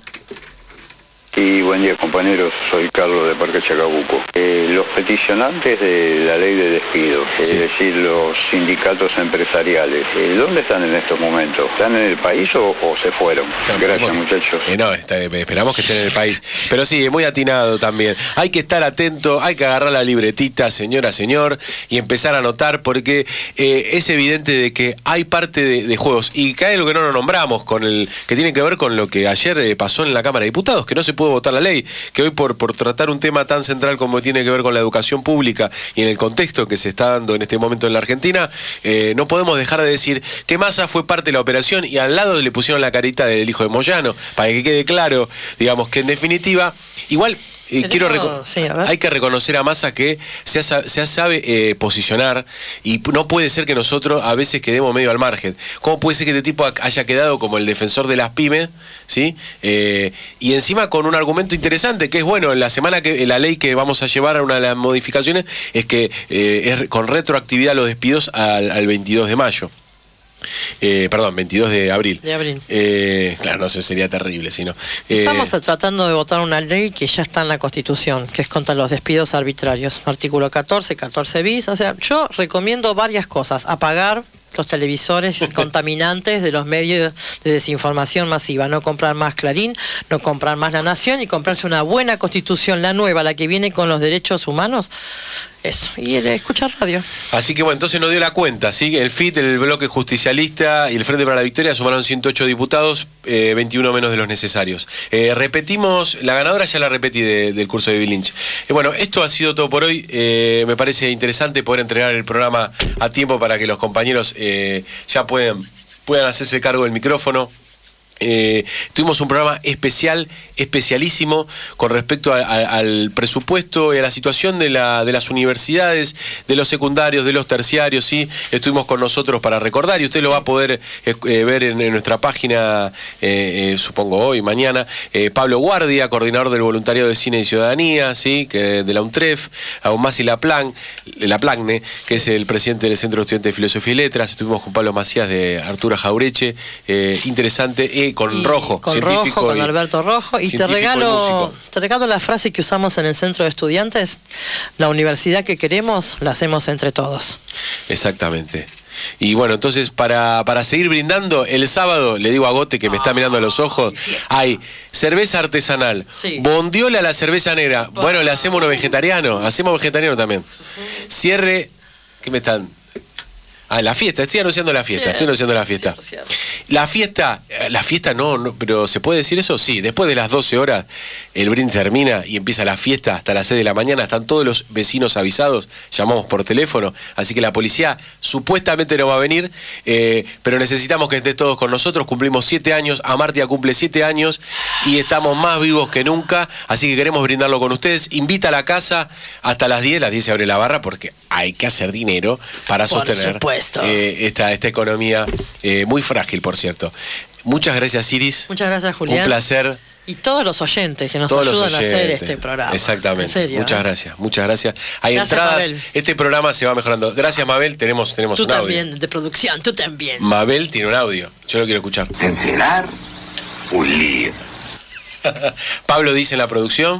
Y buen día, compañeros, soy Carlos de Parque Chacabuco. Los peticionantes de la ley de despido, es decir, los sindicatos empresariales, ¿dónde están en estos momentos? ¿Están en el país o se fueron? Gracias, muchachos. Esperamos que estén en el país. Pero sí, muy atinado también. Hay que estar atento, hay que agarrar la libretita, señora, señor, y empezar a anotar, porque es evidente de que hay parte de juegos, y que hay lo que no nos nombramos, que tiene que ver con lo que ayer pasó en la Cámara de Diputados, que no se pudo votar la ley, que hoy por tratar un tema tan central como tiene que ver con la educación pública y en el contexto que se está dando en este momento en la Argentina, no podemos dejar de decir que Massa fue parte de la operación, y al lado le pusieron la carita del hijo de Moyano, para que quede claro, digamos, que en definitiva, igual... hay que reconocer a Massa que se sabe posicionar, y no puede ser que nosotros a veces quedemos medio al margen. ¿Cómo puede ser que este tipo haya quedado como el defensor de las pymes, ¿sí? Y encima con un argumento interesante, que es bueno, en la ley que vamos a llevar a una de las modificaciones es que es con retroactividad los despidos al 22 de mayo. Perdón, 22 de abril. De abril. Claro, no sé, sería terrible, si no. Estamos tratando de votar una ley que ya está en la Constitución, que es contra los despidos arbitrarios. Artículo 14 bis. O sea, yo recomiendo varias cosas. Apagar los televisores contaminantes de los medios de desinformación masiva. No comprar más Clarín, no comprar más La Nación y comprarse una buena Constitución, la nueva, la que viene con los derechos humanos. Eso, y escuchar radio. Así que bueno, entonces nos dio la cuenta, ¿sí? El FIT, el bloque justicialista y el Frente para la Victoria sumaron 108 diputados, 21 menos de los necesarios. Repetimos, la ganadora ya la repetí del curso de David Lynch. Bueno, esto ha sido todo por hoy. Me parece interesante poder entregar el programa a tiempo para que los compañeros ya puedan hacerse cargo del micrófono. Tuvimos un programa especialísimo con respecto al presupuesto y a la situación de las universidades, de los secundarios, de los terciarios, ¿sí? Estuvimos con nosotros para recordar, y usted lo va a poder ver en nuestra página, supongo hoy, mañana. Pablo Guardia, coordinador del Voluntariado de Cine y Ciudadanía, ¿sí? De la UNTREF, aún más y la Plagne, que es el presidente del Centro de Estudiantes de Filosofía y Letras. Estuvimos con Pablo Macías de Arturo Jaureche, interesante. Con Rojo, con científico, Rojo, con Alberto Rojo, y te regalo la frase que usamos en el Centro de Estudiantes: la universidad que queremos la hacemos entre todos. Exactamente. Y bueno, entonces para seguir brindando, el sábado, le digo a Gote, que me está mirando a los ojos, hay cerveza artesanal, bondiola, la cerveza negra. Bueno, le hacemos uno vegetariano, hacemos vegetariano también. Cierre, ¿qué me están? La fiesta, estoy anunciando la fiesta. La fiesta no, pero ¿se puede decir eso? Sí, después de las 12 horas el brindis termina y empieza la fiesta hasta las 6 de la mañana, están todos los vecinos avisados, llamamos por teléfono, así que la policía supuestamente no va a venir, pero necesitamos que estén todos con nosotros. Cumplimos 7 años, Amartya cumple 7 años y estamos más vivos que nunca, así que queremos brindarlo con ustedes. Invita a la casa hasta las 10 se abre la barra porque hay que hacer dinero para sostener esta economía muy frágil, por cierto. Muchas gracias, Iris. Muchas gracias, Julián. Un placer. Y todos los oyentes que nos ayudan a hacer este programa. Exactamente. En serio, muchas gracias. Hay gracias, entradas. Mabel. Este programa se va mejorando. Gracias, Mabel. Tenemos un audio. Tú también, de producción, tú también. Mabel tiene un audio. Yo lo quiero escuchar. Encenar un lío. Pablo dice en la producción.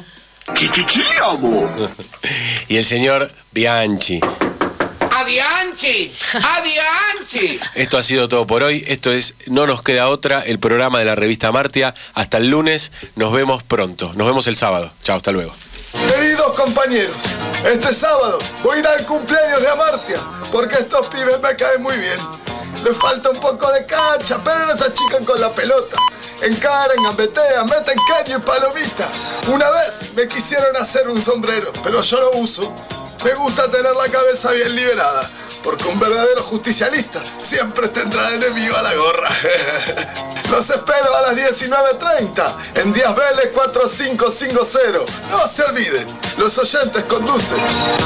Y el señor Bianchi. ¡Adianchi! ¡Adianchi! Esto ha sido todo por hoy. Esto es No Nos Queda Otra, el programa de la revista Amartya. Hasta el lunes. Nos vemos pronto. Nos vemos el sábado. Chao, hasta luego. Queridos compañeros, este sábado voy a ir al cumpleaños de Amartya, porque estos pibes me caen muy bien. Les falta un poco de cancha, pero no se achican con la pelota. Encaran, gambetean, meten caño y palomita. Una vez me quisieron hacer un sombrero, pero yo lo uso. Me gusta tener la cabeza bien liberada, porque un verdadero justicialista siempre tendrá de enemigo a la gorra. Los espero a las 19:30 en Díaz Vélez 4550. No se olviden, los oyentes conducen.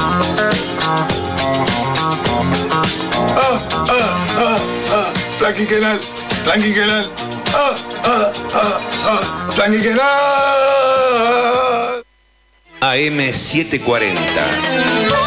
Plan quinquenal, plan quinquenal. Plan quinquenal. AM 740.